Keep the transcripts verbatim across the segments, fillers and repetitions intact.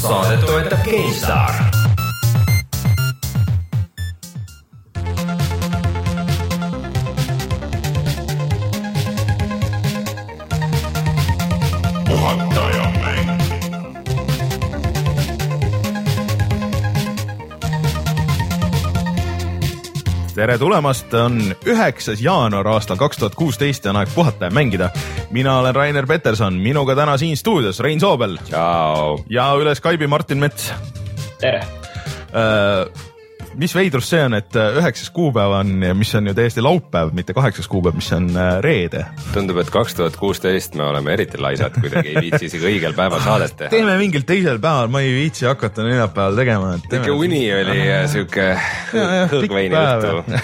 Saadet toetab GameStar. Tere tulemast, on üheksas jaanuar aastal kaks tuhat kuusteist ja on aeg puhata ja mängida. Mina olen Rainer Peterson, minuga täna siin stuudios Rein Soobel. Ciao. Ja üle Skype'i Martin Mets. Tere. Uh, mis veidrus see on, et üheksas kuupäev on, mis on ju täiesti laupäev, mitte kaheksas kuupäev, mis on reede. Tundub, et kaks tuhat kuusteist me oleme eriti laisad, kuidagi ei viitsi isegi õigel päeval saadet teha. Teeme mingil teisel päeval, ma ei viitsi hakata neljapäeval tegema. Ikka uni oli siuke hõõgveini õhtu.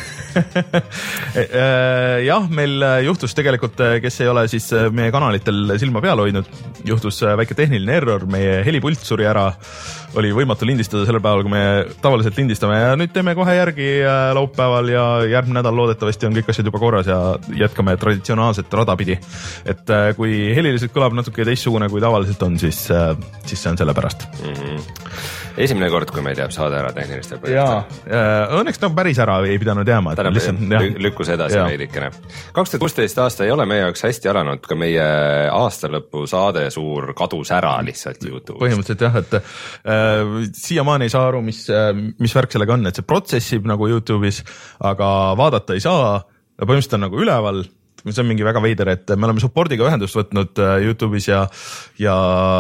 Jah, meil juhtus tegelikult, kes ei ole siis meie kanalitel silma peal hoidnud, juhtus väike tehniline error, meie helipult suri ära, oli võimatu lindistada sellel päeval, kui me tavaliselt lindistame ja nüüd teeme kohe järgi laupäeval ja järgmine nädal loodetavasti on kõik asjad juba korras ja jätkame traditsionaalset rada pidi. Et kui heliliselt kõlab natuke teistsugune kui tavaliselt on, siis, siis see on selle pärast. Mm-hmm. Esimene kord, kui meil jääb saade ära tehnilistel põhjustel. Jaa, õnneks nagu päris ära ei pidanud jääma. Lihtsalt, lükkus edasi veidikene. kaks tuhat kuusteist aasta ei ole meie jaoks hästi alanud, ka meie aastalõpu saade suur kadus ära lihtsalt YouTube'ist. Põhimõtteliselt jah, et äh, siiamaani ei saa aru, mis, mis värk sellega on, et see protsessib nagu YouTube'is, aga vaadata ei saa, põhimõtteliselt on nagu üleval. See on mingi väga veider, et me oleme supportiga ühendust võtnud YouTube'is ja, ja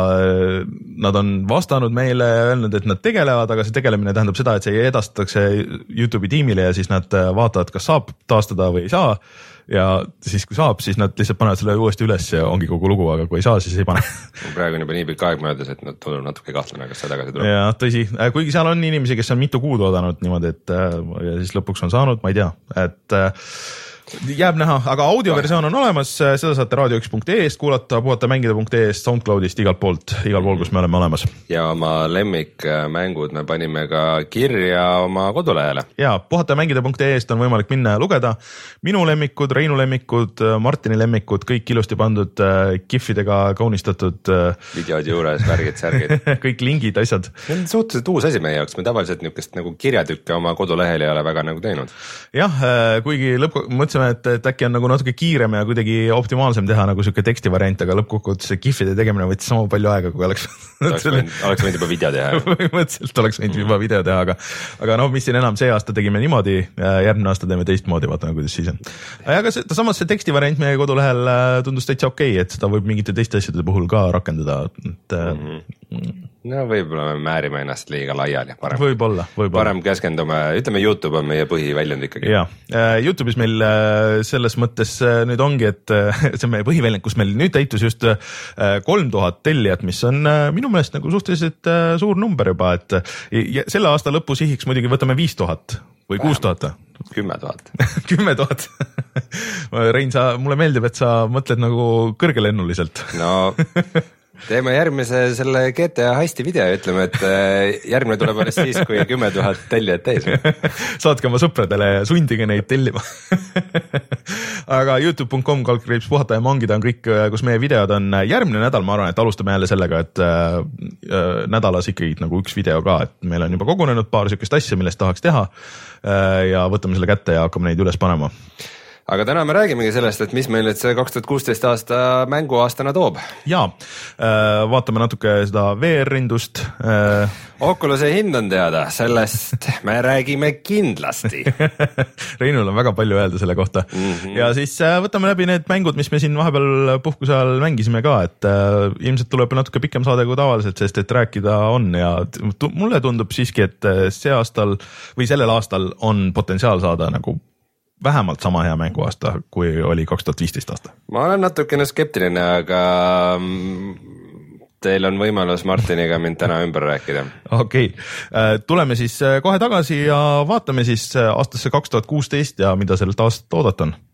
nad on vastanud meile ja öelnud, et nad tegelevad, aga see tegelemine tähendab seda, et see edastatakse YouTube'i tiimile ja siis nad vaatavad, kas saab taastada või ei saa. Ja siis kui saab, siis nad lihtsalt panevad selle uuesti üles ja ongi kogu lugu, aga kui ei saa, siis ei pane. Praegu on juba nii pikk aeg möödas, et nad tundub natuke kahtlane, kas see tagasi tuleb. Ja tõsi, kuigi seal on inimesi, kes on mitu kuud oodanud niimoodi, et ja siis lõpuks on saanud, ma ei tea, et jääb näha, aga audioversioon on olemas, seda saate raadio üks punkt ee-st kuulata, puhata mängida punkt ee-st, SoundCloudist, igalt poolt, igal pool, kus me oleme olemas. Ja oma lemmikmängud me panime ka kirja oma kodulehele. Ja puhata mängida punkt ee-st on võimalik minna ja lugeda. Minu lemmikud, Reinu lemmikud, Martini lemmikud, kõik ilusti pandud gifidega kaunistatud. Videod juures, värgid, särgid. Kõik lingid, asjad. See on suhteliselt uus asi meie jaoks, me tavaliselt niukest nagu kirjatükke oma kodulehel ei ole väga nagu teinud. Jah, kuigi lõpp, mõtlesime, et, et äkki on nagu natuke kiirem ja kuidagi optimaalsem teha nagu siuke tekstivariant, aga lõppkokkuvõttes see gifide tegemine võttis sama palju aega, kui oleks oleks võinud, oleks võinud juba video teha. Mõtleselt oleks võinud juba video teha, aga, aga noh, mis siin enam, see aasta tegime niimoodi, järgmine aasta teeme teistmoodi, vaatame, kuidas siis on. Aga see, samas see tekstivariant meie kodulehel tundus täitsa okei, et seda võib mingite teiste asjade puhul ka rakendada. Et, mm-hmm. No võib-olla me määrime ennast liiga laiali. Parem, võib-olla, võib-olla. Parem keskendume, ütleme YouTube on meie põhiväljund ikkagi. Jaa, YouTube'is meil selles mõttes nüüd ongi, et see on meie põhiväljund, kus meil nüüd täitus just kolm tuhat tellijat, mis on minu meelest nagu suhteliselt suur number juba, et selle aasta lõpu sihiks muidugi võtame viis tuhat või kuus tuhat. Kümme tuhat. Kümme tuhat. Rein, sa, mulle meeldib, et sa mõtled nagu kõrgelennuliselt. No... Teeme järgmise selle G T A heisti video ja ütleme, et järgmine tuleb alles siis, kui kümme tuhat tellijad täis. Saatke oma sõpradele ja sundige neid tellima. Aga youtube punkt com kalkriips puhata ja mangida on kõik, kus meie videod on. Järgmine nädal ma arvan, et alustame jälle sellega, et äh, nädalas ikkagi nagu üks video ka, et meil on juba kogunenud paar sükest asja, millest tahaks teha äh, ja võtame selle kätte ja hakkame neid üles panema. Aga täna me räägimegi sellest, et mis meil nüüd see kaks tuhat kuusteist aasta mänguaastana toob. Jaa, vaatame natuke seda V R-indust. Oculus'e hind on teada, sellest me räägime kindlasti. Reinul on väga palju öelda selle kohta. Mm-hmm. Ja siis võtame läbi need mängud, mis me siin vahepeal puhkuse ajal mängisime ka, et ilmselt tuleb natuke pikem saade kui tavaliselt, sest et rääkida on ja mulle tundub siiski, et see aastal või sellel aastal on potentsiaal saada nagu vähemalt sama hea mänguaasta, kui oli kaks tuhat viisteist aasta. Ma olen natukene skeptiline, aga teil on võimalus Martiniga mind täna ümber rääkida. Okei, okay. Tuleme siis kohe tagasi ja vaatame siis aastasse kaks tuhat kuusteist ja mida sellelt aastat oodata on.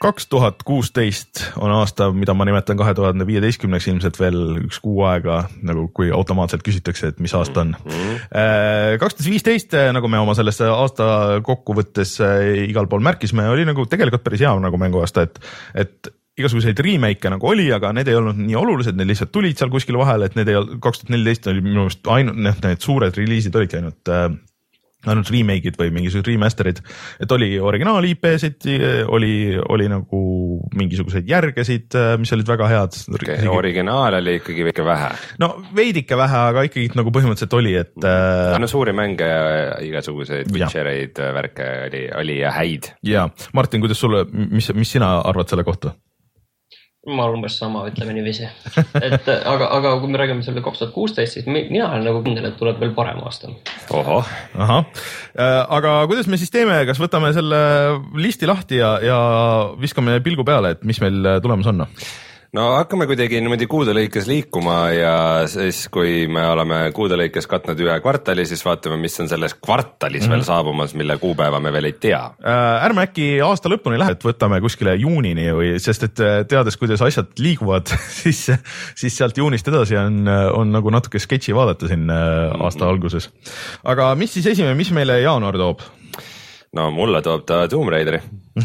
kaks tuhat kuusteist on aasta, mida ma nimetan kahe tuhande viieteistkümneks ilmselt veel üks kuu aega, nagu kui automaatselt küsitakse, et mis aasta on. kaks tuhat viisteist, nagu me oma sellest aasta kokkuvõttes igal pool märkisime, oli nagu tegelikult päris hea nagu mänguaasta, et, et igasuguseid remake nagu oli, aga need ei olnud nii olulised, need lihtsalt tulid seal kuskil vahel, et need ei olnud, kaks tuhat neliteist oli minu meelest ainult, need suured reliisid olidki ainult ainult remake'id või mingisugused remasterid, et oli originaal I P-sid, oli, oli nagu mingisuguseid järgesid, mis olid väga head. Okay, originaal oli ikkagi veike vähe. No veidike vähe, aga ikkagi nagu põhimõtteliselt oli, et mm. no suuri mänge ja igasuguseid Witchereid, värke oli, oli ja häid. Ja Martin, kuidas sulle, mis, mis sina arvad selle kohta? Ma olen umbes sama, ütleme niiviisi. Et, aga, aga kui me räägime selle kaks tuhat kuusteist, siis mina olen nagu kindel, et tuleb veel parem aasta. Oho. Aha. Aga kuidas me siis teeme, kas võtame selle listi lahti ja, ja viskame pilgu peale, et mis meil tulemas on? No hakkame kuidagi niimoodi kuude lõikes liikuma ja siis, kui me oleme kuude lõikes katnud ühe kvartali, siis vaatame, mis on selles kvartalis mm-hmm. veel saabumas, mille kuupäeva me veel ei tea. Ärme äkki aasta lõpuni lähe, et võtame kuskile juunini või, sest et teades, kuidas asjad liiguvad, siis, siis sealt juunist edasi on, on nagu natuke sketši vaadata siin aasta mm-hmm. alguses. Aga mis siis esimene, mis meile jaanuar toob? No mulle toob ta Tomb Raideri.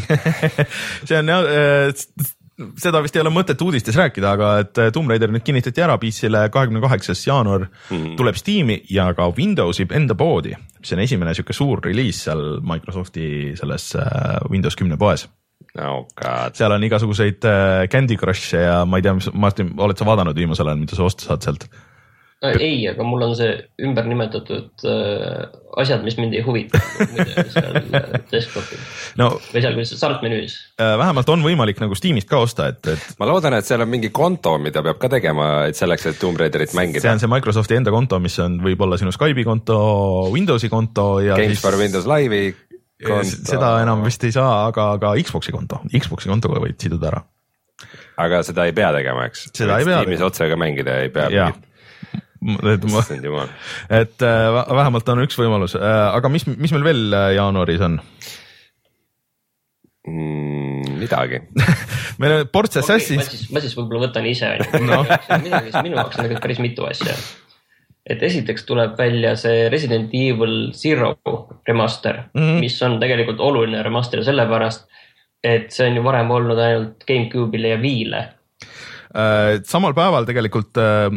See on jah, seda vist ei ole mõtet uudistes rääkida, aga et Tomb Raider nüüd kinnitati ära P C-le kahekümne kaheksas jaanuar mm. tuleb Steam'i ja ka Windowsi enda poodi, mis on esimene siuke suur reliis seal Microsofti selles Windows kümme poes. Oh God. Seal on igasuguseid Candy Crush'e ja ma ei tea, mis, Martin, oled sa vaadanud viimasel ajal, mida sa osta saad sealt? Ei, aga mul on see ümber nimetatud äh, asjad, mis mind ei huvita seal desktopil no, või seal startmenüüs. Äh, vähemalt on võimalik nagu Steamist ka osta, et, et ma loodan, et seal on mingi konto, mida peab ka tegema, et selleks, et Tomb Raiderit mängida. See on see Microsofti enda konto, mis on võib-olla sinu Skype'i konto, Windowsi konto ja Games siis, for Windows Live'i konto. Seda enam vist ei saa, aga, aga Xbox'i konto, Xbox'i kontoga võid siduda ära. Aga seda ei pea tegema, eks? Seda ei pea Steamis tegema. Otsega mängida ei pea. Ja. Et, ma, et äh, vähemalt on üks võimalus, äh, aga mis, mis meil veel jaanuaris on? Mm, midagi. meil on ports Assassin's. Okay, ma, siis, ma siis võib-olla võtan ise no. midagi, minu jaoks on päris mitu asja. Et esiteks tuleb välja see Resident Evil Zero remaster, mm-hmm. mis on tegelikult oluline remaster sellepärast, et see on ju varem olnud ainult GameCube'ile ja Wii'le. Äh, samal päeval tegelikult äh,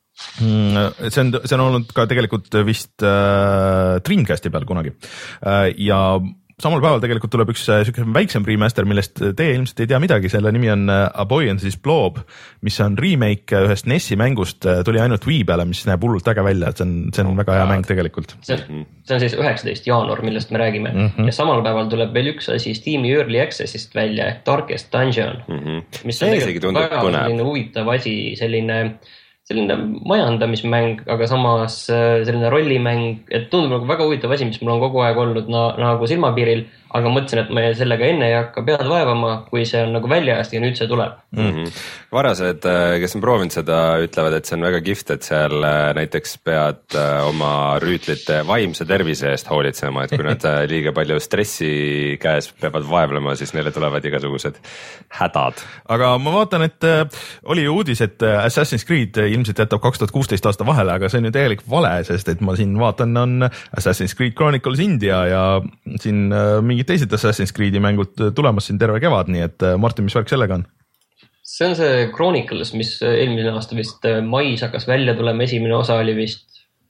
see on, see on olnud ka tegelikult vist äh, Dreamcasti peal kunagi äh, ja samal päeval tegelikult tuleb üks siuke väiksem remaster, millest te ilmselt ei tea midagi, selle nimi on A Boy and His Blob, mis on remake ühest N E S-i mängust, tuli ainult Wii peale, mis näeb hullult äge välja, et see on, see on oh, väga hea mäng tegelikult. See on, see on siis üheksateist jaanuar, millest me räägime mm -hmm. ja samal päeval tuleb veel üks asi Steam'i Early Access'ist välja, Darkest Dungeon, mm -hmm. mis on tegelikult väga selline huvitav asi, selline selline majandamismäng, aga samas selline rollimäng, et tundub nagu väga huvitav asi, mis mul on kogu aeg olnud na, nagu silmapiiril, aga mõtlesin, et ma sellega enne ei hakka pead vaevama, kui see on nagu väljast ja nüüd see tuleb. Mm-hmm. Varased, kes on proovinud seda, ütlevad, et see on väga kihvt, et seal näiteks pead oma rüütlite vaimse tervise eest hoolitsema, et kui nad liiga palju stressi käes peavad vaevlema, siis neile tulevad igasugused hädad. Aga ma vaatan, et oli ju uudis, et Assassin's Creed ilmselt jätab kaks tuhat kuusteist aasta vahele, aga see on ju tegelikult vale, sest et ma siin vaatan, on Assassin's Creed Chronicles India ja siin mingi teised Assassin's Creed'i mängud tulemas siin terve kevad, nii et Martin, mis värk sellega on? See on see Chronicles, mis eelmine aasta vist mais hakkas välja tulema, esimene osa oli vist,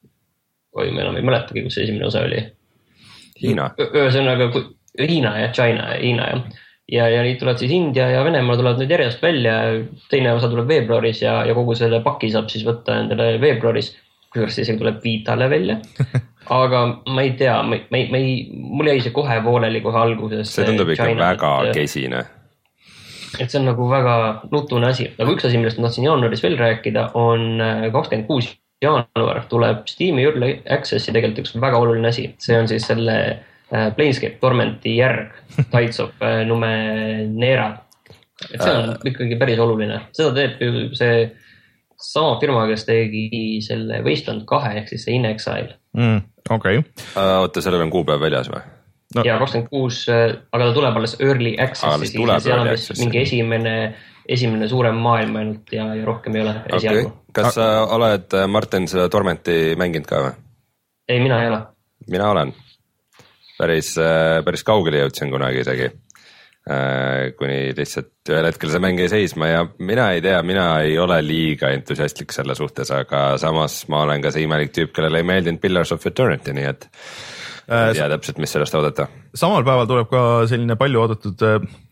oi, ma enam ei mäletagi, kus see esimene osa oli. Hiina. Ühesõnaga, Hiina ja China, Hiina jah. Ja, ja nii tulevad siis India ja Venemaa tulevad nüüd järjest välja, teine osa tuleb veebruaris ja, ja kogu selle paki saab siis võtta endale veebruaris, kusjuures see tuleb Vitale välja. Aga ma ei tea, ma, ma, ma ei, mul jäi see kohe pooleli kohe alguses. See tundub ikka China, väga et, kesine. Et see on nagu väga nutune asi. Aga üks asi, millest ma tahtsin jaanuaris veel rääkida, on kakskümmend kuus jaanuar tuleb Steam'i Early Access'i tegelikult üks väga oluline asi. See on siis selle Planescape Tormenti järg, Tides of Numenera. Et see on ikkagi päris oluline. Seda teeb see sama firma, kes tegi selle Wasteland kahe ehk siis see In Exile. Mm, okay. uh, oota, sellel on kuupäev väljas või? no. ja kakskümmend kuus, aga ta tuleb alles early access'i, siis seal on vist mingi esimene, esimene suurem maailm ainult ja, ja rohkem ei ole esialgu. Okay. Kas sa oled, Martin, seda Tormenti mänginud ka või? Ei, mina ei ole. Mina olen. Päris, päris kaugele jõudsin kunagi isegi. Kuni lihtsalt ühel hetkel see mäng ei seisma ja mina ei tea, mina ei ole liiga entusiastlik selle suhtes, aga samas ma olen ka see imelik tüüp, kellele ei meeldinud Pillars of Eternity, nii et ei tea täpselt, mis sellest oodata. Samal päeval tuleb ka selline palju oodatud,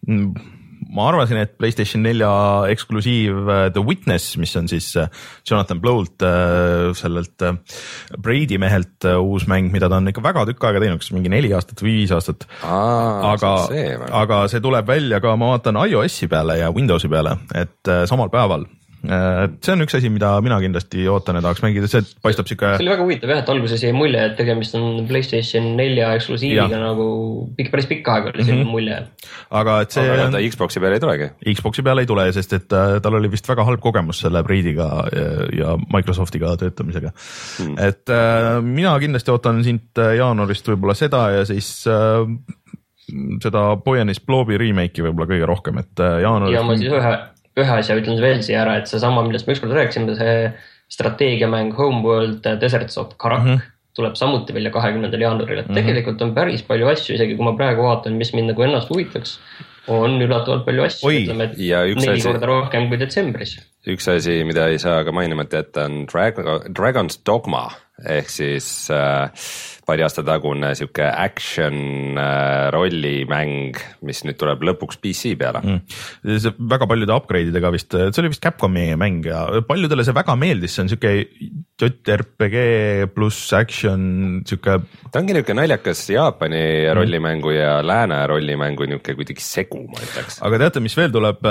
ma arvasin, et PlayStation nelja eksklusiiv The Witness, mis on siis Jonathan Blowilt, sellelt Brady mehelt uus mäng, mida ta on ikka väga tükk aega teinud, kas mingi neli aastat või viis aastat. Aa, aga, see aga see tuleb välja ka, ma vaatan iOS-i peale ja Windowsi peale, et samal päeval. See on üks asi, mida mina kindlasti ootan ja tahaks mängida, see paistab siuke. See oli väga huvitav jah, et alguses jäi mulje, et tegemist on PlayStation nelja eksklusiiviga ja. Nagu pikk, päris pikka aega oli selline mm-hmm. mulje. Aga et see aga ta Xboxi peale ei tulegi? Xboxi peale ei tule, sest et tal oli vist väga halb kogemus selle Brady'ga ja Microsoftiga töötamisega. Hmm. Et äh, mina kindlasti ootan siit jaanuarist võib-olla seda ja siis äh, seda Boyanis Blobi remake'i võib-olla kõige rohkem, et jaanuarist. Ja ma siis ühe ühe asja ütlen veel siia ära, et see sama, millest me ükskord rääkisime, see strateegiamäng Homeworld Deserts of Karak mm -hmm. tuleb samuti välja kahekümnendal jaanuaril, et mm -hmm. tegelikult on päris palju asju, isegi kui ma praegu vaatan, mis mind nagu ennast huvitaks, on üllatavalt palju asju, ütleme, et neli asi, korda rohkem kui detsembris. Üks asi, mida ei saa ka mainimata jätta, on Dragon, Dragon's Dogma ehk siis äh, paari aasta tagune siuke action äh, rollimäng, mis nüüd tuleb lõpuks P C peale mm.. See väga paljude upgrade'idega vist, see oli vist Capcomi mäng ja paljudele see väga meeldis, see on siuke J R P G pluss action siuke. Ta ongi niuke naljakas Jaapani mm. rollimängu ja lääne rollimängu niuke kuidagi segu, ma ütleks. Aga teate, mis veel tuleb,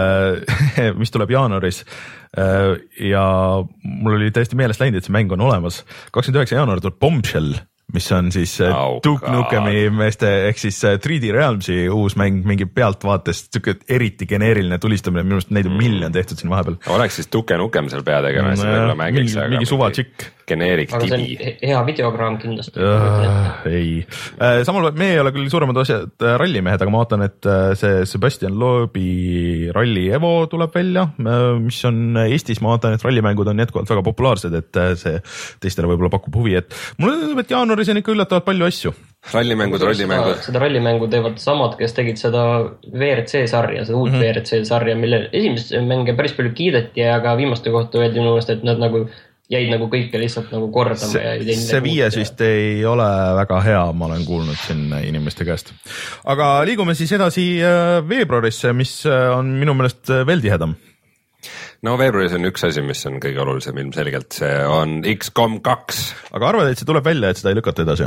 mis tuleb jaanuaris? Ja mul oli täiesti meelest läinud, et see mäng on olemas. kakskümmend üheksa jaanuar tuleb Bombshell, mis on siis oh, Duke Nukemi meeste ehk siis three D Realmsi uus mäng mingi pealtvaatest, siuke eriti geneeriline tulistamine, minu arust neid on miljon tehtud siin vahepeal. Oleks siis Duke Nukem seal peategema, siis võib-olla mängiks. Mingi, mingi suva tšikk. Generic aga see on hea videograam kindlasti. Uh, ei. Samal me ei ole küll suuremad asjad rallimehed, aga ma vaatan, et see Sebastian Loebi Rally Evo tuleb välja, mis on Eestis, ma vaatan, et rallimängud on jätkuvalt väga populaarsed, et see teistele võib-olla pakub huvi, et mulle tundub, et jaanuaris on ikka üllatavalt palju asju. Rallimängud, rollimängud. Seda, seda rallimängu teevad samad, kes tegid seda V R C sarja, seda uut mm -hmm. V R C sarja, mille esimest mänge päris palju kiideti, aga viimaste kohta öeldi minu meelest, et nad nagu jäid nagu kõike lihtsalt nagu kordama. See, ja see viies vist ei ole väga hea, ma olen kuulnud siin inimeste käest. Aga liigume siis edasi veebruarisse, mis on minu meelest veel tihedam. No veebruaris on üks asi, mis on kõige olulisem ilmselgelt, see on X COM kaks. Aga arvad, et see tuleb välja, et seda ei lükata edasi?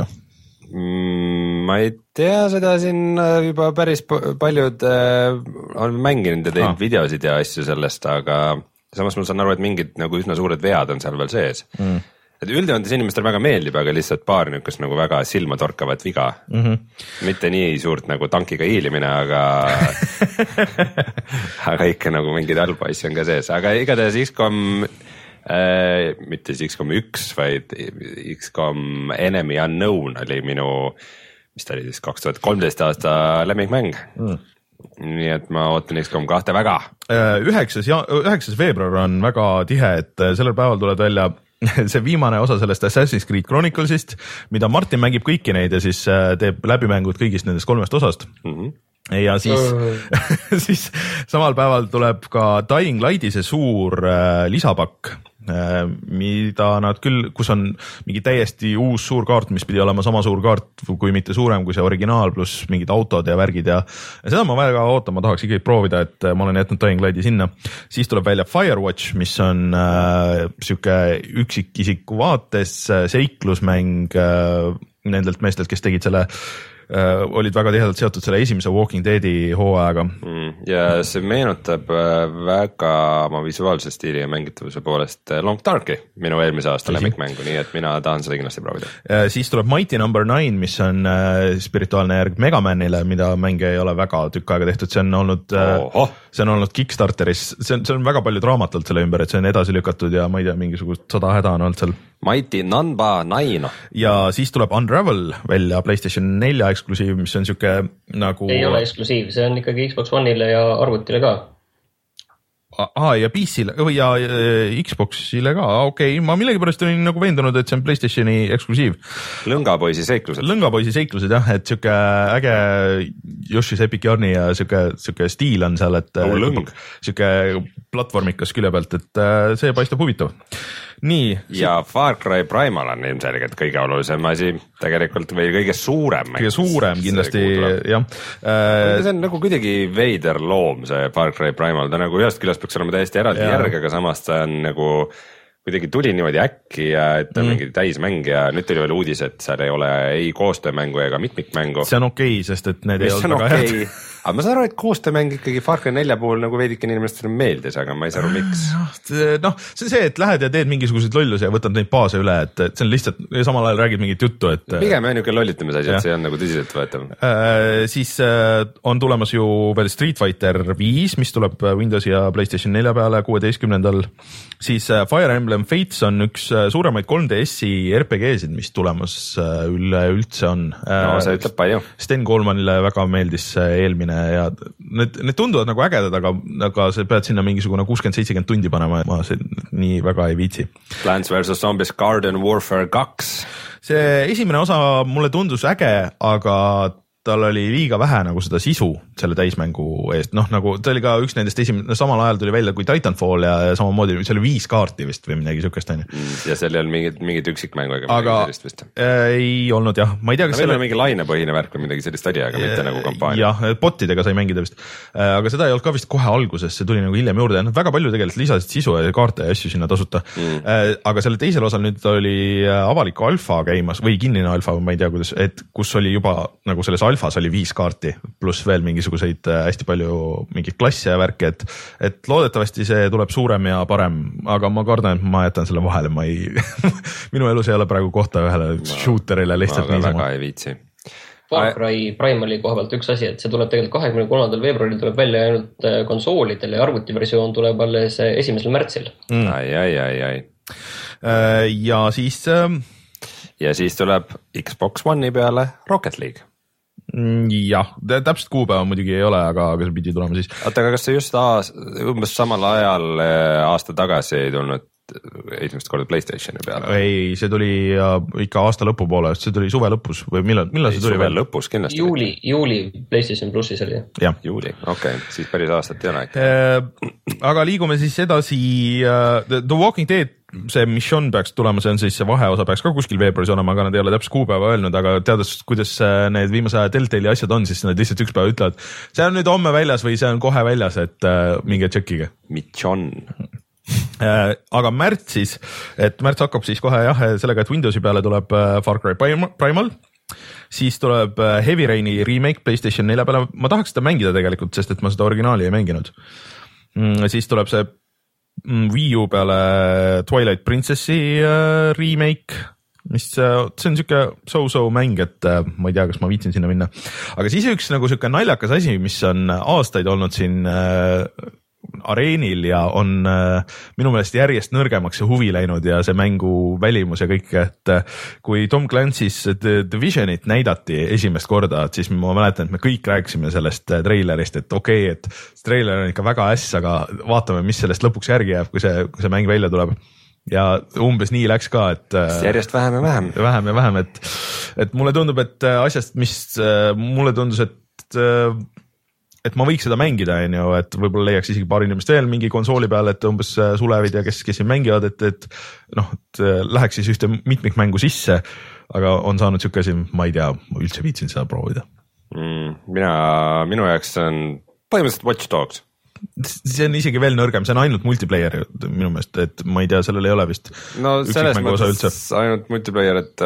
Mm, ma ei tea, seda siin juba päris paljud äh, on mänginud ja teinud ah. videosid ja asju sellest, aga samas ma saan aru, et mingid nagu üsna suured vead on seal veel sees mm.. et üldjoontes inimestel väga meeldib, aga lihtsalt paar niukest nagu väga silma torkavat viga mm. -hmm. mitte nii suurt nagu tankiga hiilimine, aga aga ikka nagu mingeid halba asju on ka sees, aga igatahes X COM äh, mitte X COM üks, vaid X COM Enemy Unknown oli minu, mis ta oli siis kaks tuhat kolmteist aasta lemmikmäng mm. nii et ma ootan X COM kahte väga. üheksas ja üheksas veebruar on väga tihe, et sellel päeval tuleb välja see viimane osa sellest Assassin's Creed Chronicles'ist, mida Martin mängib kõiki neid ja siis teeb läbimängud kõigist nendest kolmest osast mm. -hmm. ja siis uh. siis samal päeval tuleb ka Dying Lighti see suur äh, lisapakk, äh, mida nad küll, kus on mingi täiesti uus suur kaart, mis pidi olema sama suur kaart, kui mitte suurem kui see originaal, pluss mingid autod ja värgid ja, ja seda ma väga ootan, ma tahaks ikkagi proovida, et ma olen jätnud Dying Lighti sinna. Siis tuleb välja Firewatch, mis on äh, siuke üksikisiku vaates äh, seiklusmäng äh, nendelt meestelt, kes tegid selle Uh, olid väga tihedalt seotud selle esimese Walking Deadi hooajaga mm,. ja see meenutab väga oma visuaalse stiili ja mängitavuse poolest Long Darki, minu eelmise aasta lemmikmängu, nii et mina tahan seda kindlasti proovida. Uh, siis tuleb Mighty number nine, mis on uh, spirituaalne järg Megamanile, mida mänge ei ole väga tükk aega tehtud, see on olnud uh, see on olnud Kickstarteris, see on, see on väga palju draamat olnud selle ümber, et see on edasi lükatud ja ma ei tea, mingisugust sada häda on olnud seal. Mighty number nine. ja siis tuleb Unravel välja PlayStation nelja eksklusiiv, mis on siuke nagu. ei ole eksklusiiv, see on ikkagi Xbox One'ile ja arvutile ka. Aa, ja P C-le või ja Xbox'ile ka, okei okay., ma millegipärast olin nagu veendunud, et see on PlayStationi eksklusiiv. Lõngapoisi seiklused. Lõngapoisi seiklused jah, et siuke äge Yoshi's Epic Yarni ja siuke, siuke stiil on seal, et oh, siuke platvormikas külje pealt, et see paistab huvitav. Nii. Ja Far Cry Primal on ilmselgelt kõige olulisem asi tegelikult või kõige suurem. Kõige suurem kindlasti, jah. See on nagu kuidagi veider loom, see Far Cry Primal, ta nagu ühest küljest peaks olema täiesti eraldi järg, aga samas ta on nagu kuidagi tuli niimoodi äkki ja et on mm. mingi täismäng ja nüüd tuli veel uudis, et seal ei ole ei koostöömängu ega mitmikmängu. See on okei, okay, sest et need ei olnud väga okay. head. Aga ma saan aru, et koostöömäng ikkagi Far Cry nelja puhul nagu veidikene inimestele meeldis, aga ma ei saa aru, miks. Noh, see on see, et lähed ja teed mingisuguseid lollusi ja võtad neid baase üle, et see on lihtsalt, samal ajal räägid mingit juttu, et. Pigem on niuke lollitamise asi, et see on nagu tõsiselt võetav. Äh, siis äh, on tulemas ju veel Street Fighter viis, mis tuleb Windowsi ja PlayStation nelja peale kuueteistkümnendal. Siis äh, Fire Emblem Fates on üks suuremaid kolm D S-i R P G-sid, mis tulemas üle üldse on. No see ütleb palju. Sten Colemanile väga meeldis eelmine ja need, need tunduvad nagu ägedad, aga, aga sa pead sinna mingisugune kuuskümmend seitsekümmend tundi panema ja ma see nii väga ei viitsi. Plants versus. Zombies Garden Warfare kaks. See esimene osa mulle tundus äge, aga tal oli liiga vähe nagu seda sisu selle täismängu eest, noh nagu ta oli ka üks nendest esimene, no samal ajal tuli välja kui Titanfall ja, ja samamoodi see oli viis kaarti vist või midagi sükest on ju. Ja seal ei olnud mingit, mingit üksikmängu ega aga sellist vist. Äh, ei olnud jah, ma ei tea, kas no, selle. Mingi lainepõhine värk või midagi sellist oli, aga äh, mitte nagu kampaania. Jah, botidega sai mängida vist, äh, aga seda ei olnud ka vist kohe alguses, see tuli nagu hiljem juurde ja noh, väga palju tegelikult lisasid sisu ja kaarte ja asju sinna tasuta mm. äh, aga selle teisel osal nüüd oli avalik alfa käimas või kinnine alfa, ma ei tea kuidas, et kus oli juba nagu selles alfas oli viis kaarti pluss veel mingisuguseid hästi palju mingeid klasse ja värki, et, et loodetavasti see tuleb suurem ja parem, aga ma kardan, et ma jätan selle vahele, ma ei minu elus ei ole praegu kohta ühele ma, shooterile lihtsalt niisama. Väga ei viitsi. Far Cry Primali koha pealt üks asi, et see tuleb tegelikult kahekümne kolmandal veebruaril tuleb välja ainult konsoolidel ja arvutiversioon tuleb alles esimesel märtsil. Mm. Ai, ai, ai, ai. Ja siis ja siis tuleb Xbox One'i peale Rocket League. Jah, täpselt kuupäeva muidugi ei ole, aga, aga see pidi tulema siis. Oota, aga kas see just aas, umbes samal ajal aasta tagasi ei tulnud esimest korda PlayStationi peale? Ei, see tuli ikka aasta lõpu poole, see tuli suve lõpus või millal, millal see tuli veel? Lõpus kindlasti. Juuli, juuli PlayStation Plussis oli. Ja. Juuli, okei, okay. Siis päris aastat ei ole. Äh, aga liigume siis edasi uh, The Walking Dead. See mission peaks tulema, see on siis see vaheosa peaks ka kuskil veebruaris olema, aga nad ei ole täpselt kuupäeva öelnud, aga teades, kuidas need viimase aja Telltale'i asjad on, siis nad lihtsalt üks päev ütlevad, see on nüüd homme väljas või see on kohe väljas, et uh, minge tšekkige. Mission. Uh, aga märtsis, et märts hakkab siis kohe jah, sellega, et Windowsi peale tuleb uh, Far Cry Primal, siis tuleb uh, Heavy Raini remake PlayStation nelja peale, ma tahaks seda mängida tegelikult, sest et ma seda originaali ei mänginud. Mm, siis tuleb see Wii U peale Twilight Princessi uh, remake, mis uh, see on siuke so-so mäng, et uh, ma ei tea, kas ma viitsin sinna minna. Aga siis üks nagu siuke naljakas asi, mis on aastaid olnud siin uh, areenil ja on uh, minu meelest järjest nõrgemaks see huvi läinud ja see mängu välimus ja kõik, et uh, kui Tom Clancy's The Divisionit näidati esimest korda, et siis ma mäletan, et me kõik rääkisime sellest uh, treilerist, et okei okay,, et see treiler on ikka väga äss, aga vaatame, mis sellest lõpuks järgi jääb, kui see, kui see mäng välja tuleb. Ja umbes nii läks ka, et uh, järjest vähem ja vähem. Vähem ja vähem, et, et mulle tundub, et uh, asjast, mis uh, mulle tundus, et uh, et ma võiks seda mängida, on ju, et võib-olla leiaks isegi paar inimest veel mingi konsooli peale, et umbes sulevid ja kes, kes siin mängivad, et, et noh, et läheks siis ühte mitmikmängu sisse, aga on saanud siuke asi, ma ei tea, ma üldse viitsin seda proovida. Mm, mina, minu jaoks on põhimõtteliselt Watch Dogs. See on isegi veel nõrgem, see on ainult multiplayer minu meelest, et ma ei tea, sellel ei ole vist no selles mõttes ainult multiplayer, et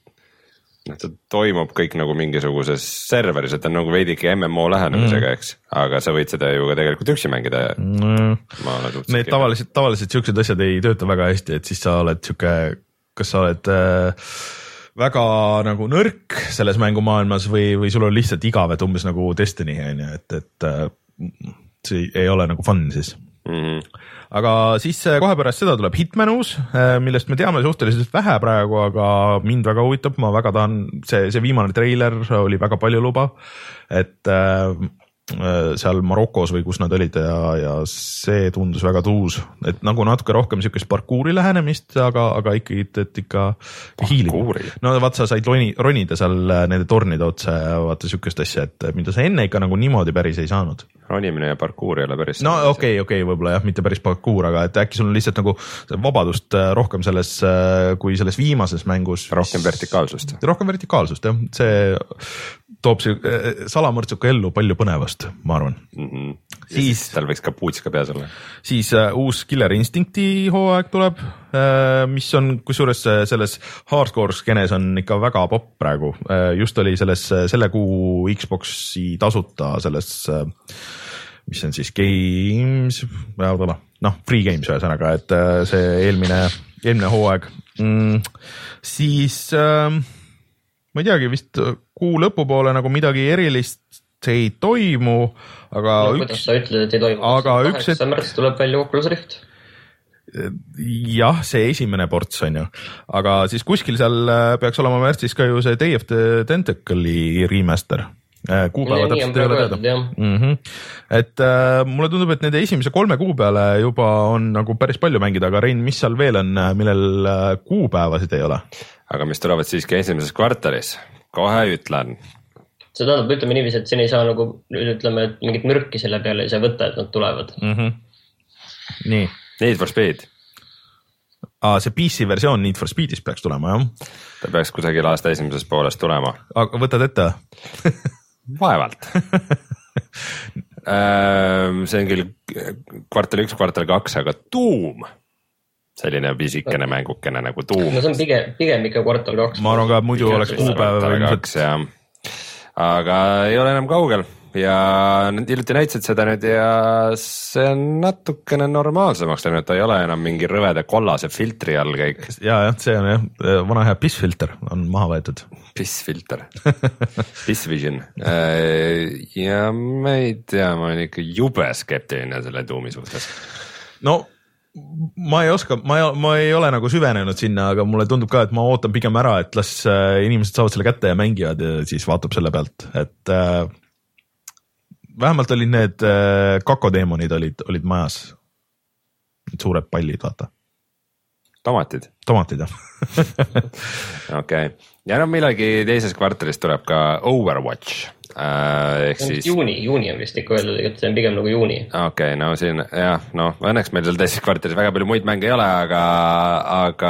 noh, ta toimub kõik nagu mingisuguses serveris, et on nagu veidike M M O lähenemisega, eks, aga sa võid seda ju ka tegelikult üksi mängida. Mm. Need tavaliselt, tavaliselt siuksed asjad ei tööta väga hästi, et siis sa oled siuke, kas sa oled äh, väga nagu nõrk selles mängumaailmas või, või sul on lihtsalt igav, et umbes nagu Destiny, on ju, et, et äh, see ei ole nagu fun siis. mm-hmm. aga siis kohe pärast seda tuleb Hitman uus, millest me teame suhteliselt vähe praegu, aga mind väga huvitab, ma väga tahan, see, see viimane treiler oli väga palju lubav, et äh, seal Marokos või kus nad olid ja, ja see tundus väga tuus, et nagu natuke rohkem siukest parkuuri lähenemist, aga, aga ikkagi, et ikka hiilib. No vaat sa said roni, ronida seal nende tornide otsa ja vaata siukest asja, et mida sa enne ikka nagu niimoodi päris ei saanud. Ronimine ja parkuur ei ole päris. No okei, okay, okei okay,, võib-olla jah, mitte päris parkuur, aga et äkki sul on lihtsalt nagu vabadust rohkem selles, kui selles viimases mängus. Rohkem vertikaalsust. Rohkem vertikaalsust, jah. See toob see salamõrtsuka ellu palju põnevast, ma arvan. Mm-hmm. Siis tal võiks ka puuts ka peas olla. Siis uh, uus Killer Instincti hooaeg tuleb, uh, mis on kusjuures selles hardcore skenes on ikka väga popp praegu. Uh, just oli selles, selle kuu Xboxi tasuta selles, uh, mis on siis Games, noh, Free Games ühesõnaga, et uh, see eelmine, eelmine hooaeg. Mm, siis... Uh, ma ei teagi, vist kuu lõpupoole nagu midagi erilist ei toimu, aga no, üks... Kuidas sa ütled, et ei toimu? Aga üks... kaheksa märts tuleb välja Oculus Rift. Jah, see esimene ports on ju, aga siis kuskil seal peaks olema märtsis ka ju see Day of the Tentacle'i remaster. Kuupäeva täpselt ei ole teada. Mm-hmm. Et äh, mulle tundub, et nende esimese kolme kuu peale juba on nagu päris palju mängida, aga Rein, mis seal veel on, millel kuupäevasid ei ole? Aga mis tulevad siiski esimeses kvartalis, kohe ütlen. See tähendab, ütleme niiviisi, et siin ei saa nagu, ütleme, et mingit mürki selle peale ei saa võtta, et nad tulevad. Mm-hmm. Nii. Need for Speed. Aa, see P C versioon Need for Speedis peaks tulema, jah? Ta peaks kusagil aasta esimeses pooles tulema. Aga võtad ette? Vaevalt. See on küll kvartal üks, kvartal kaks, aga tuum. Selline pisikene mängukene nagu tuum. No see on pigem, pigem ikka kvartal kaks. Ma arvan ka, muidu oleks kuupäeva või kaks, jah. Aga ei ole enam kaugel ja nad hiljuti näitasid seda nüüd ja see on natukene normaalsemaks, et ta ei ole enam mingi rõvede kollase filtri all kõik. Ja, jah, see on jah, vana hea pissfilter on maha võetud. Pissfilter, Pissvision ja ma ei tea, ma olen ikka jube skeptiline selle tuumi suhtes. No ma ei oska, ma ei, ma ei ole nagu süvenenud sinna, aga mulle tundub ka, et ma ootan pigem ära, et las inimesed saavad selle kätte ja mängivad ja siis vaatab selle pealt, et äh, vähemalt olid need äh, kakodeemonid olid, olid majas. Need suured pallid, vaata. Tomatid? Tomatid, jah. Okei. Okay. Ja no millegi teises kvartalis tuleb ka Overwatch. Äh, ehk siis... Juuni, juuni on vist ikka öeldud, et see on pigem nagu juuni. Okei, okay, no siin, jah, no õnneks meil teises kvartalis väga palju muid mänge ei ole, aga, aga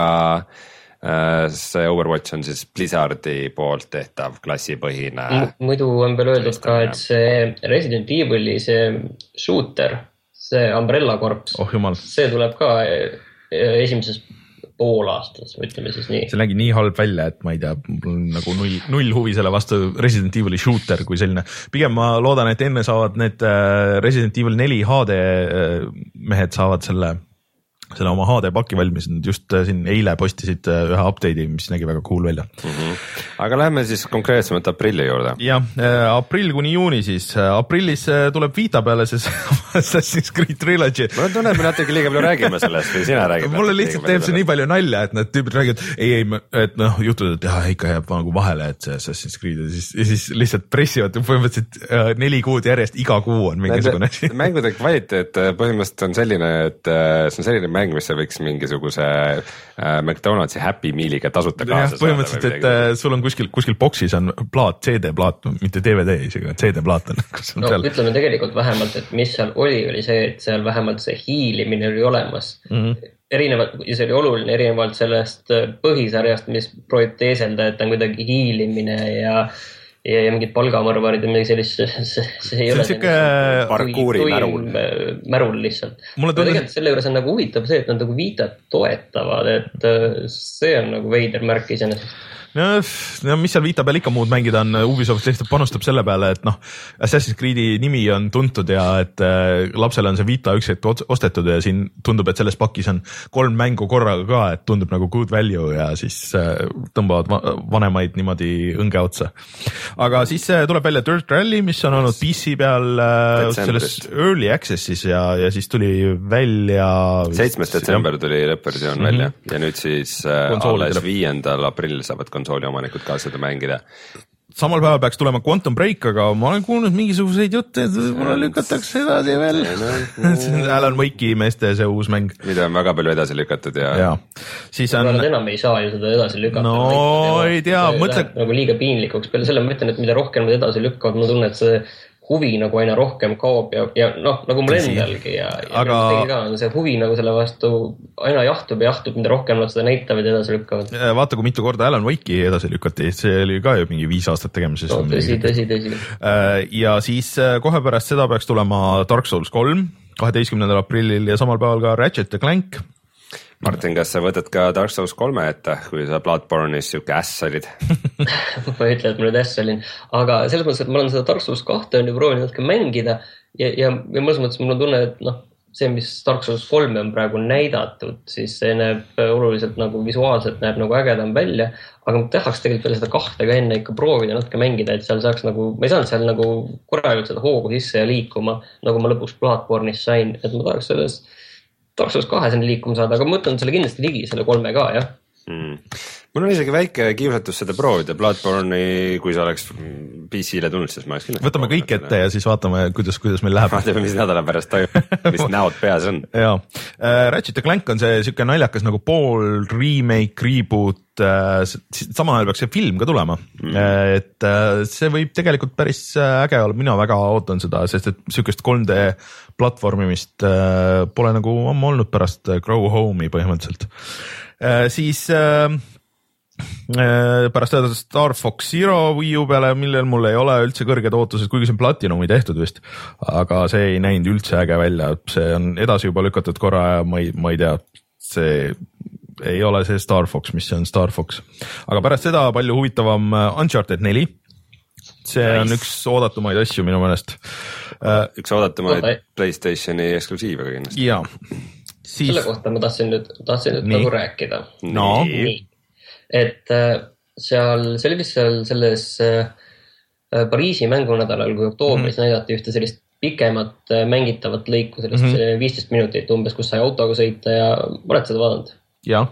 äh, see Overwatch on siis Blizzardi poolt tehtav klassipõhine. M- muidu on veel öeldud ka, et see Resident Evil'i see shooter, see Umbrella Corps, oh, jumal. See tuleb ka esimeses poolaastas, ütleme siis nii. See nägi nii halb välja, et ma ei tea, mul on nagu null, null huvi selle vastu Resident Evil'i shooter kui selline. Pigem ma loodan, et enne saavad need Resident Evil neli H D mehed saavad selle, selle oma H D paki valmis. Nad just siin eile postisid ühe update'i, mis nägi väga cool välja. Mm-hmm. Aga lähme siis konkreetsemalt aprilli juurde. Jah, aprill kuni juuni siis. Aprillis tuleb Vita peale see Assassin's Creed Trilogy. Mulle tunneb, me natuke liiga palju räägime sellest või sina räägid? Mulle lihtsalt teeb see nii palju nalja, et need tüübid räägivad, ei, ei, et noh, jutud, et jah, ikka jääb nagu vahele, et see Assassin's Creed ja siis, ja siis lihtsalt pressivad põhimõtteliselt neli kuud järjest, iga kuu on mingisugune asi. Mängude kvaliteet põhimõtteliselt on selline, et see on selline mäng, mis sa võiks mingisuguse McDonaldsi Happy Mealiga tasuta kaasa saada. Põhimõtteliselt, et sul on kuskil, kuskil boksis on plaat, C D plaat, mitte D V D isegi, C D plaat on. on no, ütleme tegelikult vähemalt, et mis seal oli, oli see, et seal vähemalt see hiilimine oli olemas. Mm-hmm. Erinevalt, ja see oli oluline erinevalt sellest põhisarjast, mis proovib teeselda, et on kuidagi hiilimine ja, ja, ja mingid palgamõrvarid ja midagi sellist, see, see ei see ole siuke parkuuri märul. märul lihtsalt. Mulle tundus... Tegelikult selle juures on nagu huvitav see, et nad nagu Vitat toetavad, et see on nagu veider märk iseenesest. no, no mis seal Vita peal ikka muud mängida on, Ubisoft lihtsalt panustab selle peale, et noh, Assassin's Creed'i nimi on tuntud ja et äh, lapsele on see Vita üks hetk ostetud ja siin tundub, et selles pakis on kolm mängu korraga ka, et tundub nagu good value ja siis äh, tõmbavad va vanemaid niimoodi õnge otsa. Aga siis äh, tuleb välja Dirt Rally, mis on olnud P C peal äh, selles Early Access'is ja, ja siis tuli välja seitsmes detsember tuli lõppversioon mm-hmm. välja ja nüüd siis äh, alles viiendal aprillil saavad konsooli omanikud ka seda mängida. Samal päeval peaks tulema Quantum Break, aga ma olen kuulnud mingisuguseid jutte, et võib-olla lükatakse edasi veel. Alan Wake'i meeste see uus mäng. Mida on väga palju edasi lükatud ja... ja. Siis on... Nad enam ei saa ju seda edasi lükata. No ei tea, mõtle... Nagu liiga piinlikuks. Peale selle ma ütlen, et mida rohkem nad edasi lükkavad, ma tunnen, et see huvi nagu aina rohkem kaob ja, ja noh, nagu mul endalgi ja, ja aga... ka on see huvi nagu selle vastu aina jahtub ja jahtub, mida rohkem nad seda näitavad ja edasi lükkavad. Vaata, kui mitu korda Alan Wake'i edasi lükati, see oli ka ju mingi viis aastat tegemises. No, tõsi, tõsi, tõsi. Ja siis kohe pärast seda peaks tulema Dark Souls kolm, kaheteistkümnendal aprillil ja samal päeval ka Ratchet ja Clank. Martin, kas sa võtad ka Dark Souls kolme ette, kui sa Bloodborne'is siuke äss olid? ma ei ütle, et ma nüüd äss olin, aga selles mõttes, et ma olen seda Dark Souls kahte on ju proovinud natuke mängida ja, ja, ja mõnes mõttes mul on tunne, et noh, see, mis Dark Souls kolme on praegu näidatud, siis see näeb oluliselt nagu visuaalselt näeb nagu ägedam välja, aga ma tahaks tegelikult veel seda kahte ka enne ikka proovida natuke mängida, et seal saaks nagu, ma ei saanud seal nagu korralikult seda hoogu sisse ja liikuma, nagu ma lõpuks Bloodborne'is sain, et ma tahaks selles Dark Souls kahe sinna liikuma saada, aga ma mõtlen selle kindlasti ligi, selle kolme ka, jah. Mm. Mul on isegi väike kiusatus seda proovida, Bloodborne'i, kui sa oleks P C-le tulnud, siis ma oleks kindlasti võtame kõik ette ja siis vaatame, kuidas, kuidas meil läheb. Vaatame, mis nädala pärast toimub, mis näod peas on. Jaa, Ratchet ja Clank on see siuke naljakas nagu pool remake, reboot, samal ajal peaks see film ka tulema, mm. et see võib tegelikult päris äge olla, mina väga ootan seda, sest et siukest kolm D platvormimist pole nagu ammu olnud pärast Grow Home'i põhimõtteliselt. Siis pärast seda Star Fox Zero Wii U peale, millel mul ei ole üldse kõrged ootused, kuigi see on Platinumi tehtud vist, aga see ei näinud üldse äge välja, see on edasi juba lükatud korra ja ma ei, ma ei tea, see ei ole see Star Fox, mis on Star Fox. Aga pärast seda palju huvitavam Uncharted neli. See nice. On üks oodatumaid asju minu meelest. Üks oodatumaid no, PlayStationi eksklusiiv, aga kindlasti. Jaa. Siis... Selle kohta ma tahtsin nüüd, tahtsin nüüd nagu rääkida. No. Nii. Et seal, see oli vist seal selles Pariisi mängunädalal, kui oktoobris mm. näidati ühte sellist pikemat mängitavat lõiku, sellest mm-hmm. viisteist minutit umbes, kus sai autoga sõita ja oled seda vaadanud? Jah.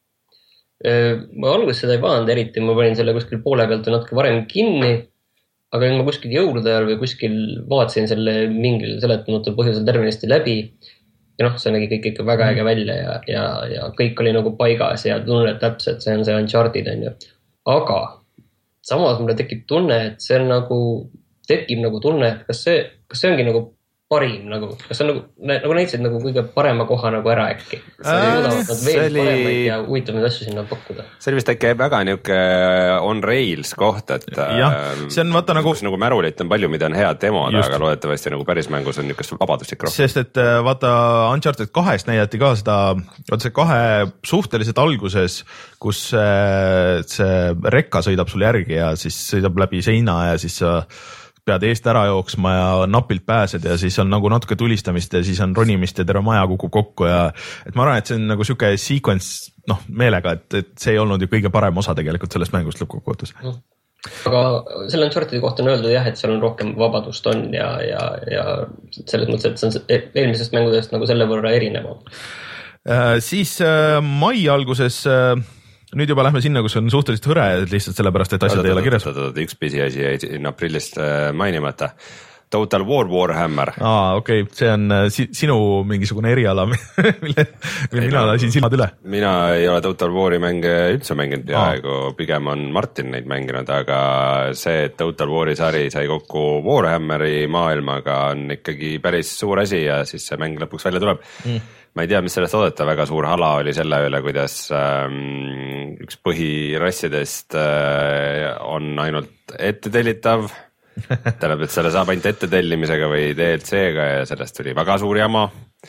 Ma alguses seda ei vaadanud eriti, ma panin selle kuskil poole pealt või natuke varem kinni, aga nüüd ma kuskil jõulude ajal või kuskil vaatasin selle mingil seletamatul põhjusel tervenisti läbi ja noh, see nägi kõik ikka väga äge välja ja, ja, ja kõik oli nagu paigas ja tunned täpselt, see on see Uncharted on ju. Aga samas mulle tekib tunne, et see on nagu, tekib nagu tunne, et kas see, kas see ongi nagu parim, nagu, kas on nagu, nagu näitasid nagu kõige parema koha nagu ära äkki. Äh, nad veel oli... paremaid ja huvitavaid asju sinna pakkuda. See oli vist äkki väga niuke on rails koht, et jah, see on vaata nagu... nagu märulit on palju, mida on head demod, aga loodetavasti nagu päris mängus on niukest vabadustik rohkem. Sest et vaata Uncharted kahest näidati ka seda, vaata see kahe suhteliselt alguses, kus see rekka sõidab sul järgi ja siis sõidab läbi seina ja siis sa pead eest ära jooksma ja napilt pääsed ja siis on nagu natuke tulistamist ja siis on ronimist ja terve maja kukub kokku ja et ma arvan, et see on nagu siuke sequence noh meelega, et, et see ei olnud ju kõige parem osa tegelikult sellest mängust lõppkokkuvõttes. Aga selle Unchartedi kohta on öeldud jah, et seal on rohkem vabadust on ja, ja, ja selles mõttes, et see on eelmisest mängudest nagu selle võrra erinevam. Äh, siis äh, mai alguses äh, nüüd juba lähme sinna, kus on suhteliselt hõre lihtsalt sellepärast, et asjad ei ole kirjas. Üks pisiasi jäi aprillist mainimata. Total War Warhammer. Aa, okei, okay. See on sinu mingisugune eriala, mille, mille mina lasin silmad üle. Mina ei ole Total War'i mänge üldse mänginud ja aegu, pigem on Martin neid mänginud, aga see, et Total War'i sari sai kokku Warhammeri maailmaga on ikkagi päris suur asi ja siis see mäng lõpuks välja tuleb. Mm. Ma ei tea, mis sellest oodata, väga suur hala oli selle üle, kuidas ähm, üks põhirassidest äh, on ainult ettetellitav. Tähendab, et selle saab ainult ettetellimisega või D L C-ga ja sellest tuli väga suur jama.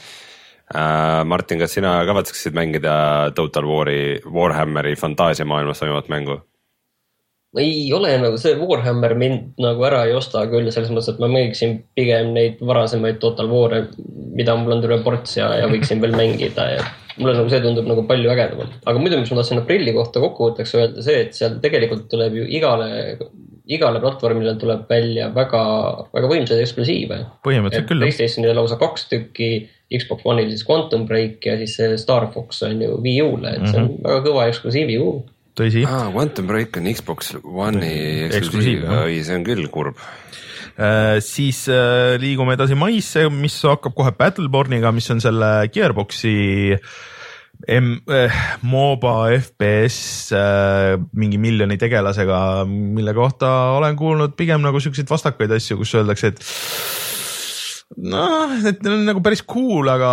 Äh, Martin, kas sina kavatseksid mängida Total War'i, Warhammeri fantaasiamaailmas toimuvat mängu? ma ei ole nagu see Warhammer mind nagu ära ei osta küll selles mõttes, et ma mängiksin pigem neid varasemaid Total War'e, mida mul on terve ports ja, ja võiksin veel mängida ja mulle nagu see tundub nagu palju ägedamalt. Aga muidu, mis ma tahtsin aprilli kohta kokkuvõtteks öelda see, et seal tegelikult tuleb ju igale, igale platvormile tuleb välja väga, väga võimsaid eksklusiive. Põhimõtteliselt küll. PlayStationile lausa kaks tükki, Xbox One'il siis Quantum Break ja siis see Star Fox on ju Wii U-le, et see on mm-hmm. väga kõva eksklusiivi U. Tõsi. Ah, Quantum Break on Xbox One'i eksklusiiv, oi, see on küll kurb. Äh, siis äh, liigume edasi maisse, mis hakkab kohe Battleborniga, mis on selle Gearboxi M, äh, MOBA F P S äh, mingi miljoni tegelasega, mille kohta olen kuulnud pigem nagu selliseid vastakaid asju, kus öeldakse, et noh, et on nagu päris cool, aga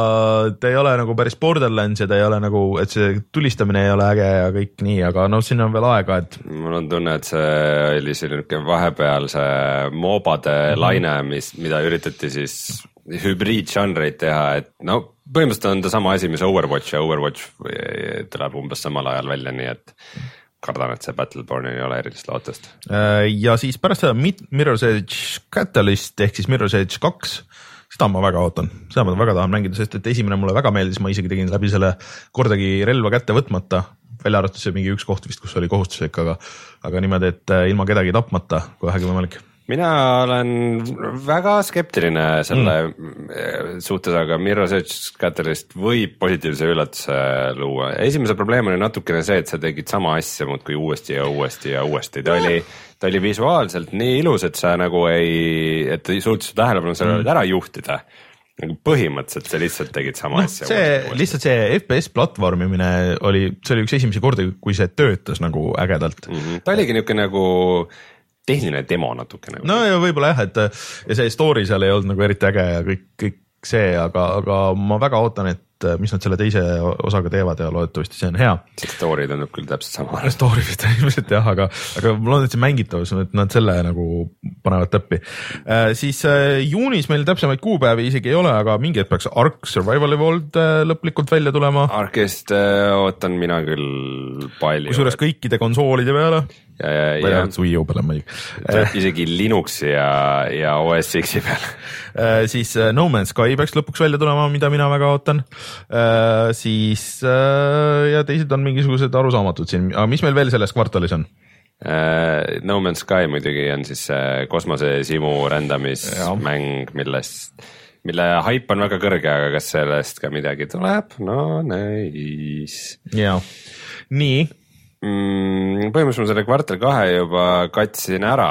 ta ei ole nagu päris Borderlands ja ta ei ole nagu, et see tulistamine ei ole äge ja kõik nii, aga noh, siin on veel aega, et mul on tunne, et see oli selline vahepeal see MOBAde mm-hmm. laine, mis, mida üritati siis hübriidžanreid teha, et no põhimõtteliselt on ta sama asi, mis Overwatch ja Overwatch tuleb umbes samal ajal välja, nii et kardan, et see Battleborn ei ole erilist lootust. Ja siis pärast seda Mirror's Edge Catalyst ehk siis Mirror's Edge kaks, seda ma väga ootan, seda ma väga tahan mängida, sest et esimene mulle väga meeldis, ma isegi tegin läbi selle kordagi relva kätte võtmata, välja arvatud see mingi üks koht vist, kus oli kohustuslik, aga, aga niimoodi, et ilma kedagi tapmata, kui vähegi võimalik. Mina olen väga skeptiline selle mm. suhtes, aga Mirror's Edge Catalyst võib positiivse üllatuse luua. Esimese probleem oli natukene see, et sa tegid sama asja muud kui uuesti ja uuesti ja uuesti. Ta oli, ta oli visuaalselt nii ilus, et sa nagu ei, et suutis tähelepanu selle mm. ära juhtida. Nagu põhimõtteliselt sa lihtsalt tegid sama no, asja. See, uuesti. Lihtsalt see F P S platvormimine oli, see oli üks esimesi kordi, kui see töötas nagu ägedalt. Mm-hmm. Ta oligi niisugune nagu tehniline demo natukene. No ja võib-olla jah, et ja see story seal ei olnud nagu eriti äge ja kõik, kõik see, aga, aga ma väga ootan, et mis nad selle teise osaga teevad ja loodetavasti see on hea. See story tundub küll täpselt sama. Story vist ilmselt jah, aga, aga mul on see mängitavus, et nad selle nagu panevad täppi. Äh, siis äh, juunis meil täpsemaid kuupäevi isegi ei ole, aga mingi hetk peaks Ark Survival Evolved äh, lõplikult välja tulema. Arkist äh, ootan mina küll palju. Kusjuures kõikide konsoolide peale. Ja, ja, ja, Wii U peale muidugi. Isegi Linuxi ja, ja O S X-i peale. Äh, siis äh, No Man's Sky peaks lõpuks välja tulema, mida mina väga ootan. Äh, siis äh, ja teised on mingisugused arusaamatud siin, aga mis meil veel selles kvartalis on? Uh, No Man's Sky muidugi on siis uh, kosmosesimu rändamismäng, millest, mille haip on väga kõrge, aga kas sellest ka midagi tuleb? No nice. Jaa, nii. Mm, põhimõtteliselt ma selle kvartal kahe juba katsin ära,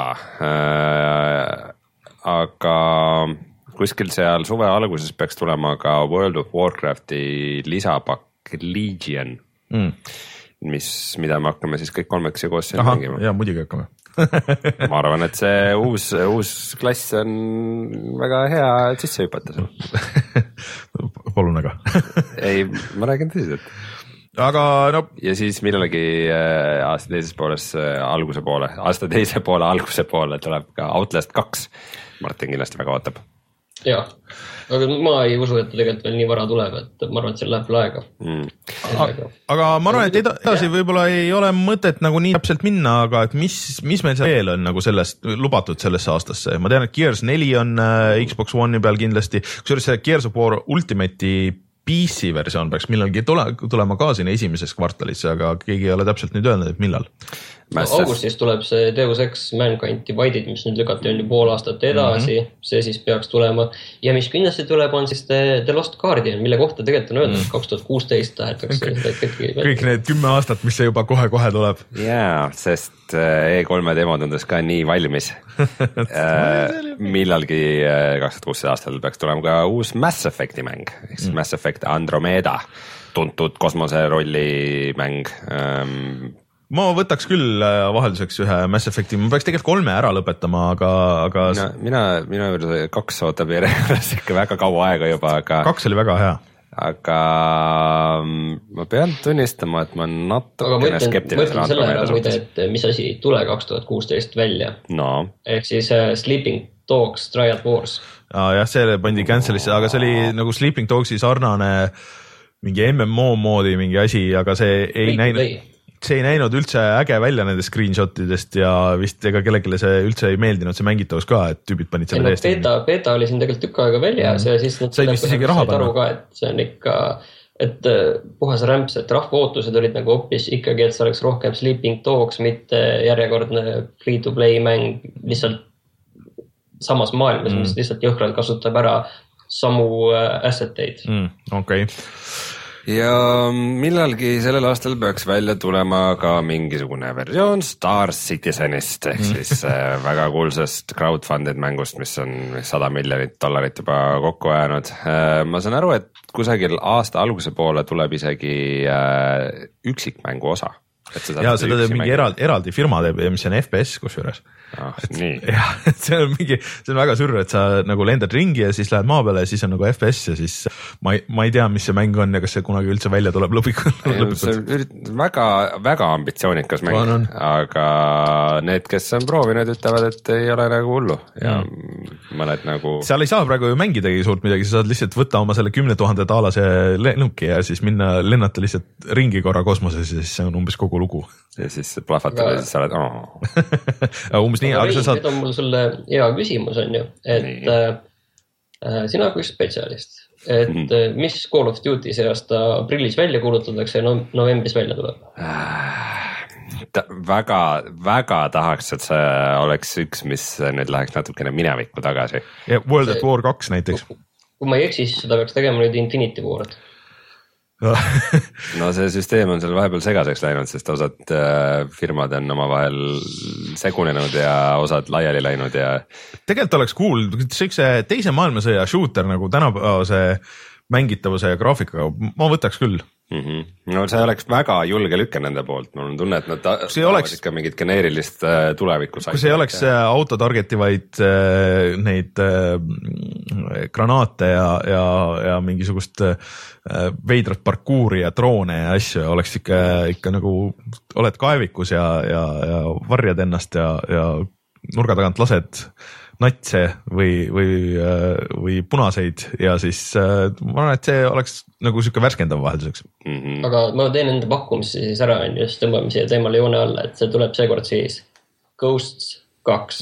uh, aga kuskil seal suve alguses peaks tulema ka World of Warcrafti lisapakk Legion. Mm. Mis, mida me hakkame siis kõik kolmekesi koos siin Aha, mängima. Jaa, muidugi hakkame. Ma arvan, et see uus, uus klass on väga hea sisse hüpata seal. Palun aga. Ei, ma räägin tõsiselt. Aga no. Ja siis millalgi äh, aasta teises pooles äh, alguse poole, aasta teise poole alguse poole tuleb ka Outlast kaks. Martin kindlasti väga ootab. Jaa, aga ma ei usu, et tegelikult veel nii vara tuleb, et ma arvan, et see läheb veel aega. Mm. Aga, aga ma arvan, et edasi võib-olla ei ole mõtet nagu nii täpselt minna, aga et mis, mis meil seal veel on nagu sellest lubatud sellesse aastasse. Ma tean, et Gears neli on äh, Xbox One'i peal kindlasti, kusjuures see Gears of War Ultimate'i P C versioon peaks millalgi tule, tulema ka siin esimeses kvartalisse, aga keegi ei ole täpselt nüüd öelnud, et millal. No, augustis tuleb see Deus Ex Mankind Divided, mis nüüd lükati on ju pool aastat edasi, mm-hmm. see siis peaks tulema. Ja mis kindlasti tuleb on siis The, The Lost Guardian, mille kohta tegelikult on öeldud, et kaks tuhat kuusteist tahetakse kõik, kõik need kümme aastat, mis see juba kohe-kohe tuleb. Jaa, sest E kolme demo tundus ka nii valmis. Millalgi kaks tuhat kuusteist aastal peaks tulema ka uus Mass Effecti mäng, mm. Mass Effect Andromeda, tuntud kosmose rolli mäng. Ma võtaks küll vahelduseks ühe Mass Effecti, ma peaks tegelikult kolme ära lõpetama, aga, aga... Mina, mina, mina juurde kaks ootab järjekorras ikka väga kaua aega juba, aga... Kaks oli väga hea. Aga ma pean tunnistama, et ma natukene skeptiline selle Andromeda suhtes. Et mis asi tule kaks tuhat kuusteist välja. No. Ehk siis uh, Sleeping Dogs Triad Wars. Ah, jah, see pandi cancelisse, aga see oli nagu Sleeping Dogsi sarnane mingi M M O moodi mingi asi, aga see ei näinud... see ei näinud üldse äge välja nendest screenshotidest ja vist ega kellelegi see üldse ei meeldinud see mängitavus ka, et tüübid panid selle täiesti. Beta, beta oli siin tegelikult tükk aega väljas mm. ja siis nad sai vist isegi raha panna. Ka, et see on ikka, et puhas rämps, et rahva ootused olid nagu hoopis ikkagi, et see oleks rohkem Sleeping Dogs, mitte järjekordne free-to-play mäng lihtsalt samas maailmas, mm. mis lihtsalt jõhkralt kasutab ära samu asseteid. Mm, okei. Okay. Ja millalgi sellel aastal peaks välja tulema ka mingisugune versioon Star Citizenist ehk mm. siis väga kuulsast crowdfunded mängust, mis on sada miljonit dollarit juba kokku ajanud. Ma saan aru, et kusagil aasta alguse poole tuleb isegi üksikmängu osa. Ja seda teeb mingi eraldi, eraldi firma teeb, mis on F P S kusjuures. Ah, nii. Ja, see on mingi, see on väga sürr, et sa nagu lendad ringi ja siis lähed maa peale ja siis on nagu F P S ja siis ma ei, ma ei tea, mis see mäng on ja kas see kunagi üldse välja tuleb lõpuks. See on väga, väga ambitsioonikas mäng, on, on. Aga need, kes on proovinud, ütlevad, et ei ole nagu hullu ja mm. mõned nagu... Seal ei saa praegu ju mängidagi suurt midagi, sa saad lihtsalt võtta oma selle kümne tuhande taalase lennuki ja siis minna lennata lihtsalt ringi korra kosmoses ja siis see on umbes kogu lugu. Ja siis plahvatab ja siis sa oled oh. umbes nii, aga, aga sa saad... Nüüd on mul sulle hea küsimus on ju, et äh, sina kui spetsialist, et mm. äh, mis Call of Duty see aasta aprillis välja kuulutatakse ja no, novembris välja tuleb? Ta, väga, väga tahaks, et see oleks üks, mis nüüd läheks natukene minevikku tagasi. Ja World at War kaks näiteks. Kui ma ei eksi, siis seda peaks tegema nüüd Infinity Ward. No see süsteem on seal vahepeal segaseks läinud, sest osad äh, firmad on oma vahel segunenud ja osad laiali läinud ja tegelikult oleks cool, see teise maailmasõja shooter nagu tänapäevase mängitavuse ja graafikaga, ma võtaks küll. Mm-hmm. No see oleks väga julge lükke nende poolt, mul on tunne, et nad tahavad oleks... ikka mingit geneerilist äh, tulevikku kui see oleks äh, autotargetivaid äh, neid äh, granaate ja, ja, ja mingisugust äh, veidrat parkuuri ja droone ja asju, oleks ikka, ikka nagu oled kaevikus ja, ja, ja varjad ennast ja, ja nurga tagant lased natse või, või, või punaseid ja siis ma arvan, et see oleks nagu siuke värskendav vahelduseks. Mm-hmm. Aga ma teen enda pakkumisi siis ära, just tõmbame siia teemale joone alla, et see tuleb seekord siis Ghosts kaks.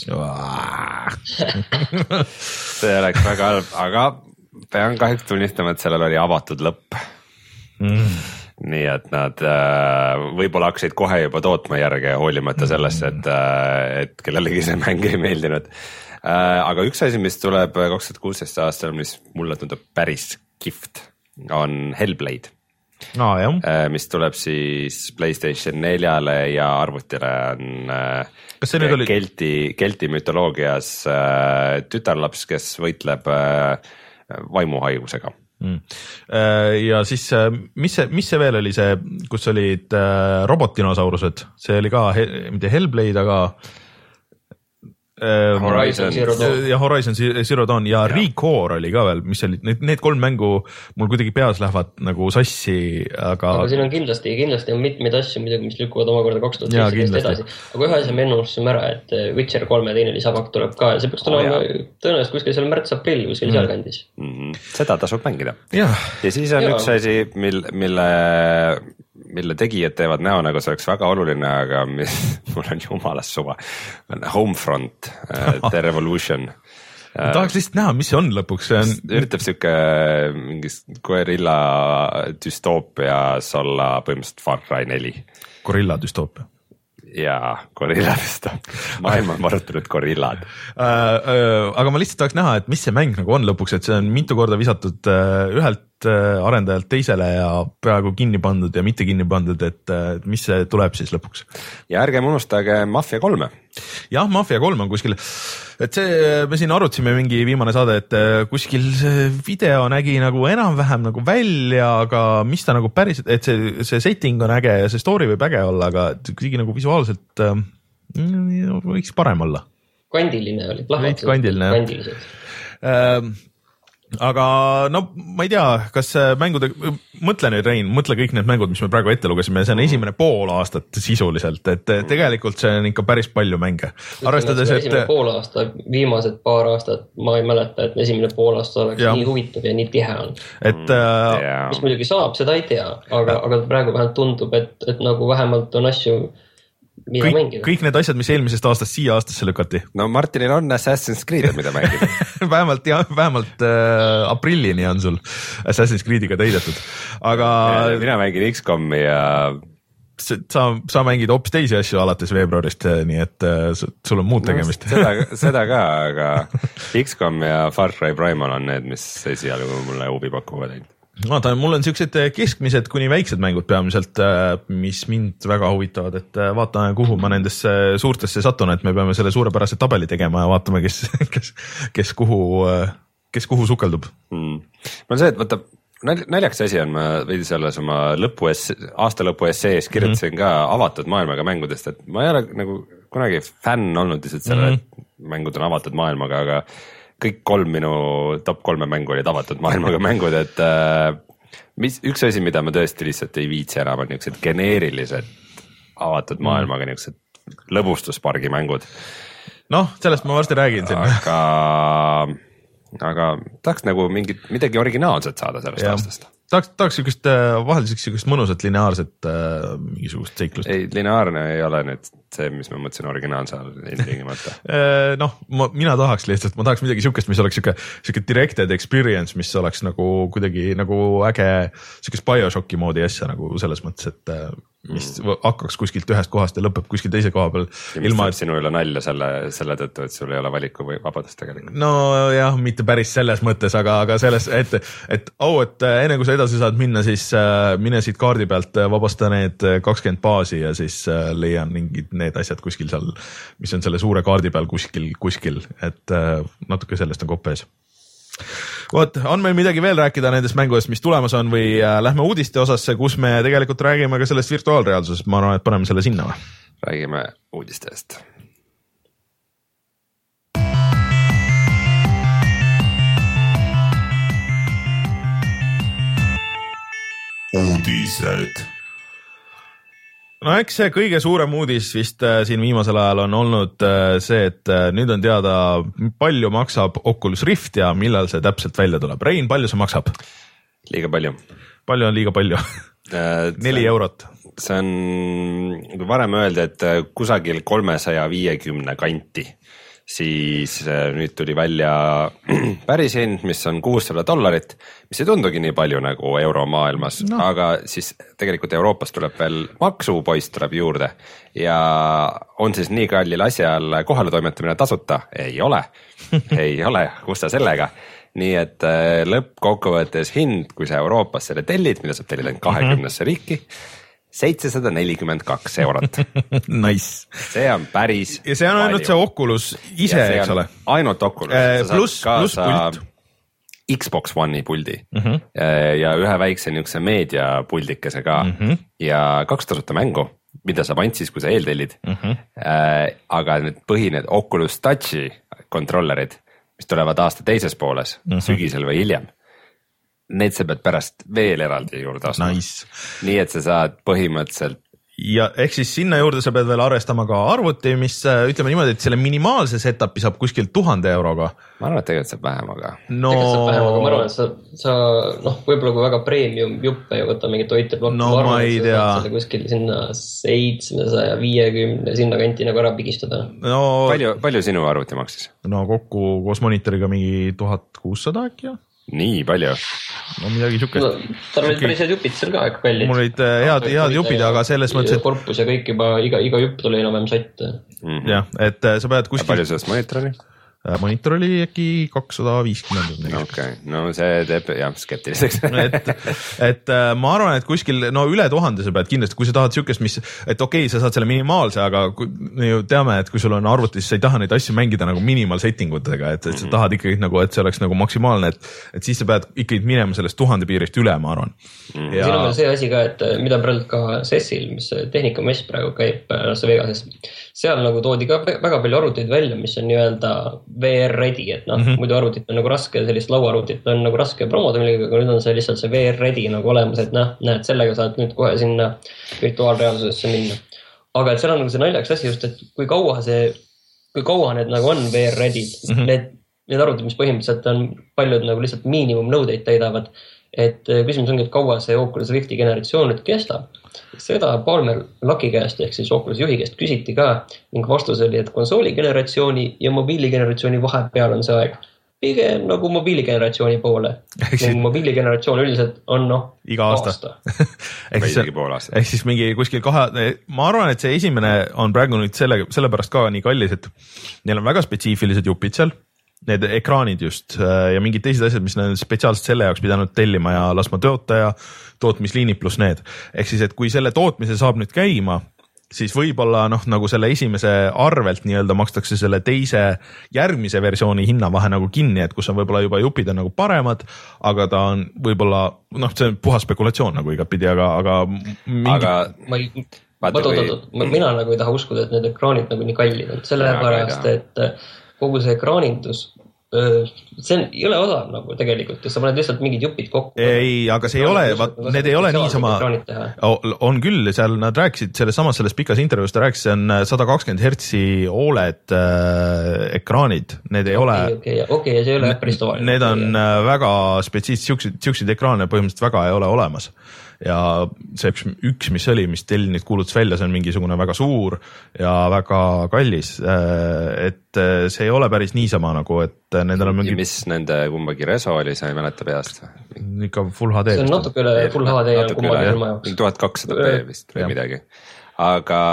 See oleks väga halb, aga pean kahjuks tunnistama, et sellel oli avatud lõpp. Mm. Nii et nad äh, võib-olla hakkasid kohe juba tootma järge hoolimata sellest, et, äh, et kellelegi see mäng ei meeldinud. Äh, aga üks asi, mis tuleb kaks tuhat kuusteist aastal, mis mulle tundub päris kihvt, on Hellblade. No, jah. Äh, mis tuleb siis PlayStation neljale ja arvutile on äh, Kas see nüüd oli... Kelti, Kelti mütoloogias äh, tütarlaps, kes võitleb äh, vaimuhaigusega. Mm. Ja siis mis see, mis see veel oli see, kus olid robotdinosaurused, see oli ka mitte Hellblade, aga Horizon Zero Dawn ja Horizon Zero Dawn ja, ja. Recore oli ka veel, mis olid need, need kolm mängu mul kuidagi peas lähevad nagu sassi, aga aga siin on kindlasti, kindlasti on mitmeid asju midagi, mis lükkuvad omakorda kaks tuhat seitseteist edasi, aga ühe asja me ennustasime ära, et Witcher kolme teine lisapakk tuleb ka ja see peaks tulema oh, tõenäoliselt kuskil seal märts-aprill kuskil mm. seal kandis mm. Seda tasub mängida ja, ja siis on ja. üks asi, mil, mille mille tegijad teevad näo, nagu see oleks väga oluline, aga mis, mul on jumalas suva, on Homefront, uh, The Revolution. Ma tahaks lihtsalt näha, mis see on lõpuks. See on... Üritab siuke mingist Guerilla düstoopias olla põhimõtteliselt Far Cry neli. Gorilla düstoopia. Jaa, Gorilla düstoopia. Maailma on marutanud Gorillad. Uh, uh, aga ma lihtsalt tahaks näha, et mis see mäng nagu on lõpuks, et see on mitu korda visatud uh, ühelt arendajalt teisele ja peaaegu kinni pandud ja mitte kinni pandud, et mis see tuleb siis lõpuks. Ja ärgem unustage Mafia kolme. Jah, Mafia kolm on kuskil, et see, me siin arutsime mingi viimane saade, et kuskil see video nägi nagu enam-vähem nagu välja, aga mis ta nagu päris, et see, see setting on äge ja see story võib äge olla, aga kuigi nagu visuaalselt äh, võiks parem olla. Kandiline oli, plahvatud. Kandiline, kandilised. Äh, aga no ma ei tea, kas mängude, mõtle nüüd Rein, mõtle kõik need mängud, mis me praegu ette lugesime, see on esimene pool aastat sisuliselt, et tegelikult see on ikka päris palju mänge. Arvestades, et esimene pool aasta, viimased paar aastat ma ei mäleta, et esimene pool aasta oleks ja. nii huvitav ja nii tihe on. Et, mm, yeah. Mis muidugi saab, seda ei tea, aga, aga praegu vähemalt tundub, et, et nagu vähemalt on asju Kõik, kõik need asjad, mis eelmisest aastast siia aastasse lükati. No Martinil on Assassin's Creed, mida mängida. vähemalt ja, vähemalt äh, aprillini on sul Assassin's Creediga täidetud. Aga ja, mina mängin X COM-i ja sa, sa mängid hoopis teisi asju alates veebruarist, nii et äh, sul on muud tegemist. No, seda, seda ka, aga X COM ja Far Cry Primal on need, mis esialgu mulle huvi pakuvad ainult. Vaata, mul on siuksed keskmised kuni väiksed mängud peamiselt, mis mind väga huvitavad, et vaatame, kuhu ma nendesse suurtesse satun, et me peame selle suurepärase tabeli tegema ja vaatame, kes, kes, kes kuhu, kes kuhu sukeldub. Hmm. Ma on see, et vaata, naljakas asi on, ma veidi selles oma lõpu esse, aasta lõpu essees kirjutasin mm-hmm. ka avatud maailmaga mängudest, et ma ei ole nagu kunagi fänn olnud lihtsalt selle, mm-hmm. et mängud on avatud maailmaga, aga kõik kolm minu top kolme mängu olid avatud maailmaga mängud, et äh, mis, üks asi, mida ma tõesti lihtsalt ei viitsi enam, on niisugused geneerilised avatud maailmaga niisugused lõbustuspargi mängud. Noh, sellest ma varsti räägin siin. Aga, aga tahaks nagu mingit, midagi originaalset saada sellest ja. aastast. Tahaks, tahaks siukest, vahel siukest mõnusat lineaarset äh, mingisugust seiklust. Ei, lineaarne ei ole nüüd see, mis ma mõtlesin originaalse ilmtingimata. noh, ma, mina tahaks lihtsalt, ma tahaks midagi siukest, mis oleks siuke, siuke directed experience, mis oleks nagu kuidagi nagu äge, siukest BioShocki moodi asja nagu selles mõttes, et mis mm. hakkaks kuskilt ühest kohast ja lõpeb kuskil teise koha peal. Ja mis ilma, et... sinu üle nalja selle, selle tõttu, et sul ei ole valiku või vabadust tegelikult. No jah, mitte päris selles mõttes, aga, aga selles, et, et au, oh, et enne kui sa edasi saad minna, siis äh, mine siit kaardi pealt, vabasta need kakskümmend baasi ja siis äh, leian mingid need asjad kuskil seal, mis on selle suure kaardi peal kuskil, kuskil, et äh, natuke sellest on kopees. Vot, on meil midagi veel rääkida nendest mängudest, mis tulemas on või äh, lähme uudiste osasse, kus me tegelikult räägime ka sellest virtuaalreaalsusest, ma arvan, et paneme selle sinna või? Räägime uudistest. Uudised. No eks see kõige suurem uudis vist äh, siin viimasel ajal on olnud äh, see, et äh, nüüd on teada, palju maksab Oculus Rift ja millal see täpselt välja tuleb. Rein, palju see maksab? Liiga palju. Palju on liiga palju? Neli eurot. See on, kui varem öeldi, et kusagil kolmesaja viiekümne kanti, siis nüüd tuli välja päris hind, mis on kuussada dollarit, mis ei tundugi nii palju nagu euromaailmas, no. Aga siis tegelikult Euroopas tuleb veel maksupoist tuleb juurde ja on siis nii kallil asjal kohale toimetamine tasuta? Ei ole, ei ole, kus ta sellega. Nii et lõppkokkuvõttes hind, kui sa Euroopas selle tellid, mida saab tellida kahekümnesse riiki, seitsesada nelikümmend kaks eurot. Nice. See on päris ja see on palju. Ainult see Oculus ise, eks ole? Ainult Oculus. Äh, plus, plus pult. Xbox One'i puldi mm -hmm. ja ühe väikse niisuguse meediapuldikese ka mm -hmm. ja kaks tasuta mängu, mida saab ainult siis, kui sa eeltellid mm. -hmm. Äh, aga need põhined Oculus Touchi kontrollerid, mis tulevad aasta teises pooles, mm -hmm. sügisel või hiljem. Need sa pead pärast veel eraldi juurde astuma. Nice. Nii et sa saad põhimõtteliselt. Ja ehk siis sinna juurde sa pead veel arvestama ka arvuti, mis ütleme niimoodi, et selle minimaalse setupi saab kuskil tuhande euroga. Ma arvan, et tegelikult saab vähem, aga. No... Tegelikult saab vähem, aga ma arvan, et sa, sa noh, võib-olla kui väga premium juppe ja võtta mingit toiteplokki. No ma, ma ei tea. Selle kuskil sinna seitsmesaja viiekümne sinna kanti nagu ära pigistada. No... Palju, palju sinu arvuti maksis? No kokku koos monitoriga mingi tuhat kuussada äkki jah. Nii palju? No midagi sukest. No, tal olid päris head jupid seal ka, äkki kallid. Mul olid head, head jupid, aga selles mõttes, et... Korpus ja kõik juba, iga, iga jupp tuli enam-vähem satt. Mm -hmm. Jah, et sa pead kuskil... Palju sellest monitor oli? Monitor oli äkki kakssada viiskümmend. Okei, okay. No see teeb jah skeptiliseks. et, et ma arvan, et kuskil no üle tuhande sa pead kindlasti, kui sa tahad siukest, mis, et okei okay,, sa saad selle minimaalse, aga kui, me ju teame, et kui sul on arvutis, sa ei taha neid asju mängida nagu minimal setting utega, et, et sa tahad ikkagi nagu, et see oleks nagu maksimaalne, et, et siis sa pead ikkagi minema sellest tuhande piirist üle, ma arvan. Ja... Siin on veel see asi ka, et mida praegu ka S E S-il, mis tehnikamess praegu käib Las Vegases, seal nagu toodi ka väga palju arvuteid välja, mis on nii-öelda V R ready, et noh, mm -hmm. muidu arvutit on nagu raske, sellist lauaarvutit on nagu raske promoda millega, aga nüüd on see lihtsalt see V R ready nagu olemas, et noh, näed, sellega saad nüüd kohe sinna virtuaalreaalsusesse minna. Aga et seal on nagu see naljaks asi just, et kui kaua see, kui kaua need nagu on V R ready, mm -hmm. need, need arvutid, mis põhimõtteliselt on paljud nagu lihtsalt miinimumnõudeid täidavad, et küsimus ongi, et kaua see Oculus Rifti generatsioon nüüd kestab. Seda Palmer Lucky käest ehk siis Oculus juhi käest küsiti ka ning vastus oli, et konsooli generatsiooni ja mobiili generatsiooni vahepeal on see aeg pigem nagu mobiili generatsiooni poole. Mobiili generatsioon üldiselt on noh, iga aasta, aasta. ehk, siis, ehk siis mingi kuskil kahe, ma arvan, et see esimene on praegu nüüd selle, sellepärast ka nii kallis, et neil on väga spetsiifilised jupid seal. Need ekraanid just ja mingid teised asjad, mis nad spetsiaalselt selle jaoks pidanud tellima ja laskma tööta ja tootmisliinid pluss need. Ehk siis, et kui selle tootmise saab nüüd käima, siis võib-olla noh, nagu selle esimese arvelt nii-öelda makstakse selle teise järgmise versiooni hinnavahe nagu kinni, et kus on võib-olla juba jupid on nagu paremad, aga ta on võib-olla noh, see on puhas spekulatsioon nagu igatpidi, aga, aga mingi... aga ma ei, oot, oot, oot, mina nagu ei taha uskuda, et need ekraanid nagu nii kallid on, sellepärast, et kogu see ekraanindus, see on, ei ole odav nagu tegelikult, sa paned lihtsalt mingid jupid kokku. Ei, aga see ei ole, need ei ole niisama, on küll, seal nad rääkisid selles samas selles pikas intervjuus, ta rääkis, see on sada kakskümmend hertsi O L E D äh, ekraanid, need ei okay, ole, okei, okay, okay, see ei ole päris tavaline. Need on ja. väga spetsiifilised, siukseid ekraane põhimõtteliselt väga ei ole olemas. Ja see üks, üks, mis oli, mis teil nüüd kuulutas välja, see on mingisugune väga suur ja väga kallis, et see ei ole päris niisama nagu, et nendel on mingi... Mis nende kumbagi reso oli, sa ei mäleta peast? Ikka Full H D. See on natuke üle Full H D ja kumbagi ilma jaoks. tuhat kakssada p vist või midagi. Aga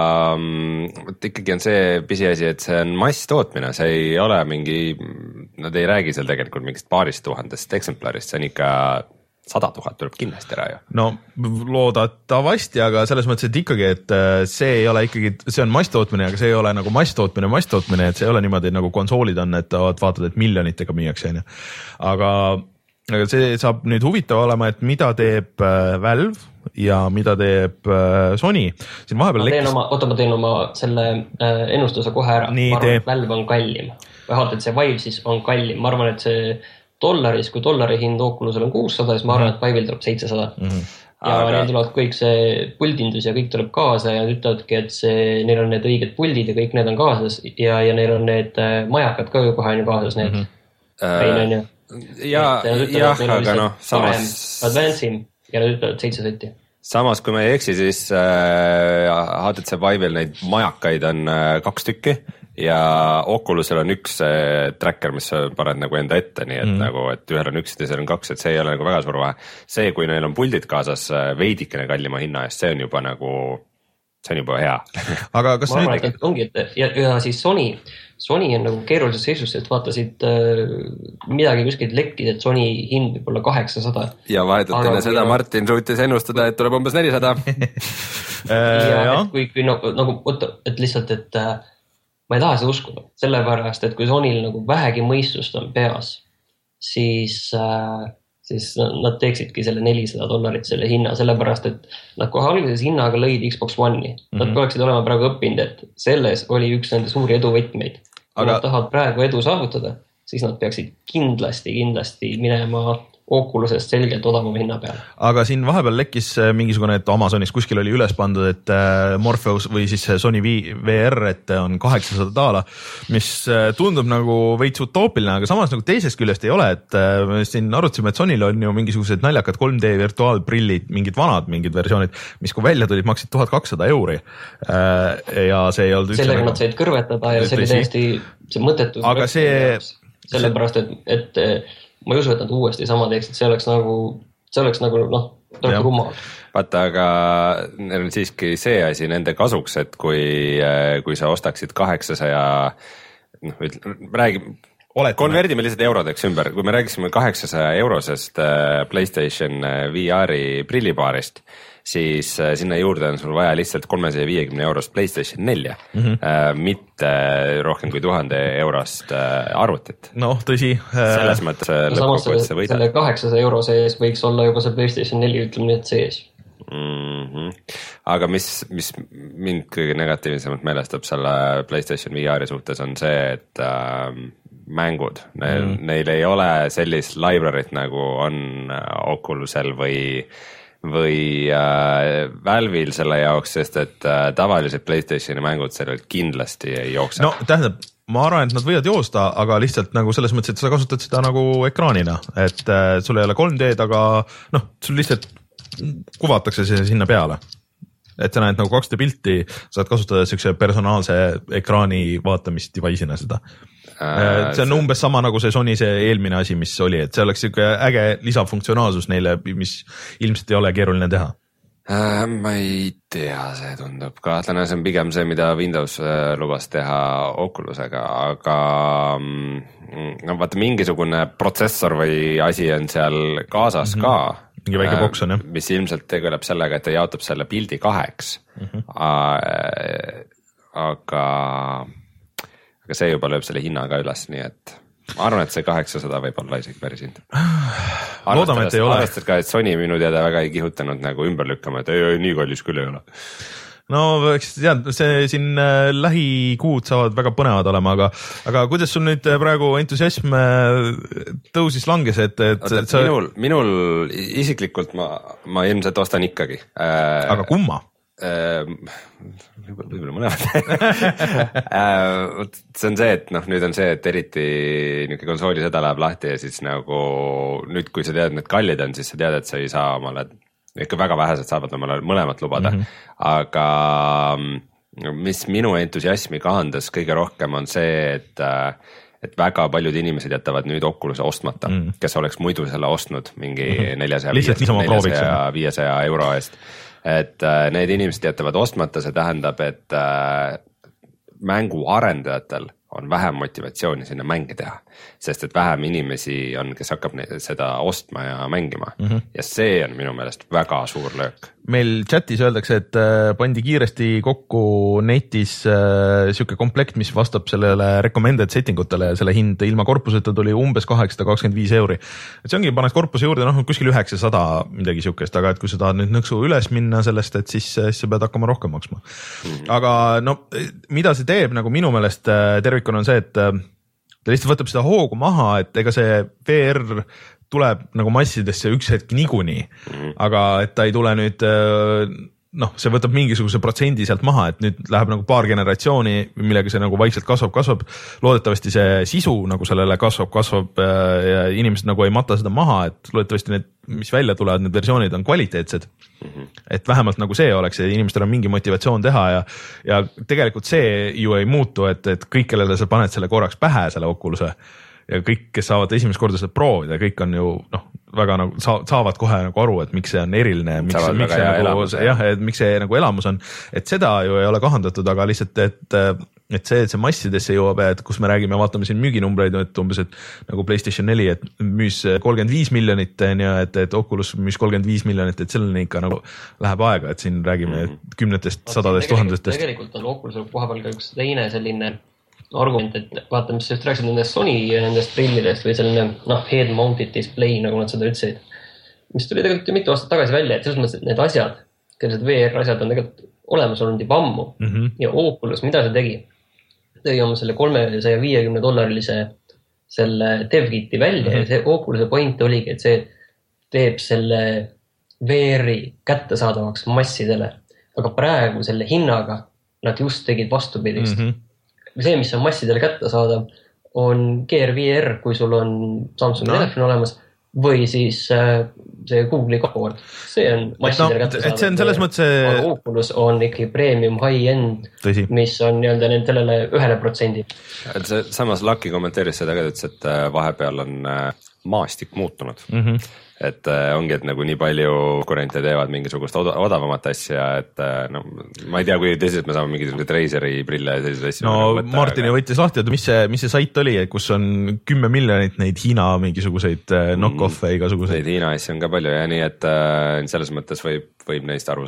ikkagi on see pisiasi, et see on masstootmine, see ei ole mingi, nad ei räägi seal tegelikult mingist paarist tuhandest eksemplarist, see on ikka... sada tuhat tuleb kindlasti ära ju. No loodatavasti, aga selles mõttes, et ikkagi, et see ei ole ikkagi, see on masstootmine, aga see ei ole nagu masstootmine, masstootmine, et see ei ole niimoodi nagu konsoolid on, et vaatad, et miljonitega müüakse. Aga, aga see saab nüüd huvitav olema, et mida teeb Valve ja mida teeb Sony. Siin vahepeal ma teen oma, oota, ma teen oma selle ennustuse kohe ära. Nii, ma arvan, et Valve on kallim. Vähemalt, et see Vive siis on kallim. Ma arvan, et see dollaris, kui dollari hind Oculusel on kuussada, siis ma arvan, et Vive'il tuleb seitsesada. Mm-hmm. Ja aga... neil tulevad kõik see puldindus ja kõik tuleb kaasa ja nad ütlevadki, et see, neil on need õiged puldid ja kõik need on kaasas ja, ja neil on need majakad ka juba on ju kaasas need. Mm-hmm. Rein on ju. Ja, jah, aga noh, samas... Advance'im ja nad ütlevad seitse setti. Samas, kui ma ei eksi, siis äh, H T C Vive'il neid majakaid on äh, kaks tükki. Ja Oculusel on üks tracker, mis paned nagu enda ette, nii et mm. nagu, et ühel on üks ja teisel on kaks, et see ei ole nagu väga suur vahe. See, kui neil on puldid kaasas veidikene kallima hinna eest, see on juba nagu, see on juba hea. Aga kas ma arvan, nüüd... et ongi, et ja, ja siis Sony, Sony on nagu keerulises seisus, et vaatasid äh, midagi kuskilt lekkid, et Sony hind võib olla kaheksasada. Ja vahetult enne seda ja... Martin suutis ennustada, et tuleb umbes nelisada. ja et kui, kui nagu, nagu, et lihtsalt, et äh, ma ei taha seda uskuda, sellepärast, et kui Sonyl nagu vähegi mõistust on peas, siis, äh, siis nad teeksidki selle nelisada dollarit selle hinna, sellepärast, et nad kohe alguses hinnaga lõid Xbox One'i. Nad mm-hmm. oleksid olema praegu õppinud, et selles oli üks nende suuri eduvõtmeid. Kui Aga... nad tahavad praegu edu saavutada, siis nad peaksid kindlasti, kindlasti minema Oculusest selgelt odavama hinna peale. Aga siin vahepeal lekkis mingisugune, et Amazonis kuskil oli üles pandud, et Morpheus või siis Sony V R, et on kaheksasada daala, mis tundub nagu veits utoopiline, aga samas nagu teisest küljest ei ole, et me siin arutasime, et Sonyl on ju mingisugused naljakad kolm D virtuaalprillid, mingid vanad mingid versioonid, mis kui välja tulid, maksid tuhat kakssada euri. Ja see ei olnud sellega nad said kõrvetada ja see oli täiesti see mõttetu. Aga see... Sellepärast, et, et ma ei usu, et nad uuesti sama teeksid, see oleks nagu, see oleks nagu, noh, tõesti rumal. Vaata, aga neil on siiski see asi nende kasuks, et kui, kui sa ostaksid kaheksasaja, noh, räägime, konverdime lihtsalt eurodeks ümber, kui me räägisime kaheksasaja eurosest PlayStation V R-i prillipaarist, siis sinna juurde on sul vaja lihtsalt kolmesaja viiekümne eurost PlayStation nelja, mm-hmm. äh, mitte rohkem kui tuhande eurost äh, arvutit. Noh, tõsi. Selles mõttes lõppkokkuvõttes see võidab. Selle kaheksasaja euro sees võiks olla juba see PlayStation neli, ütleme nii, et sees. mm. -hmm. aga mis, mis mind kõige negatiivsemalt meelestab selle PlayStation V R-i suhtes on see, et äh, mängud, neil mm., neil ei ole sellist library't nagu on Oculusel või, või äh, Valve'il selle jaoks, sest et äh, tavalised PlayStationi mängud sellel kindlasti ei jookse. No tähendab, ma arvan, et nad võivad joosta, aga lihtsalt nagu selles mõttes, et sa kasutad seda nagu ekraanina, et äh, sul ei ole kolm D-d, aga noh, sul lihtsalt kuvatakse see sinna peale. Et sa näed nagu kaks D pilti, saad kasutada siukse personaalse ekraani vaatamist device'ina seda. Äh, see on umbes sama nagu see Sony see eelmine asi, mis oli, et see oleks siuke äge lisafunktsionaalsus neile, mis ilmselt ei ole keeruline teha. Äh, ma ei tea, see tundub kahtlane, see on pigem see, mida Windows lubas teha Oculusega, aga no vaata, mingisugune protsessor või asi on seal kaasas mm -hmm. ka. Mingi väike boks on jah. Mis ilmselt tegeleb sellega, et ta jaotab selle pildi kaheks mm. -hmm. aga, aga see juba lööb selle hinna ka üles, nii et ma arvan, et see kaheksasada võib olla isegi päris hind. Loodame, et ei ole. Arvestad ka, et Sony minu teada väga ei kihutanud nagu ümber lükkama, et ei, ei, nii kallis küll ei ole. No eks tead, see siin äh, lähikuud saavad väga põnevad olema, aga, aga kuidas sul nüüd praegu entusiasm tõusis langes, et, et Oota, sa... minul, minul isiklikult ma, ma ilmselt ostan ikkagi äh,. Aga kumma? Äh, võib-olla mõlemad. äh, see on see, et noh, nüüd on see, et eriti niisugune konsooli seda läheb lahti ja siis nagu nüüd, kui sa tead, need kallid on, siis sa tead, et sa ei saa omale ikka väga vähesed saavad omale mõlemat lubada mm, -hmm. aga mis minu entusiasmi kahandas kõige rohkem on see, et, et väga paljud inimesed jätavad nüüd Oculus'e ostmata mm, -hmm. kes oleks muidu selle ostnud mingi mm -hmm. neljasaja viiesaja euro eest. Et need inimesed jätavad ostmata, see tähendab, et mängu arendajatel on vähem motivatsiooni sinna mänge teha, sest et vähem inimesi on, kes hakkab seda ostma ja mängima mm -hmm. ja see on minu meelest väga suur löök. Meil chatis öeldakse, et pandi kiiresti kokku netis äh, siuke komplekt, mis vastab sellele recommended setting utele ja selle hind ilma korpuseta tuli umbes kaheksasada kakskümmend viis euri. Et see ongi, paned korpuse juurde, noh kuskil üheksasada midagi siukest, aga et kui sa tahad nüüd nõksu üles minna sellest, et siis, siis sa pead hakkama rohkem maksma mm. -hmm. aga no mida see teeb nagu minu meelest tervikuna on see, et ta lihtsalt võtab seda hoogu maha, et ega see V R tuleb nagu massidesse üks hetk niikuinii mm, -hmm. aga et ta ei tule nüüd noh, see võtab mingisuguse protsendi sealt maha, et nüüd läheb nagu paar generatsiooni, millega see nagu vaikselt kasvab, kasvab. Loodetavasti see sisu nagu sellele kasvab, kasvab ja inimesed nagu ei mata seda maha, et loodetavasti need, mis välja tulevad, need versioonid on kvaliteetsed mm. -hmm. et vähemalt nagu see oleks ja inimestel on mingi motivatsioon teha ja, ja tegelikult see ju ei muutu, et, et kõik, kellele sa paned selle korraks pähe, selle Oculus'e ja kõik, kes saavad esimest korda seda proovida, kõik on ju noh, väga nagu saavad kohe nagu aru, et miks see on eriline, miks, miks see nagu, jah, et miks see nagu elamus on, et seda ju ei ole kahandatud, aga lihtsalt, et, et see, et see massidesse jõuab, et kus me räägime, vaatame siin müüginumbreid, et umbes, et nagu PlayStation neli, et müüs kolmkümmend viis miljonit, et, et Oculus müüs kolmkümmend viis miljonit, et selleni ikka nagu läheb aega, et siin räägime mm. kümnetest, sadadest, tuhandetest. Tegelikult on Oculusel koha peal ka üks teine selline argument, et vaata, mis sa just rääkisid nendest Sony nendest prillidest või selline noh, head-mounted display, nagu nad seda ütlesid, mis tuli tegelikult ju mitu aastat tagasi välja, et selles mõttes, et need asjad, sellised V R asjad on tegelikult olemas olnud juba ammu mm -hmm. ja Oculus, mida see tegi? Tõi oma selle kolmesaja viiekümne dollarilise selle DevKiti välja mm -hmm. ja see Oculus'e point oligi, et see teeb selle V R-i kättesaadavaks massidele, aga praegu selle hinnaga nad just tegid vastupidist mm. -hmm. see, mis on massidele kättesaadav, on Gear V R, kui sul on Samsungi no. telefon olemas või siis äh, see Google'i kaart. See on massidele no, kättesaadav. Et see on selles mõttes... Aga Oculus on ikkagi premium high-end, mis on nii-öelda sellele ühele protsendi. See, samas Lucky kommenteeris seda ka, ütles, et vahepeal on maastik muutunud. Mm -hmm. Et äh, ongi, et nagu nii palju konkurente teevad mingisugust oda, odavamat asja, et äh, no ma ei tea, kui teised me saame mingisugused Razeri prille ja selliseid asju. No võtta, Martini aga... võttis lahti, et mis see, mis see sait oli, kus on kümme miljonit neid Hiina mingisuguseid knock-off'e igasuguseid. Neid Hiina asju on ka palju ja nii, et äh, selles mõttes võib, võib neist aru saada.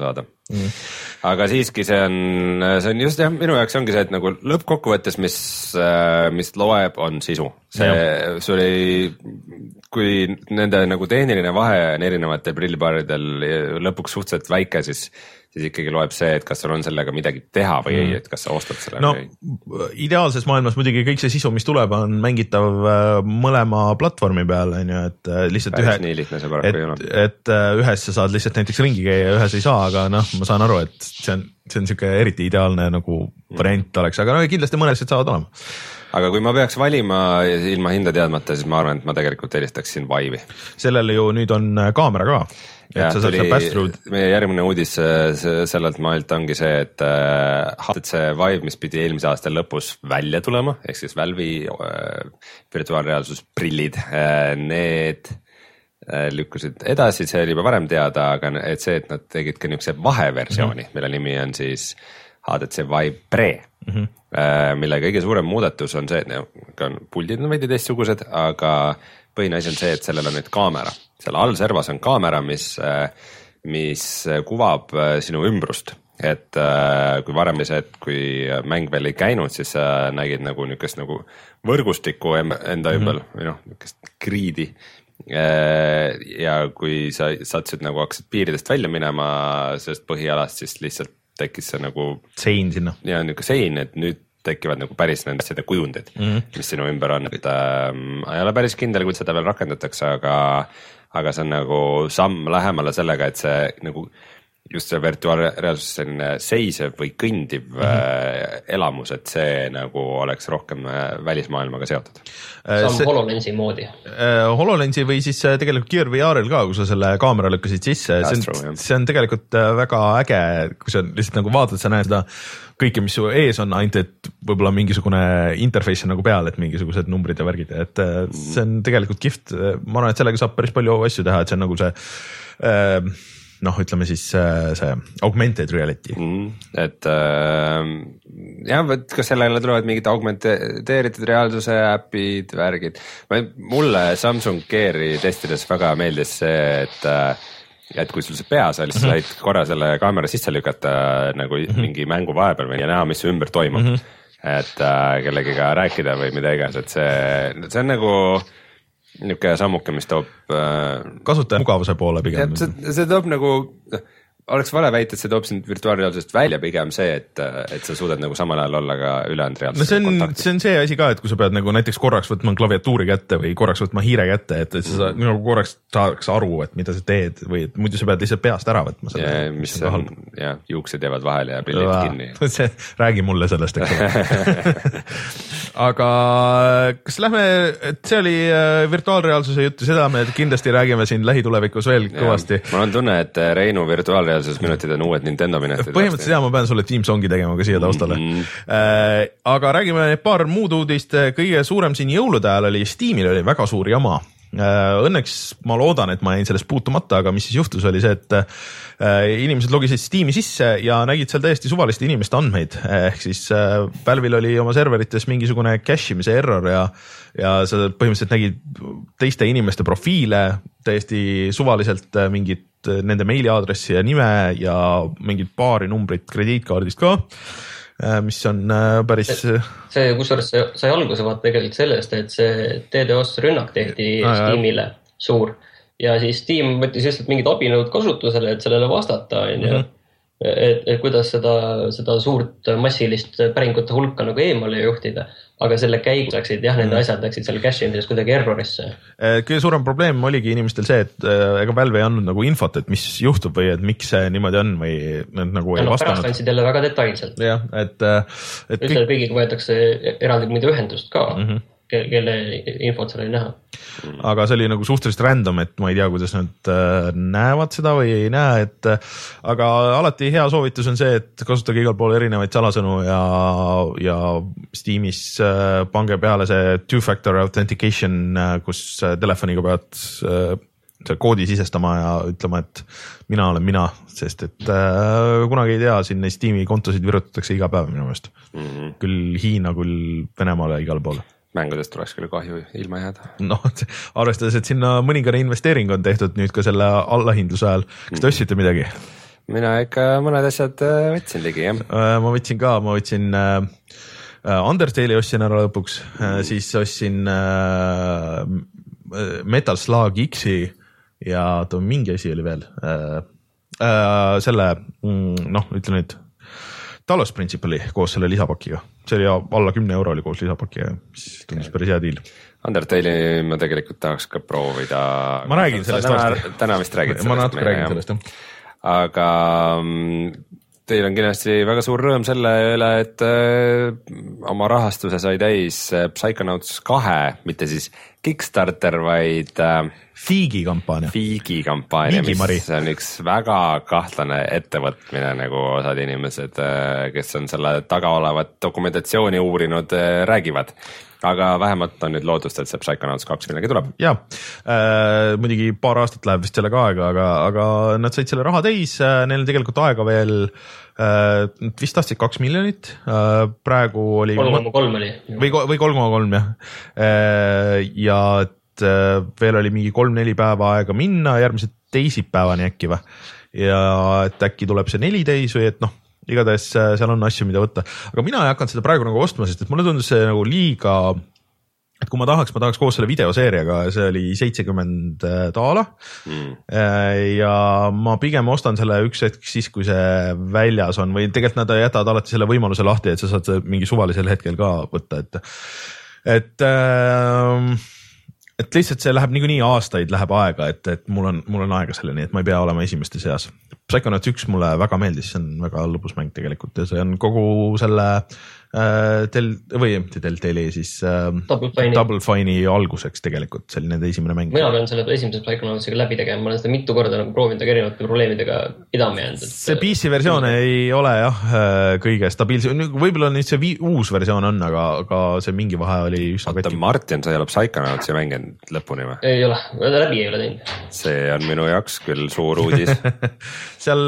mm. aga siiski see on, see on just jah, minu jaoks ongi see, et nagu lõppkokkuvõttes, mis, mis loeb, on sisu. see, see oli, kui nende nagu tehniline vahe on erinevatel prillipaaridel lõpuks suhteliselt väike, siis siis ikkagi loeb see, et kas sul on sellega midagi teha või ei, et kas sa ostad selle no, või ei. Ideaalses maailmas muidugi kõik see sisu, mis tuleb, on mängitav mõlema platvormi peal, on ju, et lihtsalt Päris ühe, nii lihtne see paraku ei ole. et ühes sa saad lihtsalt näiteks ringi käia ja ühes ei saa, aga noh, ma saan aru, et see on, see on siuke eriti ideaalne nagu variant oleks, aga no kindlasti mõned asjad saavad olema. Aga kui ma peaks valima ilma hinda teadmata, siis ma arvan, et ma tegelikult elistaksin Vive'i. Sellele ju nüüd on kaamera ka. Ja, tuli, meie järgmine uudis sellelt maailmt ongi see, et H T C Vive, mis pidi eelmise aasta lõpus välja tulema, ehk siis Valve'i virtuaalreaalsusprillid, need lükkusid edasi, see oli juba varem teada, aga et see, et nad tegid ka niisuguse vaheversiooni, mm-hmm. mille nimi on siis H T C Vive Pre, mm-hmm. mille kõige suurem muudatus on see, et on puldid on veidi teistsugused, aga põhine asi on see, et sellel on nüüd kaamera. Seal all servas on kaamera, mis, mis kuvab sinu ümbrust. Et kui varem oli see, et kui mäng veel ei käinud, siis sa nägid nagu niukest nagu võrgustikku enda ümber mm-hmm. või noh, niukest griidi. Ja kui sa satsid nagu hakkasid piiridest välja minema sellest põhialast, siis lihtsalt tekkis see nagu sein sinna. Ja niuke sein, et nüüd tekivad nagu päris nende asjade kujundid, mm-hmm. mis sinu ümber on, et äh, ei ole päris kindel, kui seda veel rakendatakse, aga, aga see on nagu samm lähemale sellega, et see nagu just see virtuaalreaalsus selline seisev või kõndiv mm-hmm. elamus, et see nagu oleks rohkem välismaailmaga seotud. See on HoloLensi moodi. HoloLensi või siis tegelikult Gear V R-il ka, kui sa selle kaamera lükkasid sisse, see on, see on tegelikult väga äge, kui sa lihtsalt nagu vaatad, sa näed seda kõike, mis su ees on, ainult et võib-olla mingisugune interface on nagu peal, et mingisugused numbrid ja värgid, et see on tegelikult kihvt, ma arvan, et sellega saab päris palju asju teha, et see on nagu see äh, noh, ütleme siis see augmented reality mm,. Et äh, jah, võt, kas sellele tulevad mingid augmenteeritud reaalsuse äpid, värgid. Mulle Samsung Gear'i testides väga meeldis see, et et kui sul see peas oli, siis said korra selle kaamera sisse lükata nagu mm-hmm. mingi mängu vahepeal või näha, mis ümber toimub mm-hmm. et äh, kellegiga rääkida või mida igas, et see, see on nagu niuke sammuke, mis toob äh, kasutaja mugavuse poole pigem. See, see toob nagu, oleks vale väita, et see toob sind virtuaalreaalsusest välja, pigem see, et, et sa suudad nagu samal ajal olla ka ülejäänud reaalsus. No see on, see on see asi ka, et kui sa pead nagu näiteks korraks võtma klaviatuuri kätte või korraks võtma hiire kätte, et, et sa mm. nagu korraks saaks aru, et mida sa teed või et muidu sa pead lihtsalt peast ära võtma. Ja, mis see on, ja juuksed jäävad vahele ja prillid ja, kinni. See, räägi mulle sellest, aga kas lähme, et see oli virtuaalreaalsuse juttu, seda me kindlasti räägime siin lähitulevikus veel ja, kõvasti. Mul on tunne, et Reinu virtuaalreaalsus minutid on uued Nintendo minutid. Põhimõtteliselt jah, ma pean sulle Team Songi tegema ka siia taustale mm. äh, aga räägime paar muud uudist, kõige suurem siin jõulude ajal oli Steamil oli väga suur jama. Õnneks ma loodan, et ma jäin sellest puutumata, aga mis siis juhtus oli see, et inimesed logisid Steam'i sisse ja nägid seal täiesti suvaliste inimeste andmeid, ehk siis Valve'il oli oma serverites mingisugune cache imise error ja, ja sa põhimõtteliselt nägid teiste inimeste profiile täiesti suvaliselt mingit nende meiliaadressi ja nime ja mingid paari numbrit krediitkaardist ka, mis on päris see, see kusjuures sai alguse vaata tegelikult sellest, et see DDoS rünnak tehti ah, Steamile jah. Suur ja siis Steam võttis lihtsalt mingid abinõud kasutusele, et sellele vastata on ju, et, et kuidas seda, seda suurt massilist päringute hulka nagu eemale juhtida, aga selle käigus läksid jah, nende asjad läksid seal cache imises kuidagi errorisse. Kõige suurem probleem oligi inimestel see, et ega Valve ei andnud nagu infot, et mis juhtub või et miks see niimoodi on või nad nagu ei no, vastanud. Pärast andsid jälle väga detailselt. jah, et, et ütlele kõigiga võetakse eraldi muidu ühendust ka, mm-hmm. kelle infot seal ei näha. Aga see oli nagu suhteliselt random, et ma ei tea, kuidas nad näevad seda või ei näe, et aga alati hea soovitus on see, et kasutage igal pool erinevaid salasõnu ja, ja Steamis pange peale see two-factor authentication, kus telefoniga pead see koodi sisestama ja ütlema, et mina olen mina, sest et äh, kunagi ei tea, siin neid Steam'i kontosid virutatakse iga päev minu meelest mm-hmm. küll Hiina, küll Venemaale igal pool. Mängudest tuleks küll kahju ilma jääda. noh, arvestades, et sinna mõningane investeering on tehtud nüüd ka selle allahindluse ajal. Kas te ostsite midagi? mina ikka mõned asjad võtsin ligi, jah. ma võtsin ka, ma võtsin äh, Undertale'i ostsin ära lõpuks mm., siis ostsin äh, Metal Slug X-i ja too mingi asi oli veel äh,. Äh, selle, noh, ütle nüüd Talos Principali koos selle lisapakiga, see oli alla kümne euro oli koos lisapakiga, mis tundus päris hea diil. Undertale'i ma tegelikult tahaks ka proovida. Ma räägin sellest täna, täna vist räägid sellest. Ma natuke räägin sellest, jah. Aga teil on kindlasti väga suur rõõm selle üle, et oma rahastuse sai täis Psychonauts kahe, mitte siis Kickstarter, vaid Fiigi kampaania. Fiigi kampaania, mis on üks väga kahtlane ettevõtmine, nagu osad inimesed, kes on selle taga olevat dokumentatsiooni uurinud, räägivad. Aga vähemalt on nüüd loodust, et see Psychonauts kaks millegi tuleb. Jaa, äh, muidugi paar aastat läheb vist sellega aega, aga, aga nad said selle raha täis, neil on tegelikult aega veel äh, vist tahtsid kaks miljonit, äh, praegu oli kolm koma kolm oli. Või, või kolm koma kolm, jah. Äh, ja et äh, veel oli mingi kolm-neli päeva aega minna, järgmised teisipäevani äkki või. Ja et äkki tuleb see neli täis või et noh, igatahes seal on asju, mida võtta, aga mina ei hakanud seda praegu nagu ostma, sest et mulle tundus see nagu liiga, et kui ma tahaks, ma tahaks koos selle videoseeriaga, see oli seitsekümmend daala mm. ja ma pigem ostan selle üks hetk siis, kui see väljas on või tegelikult nad jätavad alati selle võimaluse lahti, et sa saad mingi suvalisel hetkel ka võtta, et, et äh, et lihtsalt see läheb niikuinii aastaid läheb aega, et, et mul on, mul on aega selleni, et ma ei pea olema esimeste seas. Psychonauts üks mulle väga meeldis, see on väga lõbus mäng tegelikult ja see on kogu selle äh, tel, või mitte Telltale'i siis äh, Double Fine'i. Double Fine'i alguseks tegelikult, see oli nende esimene mäng. Mina pean selle esimese Psychonautsiga läbi tegema, ma olen seda mitu korda nagu proovinud aga erinevate probleemidega pidama jäänud. See P C versioon ei ole jah kõige stabiilse, võib-olla nüüd see vii, uus versioon on, aga, aga see mingi vahe oli üsna katki. Martin, sa ei ole Psychonautsi mänginud lõpuni või? Ei ole, läbi ei ole teinud. See on minu jaoks küll suur uudis. seal,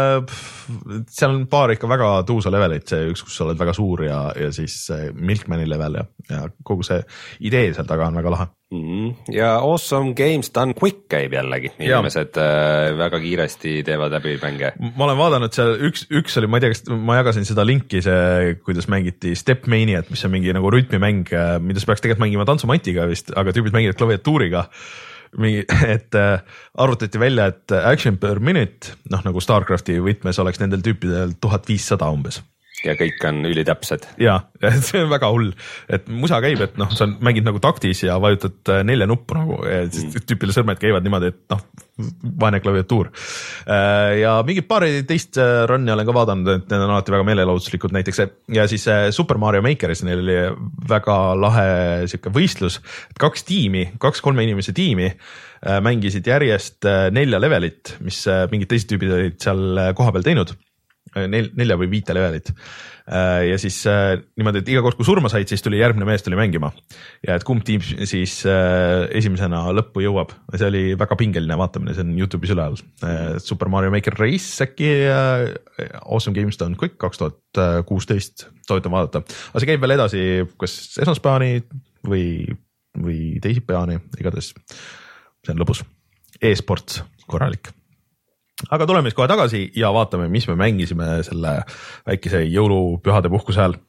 seal on paar ikka väga tuusa levelit, see üks, kus sa oled väga suur ja, ja siis Milkmani level ja, ja kogu see idee seal taga on väga lahe. Mm-hmm. Ja Awesome Games Done Quick käib jällegi, inimesed äh, väga kiiresti teevad läbi mänge. Ma olen vaadanud seal, üks, üks oli, ma ei tea, kas ma jagasin seda linki, see, kuidas mängiti Step Maniat, mis on mingi nagu rütmimäng, mida sa peaks tegelikult mängima tantsumatiga vist, aga tüübid mängivad klaviatuuriga. Mingi, et äh, arvutati välja, et action per minute, noh nagu Starcrafti võtmes oleks nendel tüüpidel tuhat viissada umbes. Ja kõik on ülitäpsed. Ja, see on väga hull, et musa käib, et noh, sa mängid nagu taktis ja vajutad nelja nuppu nagu, siis mm. tüüpile sõrmed käivad niimoodi, et noh, vaene klaviatuur. Ja mingid paari teist run'i olen ka vaadanud, et need on alati väga meelelauduslikud näiteks ja siis Super Mario Makeris neil oli väga lahe siuke võistlus, et kaks tiimi, kaks kolme inimese tiimi mängisid järjest nelja levelit, mis mingid teised tüübid olid seal koha peal teinud. Nel, nelja või viite levelit ja siis niimoodi, et iga kord kui surma said, siis tuli järgmine mees tuli mängima ja et kumb tiim siis esimesena lõppu jõuab, see oli väga pingeline vaatamine, see on YouTube'is üleval. Super Mario Maker Race äkki, Awesome Games Done Quick kaks tuhat kuusteist, soovitan vaadata, aga see käib veel edasi kas esmaspäevani või, või teisipäevani, igatahes see on lõbus, e-sports korralik. Aga tuleme siis kohe tagasi ja vaatame, mis me mängisime selle väikese jõulupühade puhkuse ajal.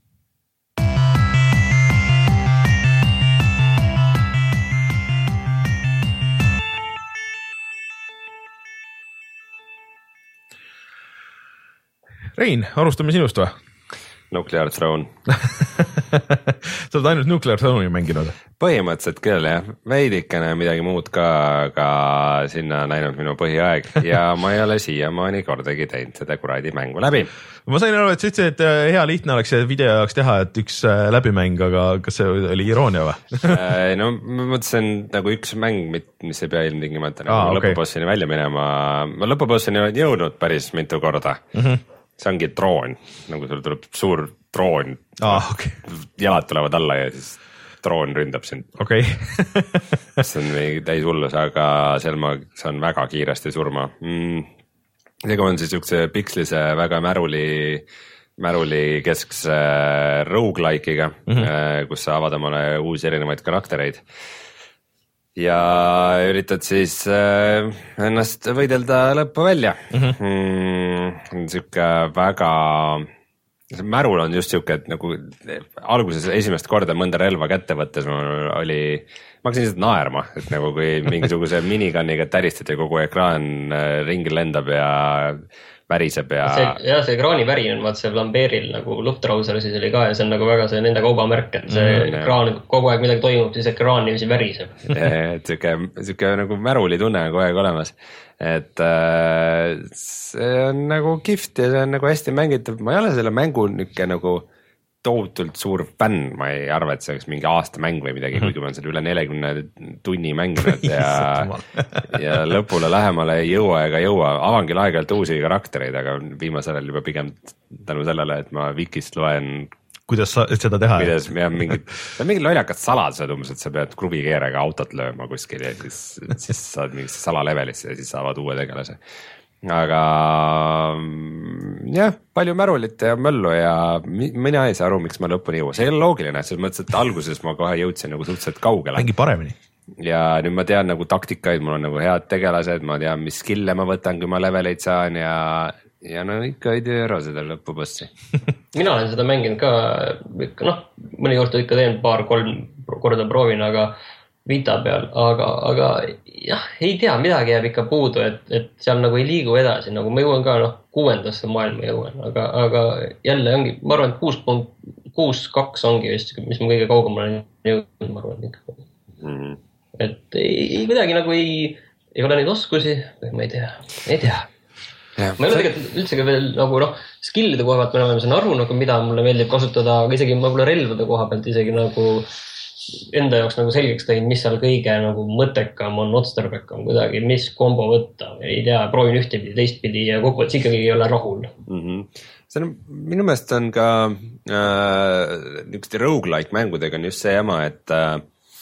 Rein, alustame sinust või? Nuclear Throne. Sa oled ainult Nuclear Throne'i mänginud? Põhimõtteliselt küll jah, veidikene midagi muud ka, aga sinna näinud minu põhiaeg ja ma ei ole siiamaani kordagi teinud seda kuradi mängu läbi. Ma sain aru, et sa ütlesid, et hea lihtne oleks see video jaoks teha, et üks läbimäng, aga kas see oli iroonia või? No ma mõtlesin nagu üks mäng, mis ei pea ilmtingimata nagu ah, okay. lõpubossini välja minema. Ma lõpubossini olen jõudnud päris mitu korda. Mm-hmm. See ongi droon, nagu sul tuleb suur droon, ah, okay. jalad tulevad alla ja siis droon ründab sind. Okay. See on mingi täis hullus, aga seal ma saan väga kiiresti surma. Mm. Tegu on siis üks pikslise väga märuli, märuli keskse roguelike'iga, mm-hmm. kus sa avad omale uusi erinevaid karaktereid. ja üritad siis äh, ennast võidelda lõppu välja mm-hmm. mm,. Siuke väga, märul on just siuke, et nagu alguses esimest korda mõnda relva kätte võttes mul oli, ma hakkasin lihtsalt naerma, et nagu kui mingisuguse minigunniga täristad ja kogu ekraan ringi lendab ja väriseb ja. See, jah, see ekraani väri on vaat see Lambertil nagu Luftrauser siis oli ka ja see on nagu väga see nende kaubamärk, et see mm, ekraan jah. Kogu aeg midagi toimub, siis ekraan niiviisi väriseb. et siuke, siuke nagu märuli tunne on kogu aeg olemas, et äh, see on nagu kihvt ja see on nagu hästi mängitav, ma ei ole selle mängu niuke nagu tohutult suur fänn, ma ei arva, et see oleks mingi aasta mäng või midagi, kuigi ma olen selle üle neljakümne tunni mänginud ja, ja lõpule lähemale ei jõua ega jõua, avangi aeg-ajalt uusi karaktereid, aga viimasel ajal juba pigem tänu sellele, et ma Wikist loen kuidas sa, seda teha? Kuidas jah, mingid, mingid lollakad saladused umbes, et sa pead kruvikeerega autot lööma kuskil ja siis, siis saad mingisse salalevelisse ja siis saavad uue tegelase. Aga jah, palju märulit ja möllu ja mina ei saa aru, miks ma lõpuni jõua. See ei ole loogiline, selles mõttes, et alguses ma kohe jõudsin nagu suhteliselt kaugele. Mängi paremini. Ja nüüd ma tean nagu taktikaid, mul on nagu head tegelased, ma tean, mis skill'e ma võtan, kui ma leveleid saan ja, ja no ikka ei tee ära seda lõpupõssi. Mina olen seda mänginud ka, noh, mõni kord ikka teen paar-kolm korda proovin, aga Vita peal, aga, aga jah, ei tea, midagi jääb ikka puudu, et, et seal nagu ei liigu edasi, nagu ma jõuan ka, noh, kuuendasse maailma jõuan, aga, aga jälle ongi, ma arvan, et kuus punkt kuus kaks ongi vist, mis ma kõige kaugemale jõudnud, ma arvan ikka. Mm-hmm. Et ei, ei, midagi nagu ei, ei ole neid oskusi, ma ei tea, ei tea. Ja, ma ei ole tegelikult üldse ka veel nagu noh, skillide koha pealt me oleme saan aru, nagu mida mulle meeldib kasutada, aga isegi ma pole relvade koha pealt isegi nagu enda jaoks nagu selgeks tõin, mis seal kõige nagu mõttekam on, otstarbekam kuidagi, mis kombo võtta, ei tea, proovin ühtepidi, teistpidi ja kokkuvõttes ikkagi ei ole rahul. Mm-hmm. See on, minu meelest on ka äh, niisuguste roguelike mängudega on just see jama, et äh,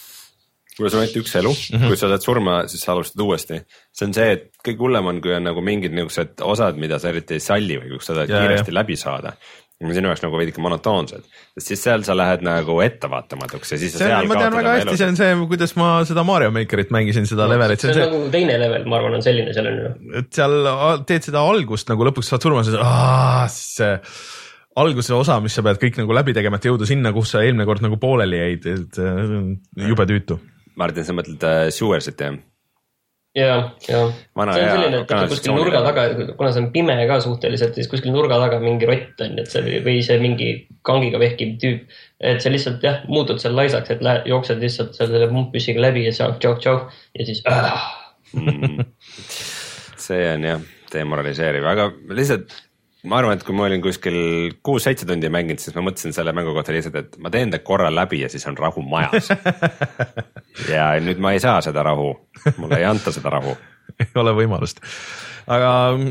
kui sul on ainult üks elu, mm-hmm. kui sa saad surma, siis sa alustad uuesti. See on see, et kõik hullem on, kui on nagu mingid niisugused osad, mida sa eriti ei salli või kui sa saad kiiresti ja. Läbi saada. Sinu jaoks nagu veidike monotoonsed, sest siis seal sa lähed nagu ettevaatamatuks ja siis see on, ma tean väga hästi, see on see, kuidas ma seda Mario Makerit mängisin, seda no, levelit. See on see, nagu teine level, ma arvan, on selline seal on ju. Et seal teed seda algust nagu lõpuks saad surma, siis aah, see alguse osa, mis sa pead kõik nagu läbi tegema, et jõuda sinna, kus sa eelmine kord nagu pooleli jäid, et jube tüütu. Martin, sa mõtled uh, Sewersit, jah? Ja, ja. See on selline, et kuskil nurga taga, kuna see on pime ka suhteliselt, siis kuskil nurga taga mingi rott on, et see, või see mingi kangiga vehkib tüüp, et see lihtsalt jah, muutud seal laisaks, et lähe, jooksed lihtsalt selle pumppüssiga läbi ja tšau, tšau, tšau ja siis äh. mm. See on jah, demoraliseeriv, aga lihtsalt ma arvan, et kui ma olin kuskil kuus-seitse tundi mänginud, siis ma mõtlesin selle mängu kohta lihtsalt, et ma teen ta korra läbi ja siis on rahu majas. Ja nüüd ma ei saa seda rahu, mulle ei anta seda rahu. Ei ole võimalust. Aga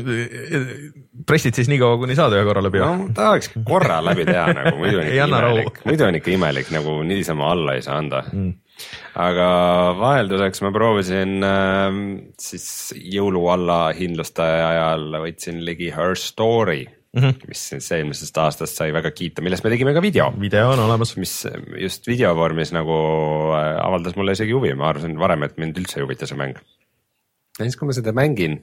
pressid siis nii kaua, kuni saad ühe korra läbi? No tahaks korra läbi teha, nagu muidu on ikka imelik, muidu on ikka imelik, nagu niisama alla ei saa anda. Mm. Aga vahelduseks ma proovisin äh, siis jõulu alla hindluste ajal võtsin ligi Her Story, mm-hmm. mis siis eelmisest aastast sai väga kiita, millest me tegime ka video. Video on olemas. Mis just videovormis nagu äh, avaldas mulle isegi huvi, ma arvasin varem, et mind üldse huvita see mäng. Ja siis kui ma seda mängin,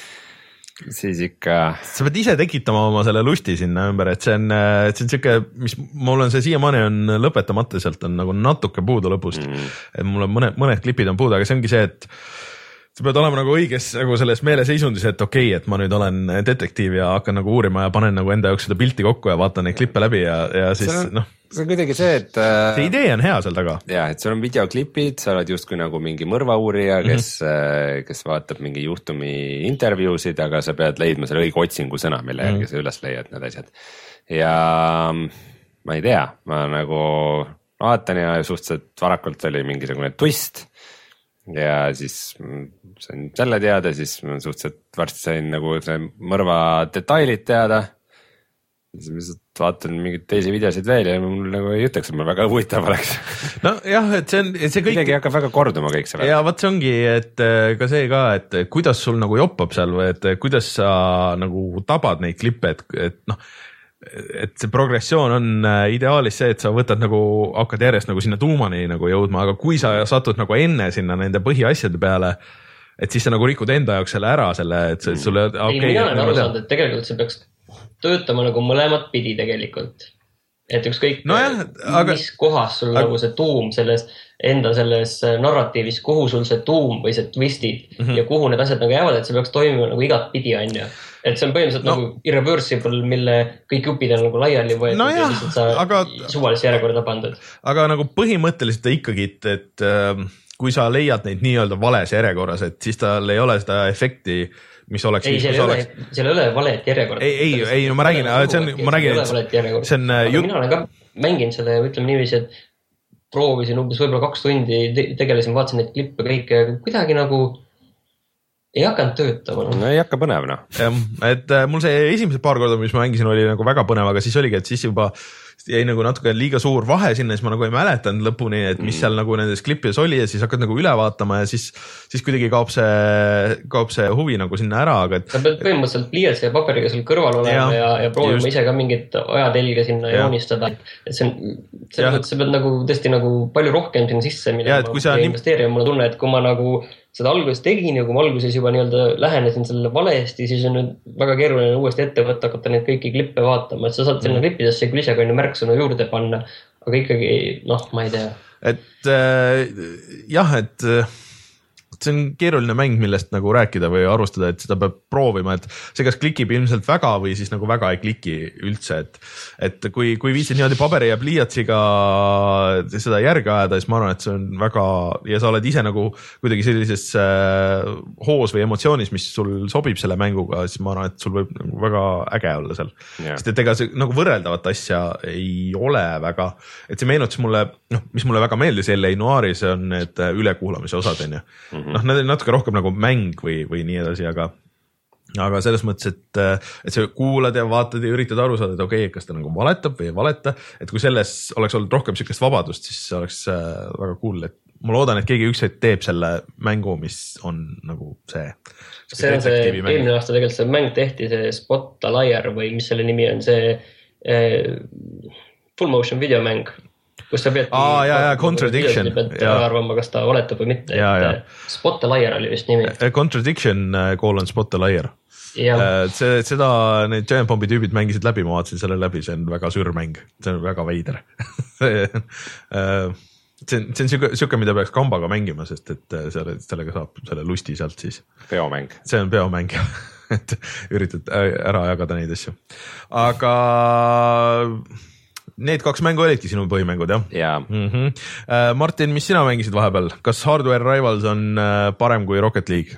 siis ikka sa pead ise tekitama oma selle lusti sinna ümber, et see on, see on siuke, mis mul on see siiamaani on lõpetamata, sealt on nagu natuke puudu lõpust mm. et mul on mõned, mõned klipid on puudu, aga see ongi see, et sa pead olema nagu õiges nagu selles meeleseisundis, et okei okay,, et ma nüüd olen detektiiv ja hakkan nagu uurima ja panen nagu enda jaoks seda pilti kokku ja vaatan neid klippe läbi ja, ja siis see on, noh see on kuidagi see, et see idee on hea seal taga. Jah, et sul on videoklipid, sa oled justkui nagu mingi mõrvauurija, kes, mm-hmm. kes vaatab mingi juhtumi intervjuusid, aga sa pead leidma selle õige otsingu sõna, mille järgi mm-hmm. sa üles leiad need asjad. Ja ma ei tea, ma nagu vaatan ja suhteliselt varakult oli mingisugune twist ja siis sain selle teada, siis suhteliselt varsti sain nagu see mõrva detailid teada. Siis ma vaatan mingeid teisi videosid veel ja mul nagu ei ütleks, et mul väga huvitav oleks. No jah, et see on see kõik midagi hakkab väga korduma kõik see. Ja vaat see ongi, et ka see ka, et kuidas sul nagu joppab seal või et kuidas sa nagu tabad neid klippe, et, et noh, et see progressioon on ideaalis see, et sa võtad nagu, hakkad järjest nagu sinna tuumani nagu jõudma, aga kui sa satud nagu enne sinna nende põhiasjade peale, et siis sa nagu rikud enda jaoks selle ära, selle, et see, sulle okay,. ei, mina olen aru saanud, et tegelikult see peaks töötama nagu mõlemat pidi tegelikult. Et ükskõik no jah, aga, mis kohas sul aga, nagu see tuum selles enda selles narratiivis, kuhu sul see tuum või see twistid mm -hmm. ja kuhu need asjad nagu jäävad, et see peaks toimima nagu igat pidi, on ju. Et see on põhimõtteliselt no. nagu irreversible, mille kõik jupid on nagu laiali võetud no ja lihtsalt sa aga, suvalisse järjekorda pandud. Aga nagu põhimõtteliselt ikkagi, et, et äh, kui sa leiad neid nii-öelda vales järjekorras, et siis tal ei ole seda efekti, mis oleks. Ei, seal ei ole, seal ei ole valet järjekorda. Ei, ei, ei, no ma räägin, see on, ma räägin, et see on. Aga mina olen ka mängin selle, ütleme niiviisi, et proovisin umbes võib-olla kaks tundi, tegelesin, vaatasin neid klippe kõike, kuidagi nagu ei hakanud töötama. No ei hakka põnev, noh. Et mul see esimesed paar korda, mis ma mängisin, oli nagu väga põnev, aga siis oligi, et siis juba jäi nagu natuke liiga suur vahe sinna, siis ma nagu ei mäletanud lõpuni, et mis seal nagu nendes klippides oli ja siis hakkad nagu üle vaatama ja siis, siis kuidagi kaob see, kaob see huvi nagu sinna ära, aga et. Sa pead põhimõtteliselt pliiatsi ja paberiga sul kõrval olema ja, ja, ja proovima just. Ise ka mingit ajatelge sinna ja. Joonistada. Et see on, selles mõttes sa pead nagu tõesti nagu palju rohkem sinna sisse, mille ma investeerima, mul on tunne, et kui ma nagu seda alguses tegin ja kui ma alguses juba nii-öelda lähenesin sellele valesti, siis on nüüd väga keeruline uuesti ette võtta, hakata neid kõiki klippe vaatama, et sa saad sinna klippidesse küll ise ka märksõnu juurde panna, aga ikkagi, noh, ma ei tea. Et äh, jah, et see on keeruline mäng, millest nagu rääkida või arvustada, et seda peab proovima, et see kas klikib ilmselt väga või siis nagu väga ei kliki üldse, et, et kui, kui viitsid niimoodi paberi ja pliiatsiga seda järge ajada, siis ma arvan, et see on väga, ja sa oled ise nagu kuidagi sellises äh, hoos või emotsioonis, mis sul sobib selle mänguga, siis ma arvan, et sul võib nagu väga äge olla seal. Yeah. Sest et ega see nagu võrreldavat asja ei ole väga, et see meenutas mulle, noh, mis mulle väga meeldis L A Noiris on need ülekuulamise osad, on ju. Mm -hmm. noh, need on natuke rohkem nagu mäng või, või nii edasi, aga aga selles mõttes, et, et sa kuulad ja vaatad ja üritad aru saada, et okei okay,, kas ta nagu valetab või ei valeta, et kui selles oleks olnud rohkem sükest vabadust, siis oleks väga cool, et ma loodan, et keegi üks hetk teeb selle mängu, mis on nagu see. See on see, eelmine aasta tegelikult see mäng tehti, see Spot a Liar või mis selle nimi on, see eh, full motion videomäng. Kus sa pead Aa, ja, ja, Contradiction arvama, kas ta valetab või mitte. Ja, ja. Spot a Liar oli vist nimi. Contradiction kool on Spot a Liar. See, seda need Giant Bombi tüübid mängisid läbi, ma vaatasin selle läbi, see on väga sürmäng, see on väga veider. see, see on, see on siuke, mida peaks kambaga mängima, sest et selle, sellega saab selle lusti sealt siis. Peomäng. See on peomäng, et üritad ära jagada neid asju. Aga need kaks mängu olidki sinu põhimängud, jah? Jaa. Mm-hmm. Martin, mis sina mängisid vahepeal? Kas Hardware Rivals on parem kui Rocket League?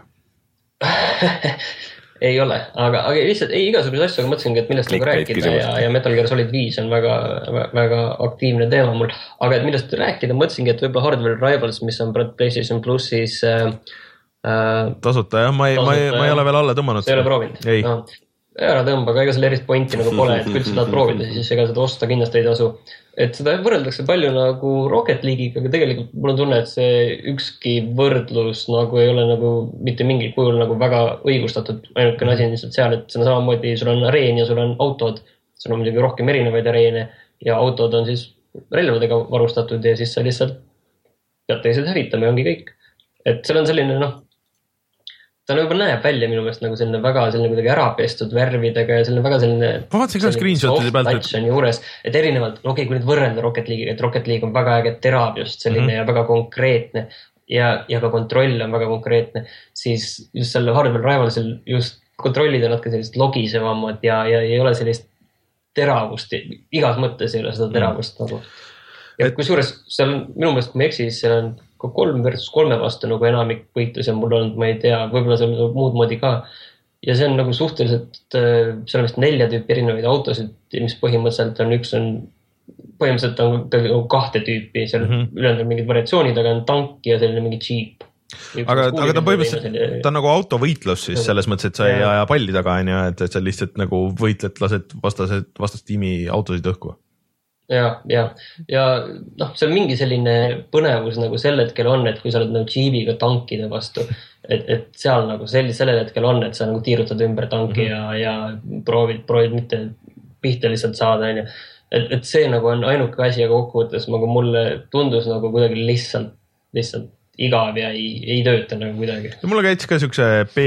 ei ole, aga, aga lihtsalt ei igasuguse asju, aga mõtlesingi, et millest nagu rääkida ja, ja Metal Gear Solid viis on väga, väga aktiivne teema mul. Aga et millest rääkida, mõtlesingi, et võib-olla Hardware Rivals, mis on PlayStation Plussis äh, tasuta, jah? Ma ei, tasuta, ma ei, ma ei ole veel alla tõmmanud. Sa ei ole proovinud? Ei. No. Ära tõmba, aga ega selle erist pointi nagu pole, et kui sa tahad proovida, siis ega seda osta kindlasti ei tasu. Et seda võrreldakse palju nagu Rocket League'iga, aga tegelikult mul on tunne, et see ükski võrdlus nagu ei ole nagu mitte mingil kujul nagu väga õigustatud. Ainukene asi on lihtsalt seal, et see on samamoodi, sul on areen ja sul on autod, sul on muidugi rohkem erinevaid areene ja autod on siis relvadega varustatud ja siis sa lihtsalt pead teised hävitama ja ongi kõik. Et seal on selline, noh, ta juba näeb välja minu meelest nagu selline väga selline kuidagi ärapestud värvidega ja selline väga selline ma vaatasin ka screenshotide pealt, et on juures, et erinevalt, okei okay,, kui nüüd võrrelda Rocket League'iga, et Rocket League on väga äge terav just selline mm-hmm. ja väga konkreetne ja, ja ka kontroll on väga konkreetne, siis just selle Hardware Rivalsil just kontrollid on natuke sellist logisevamad ja, ja ei ole sellist teravust, igas mõttes ei ole seda teravust mm. nagu. Ja et... kui suures, seal on minu meelest, kui ma eksis, seal on kolm versus kolme vastu nagu enamik võitlus ja mul on, ma ei tea, võib-olla seal on muud moodi ka. Ja see on nagu suhteliselt, seal on vist nelja tüüpi erinevaid autosid, mis põhimõtteliselt on, üks on, põhimõtteliselt on, on kahte tüüpi, seal mm-hmm. ülejäänud on mingid variatsioonid, aga on tank ja selline mingi Jeep. Aga, aga ta põhimõtteliselt, selline... ta on nagu autovõitlus siis selles mõttes, et sa ei aja palli taga, et sa lihtsalt nagu võitled, lased vastased, vastast tiimi autosid õhku. Ja, ja, ja noh, see on mingi selline põnevus nagu sel hetkel on, et kui sa oled nagu Jeepiga tankide vastu, et, et seal nagu sel, sellel hetkel on, et sa nagu tiirutad ümber tanki mm-hmm. ja, ja proovid, proovid mitte pihta lihtsalt saada, on ju. Et, et see nagu on ainuke asi, aga kokkuvõttes nagu mulle tundus nagu kuidagi lihtsalt, lihtsalt igav ja ei, ei tööta nagu kuidagi. Mulle käitis ka siukse B...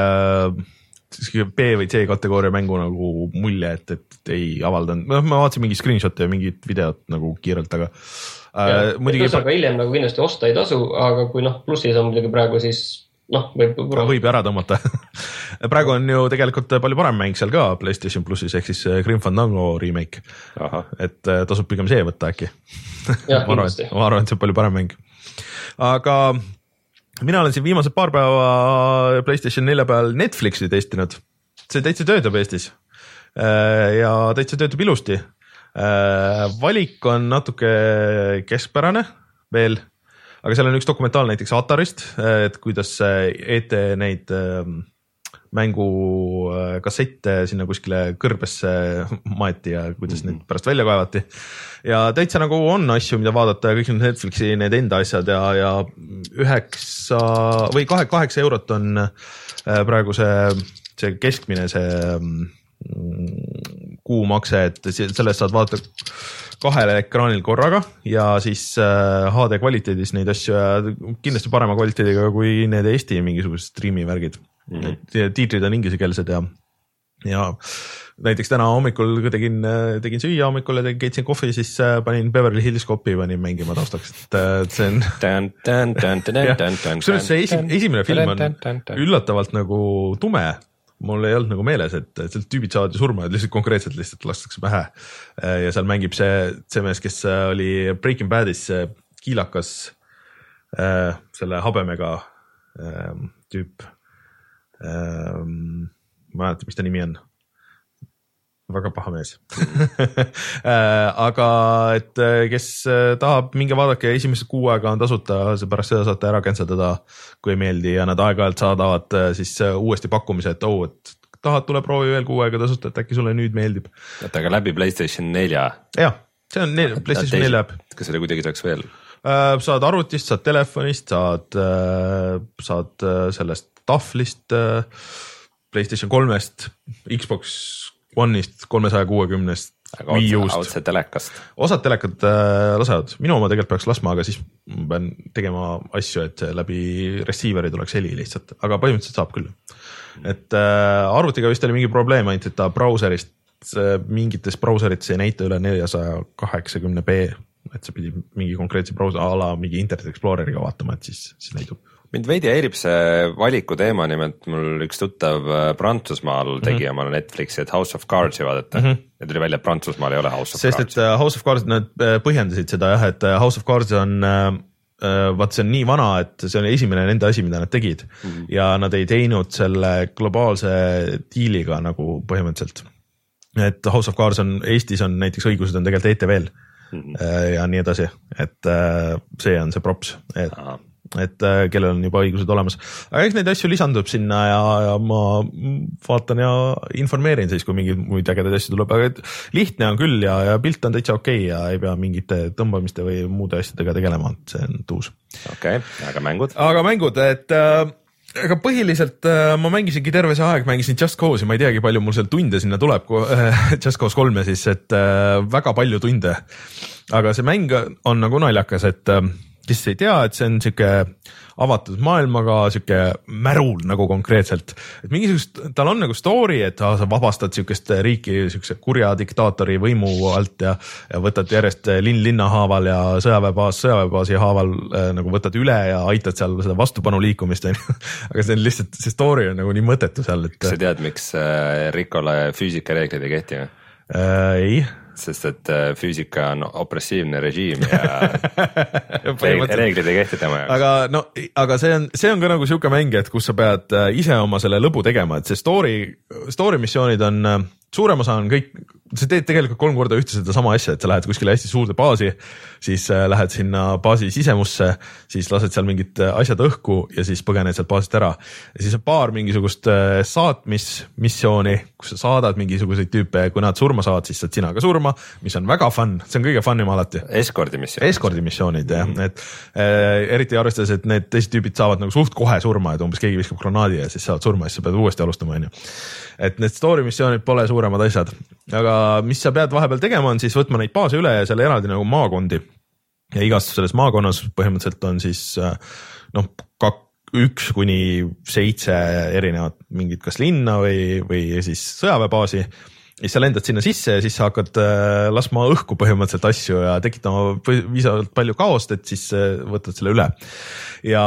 B või C kategooria mängu nagu mulje, et, et ei avaldanud. Ma vaatasin mingi screenshot ja mingit videot nagu kiirelt, aga äh, muidugi... Aga hiljem nagu kindlasti osta ei tasu, aga kui noh, plussis on muidugi praegu, siis noh, võib... Võib ära tõmmata. Praegu on ju tegelikult palju parem mäng seal ka PlayStation plussis, ehk siis Grim Fandango remake. Aha. Et tasub pigem see võtta äkki. Ja, ma, arvan, ma arvan, et see on palju parem mäng. Aga... Mina olen siin viimased paar päeva PlayStation nelja peal Netflixi testinud. See täitsa töötab Eestis ja täitsa töötab ilusti. Valik on natuke keskpärane veel, aga seal on üks dokumentaal näiteks Atarist, et kuidas E T neid mängu kassette sinna kuskile kõrbesse maeti ja kuidas mm-hmm. neid pärast välja kaevati. Ja täitsa nagu on asju, mida vaadata ja kõik need Netflixi need enda asjad ja, ja üheksa või kahe, kaheksa eurot on praegu see, see keskmine see kuumakse, et sellest saad vaadata kahel ekraanil korraga ja siis H D kvaliteedis neid asju ja kindlasti parema kvaliteediga kui need Eesti mingisugused streami värgid. Mm-hmm. Tiitrid on inglisekeelsed ja, ja näiteks täna hommikul tegin, tegin süüa hommikul ja keitsin kohvi, siis panin Beverly Hills Copi panin mängima taustaks, et see on kusjuures see esi, esimene film on üllatavalt nagu tume, mul ei olnud nagu meeles, et sealt tüübid saavad ju surma, et lihtsalt konkreetselt lihtsalt lastakse pähe ja seal mängib see, see mees, kes oli Breaking Badis kiilakas selle habemega tüüp. Ähm, ma mäletan, mis ta nimi on. Väga paha mees. Aga et kes tahab, minge vaadake, esimesed kuu aega on tasuta, pärast seda saate ära canceldada, kui ei meeldi ja nad aeg-ajalt saadavad siis uuesti pakkumise, et oh, et tahad, tule proovi veel kuu aega tasuta, et äkki sulle nüüd meeldib. Et aga läbi PlayStation nelja? Jah, see on nel, PlayStation nelja äpp. Kas selle kuidagi saaks veel? Saad arvutist, saad telefonist, saad, saad sellest tahvlist, PlayStation kolmest, Xbox One'ist, kolmesaja kuuekümnest, Wii U'st. Otse telekast. Osad telekad äh, lasevad. Minu oma tegelikult peaks lasma, aga siis pean tegema asju, et läbi receiver'i tuleks heli lihtsalt. Aga põhimõtteliselt saab küll. Et äh, arvutiga vist oli mingi probleem, ainult et ta brauserist, mingites brauserites ei näita üle nelisada kaheksakümmend p, et see pidi mingi konkreetse brauser ala mingi Internet Exploreriga vaatama, et siis, siis näitub. Mind veidi häirib see valiku teema, nimelt mul üks tuttav Prantsusmaal tegi mm-hmm. oma Netflixi, et House of Cardsi vaadata mm-hmm. ja tuli välja, et Prantsusmaal ei ole House of Sest, Cards. Sest, et House of Cards, nad põhjendasid seda jah, et House of Cards on, vaat see on nii vana, et see on esimene nende asi, mida nad tegid mm-hmm. ja nad ei teinud selle globaalse diiliga nagu põhimõtteliselt. Et House of Cards on, Eestis on näiteks õigused on tegelikult E T V-l mm-hmm. ja nii edasi, et see on see props, et Aha. et kellel on juba õigused olemas. Aga eks neid asju lisandub sinna ja, ja ma vaatan ja informeerin siis, kui mingi muid ägedaid asju tuleb, aga lihtne on küll ja, ja pilt on täitsa okei ja ei pea mingite tõmbamiste või muude asjadega tegelema, see on tuus. Okei, okay, aga mängud? Aga mängud, et äh, aga põhiliselt äh, ma mängisingi terve see aeg, mängisin Just Cause'i, ma ei teagi, palju mul seal tunde sinna tuleb, kui äh, Just Cause kolme siis, et äh, väga palju tunde. Aga see mäng on nagu naljakas, et äh, kes ei tea, et see on siuke avatud maailmaga, siuke märul nagu konkreetselt. Et mingisugust, tal on nagu story, et sa vabastad siukest riiki siukse kurja diktaatori võimu alt ja, ja võtad järjest linn linna haaval ja sõjaväebaas sõjaväebaasi haaval äh, nagu võtad üle ja aitad seal seda vastupanu liikumist. Aga see on lihtsalt, see story on nagu nii mõttetu seal. Et... Kas sa tead, miks äh, Rikole füüsikareeglid ei kehti? Äh, ei. Sest et füüsika on opressiivne režiim ja reeglid ei kehti tema jaoks. Aga no, aga see on, see on ka nagu siuke mäng, et kus sa pead ise oma selle lõbu tegema, et see story, story missioonid on, suurem osa on kõik, sa teed tegelikult kolm korda ühte seda sama asja, et sa lähed kuskile hästi suurde baasi, siis lähed sinna baasi sisemusse, siis lased seal mingid asjad õhku ja siis põgened sealt baasist ära. Ja siis on paar mingisugust saatmismissiooni, kus sa saadad mingisuguseid tüüpe ja kui nad surma saavad, siis saad sina ka surma, mis on väga fun, see on kõige funim alati. Eskordimissioonid. Eskordimissioonid, jah, mm-hmm. et äh, eriti arvestades, et need teised tüübid saavad nagu suht kohe surma, et umbes keegi viskab granaadi ja siis saavad surma ja siis sa pead uuesti alustama, on ju. Et need story missioonid pole suuremad asjad, aga mis sa pead vahepeal tegema, on siis võtma neid baase üle ja seal eraldi nagu maakondi. Ja igas selles maakonnas põhimõtteliselt on siis noh, kak, üks kuni seitse erinevat mingit kas linna või, või siis sõjaväebaasi. Ja sa lendad sinna sisse ja siis sa hakkad laskma õhku põhimõtteliselt asju ja tekitama viisavalt palju kaost, et siis võtad selle üle. Ja,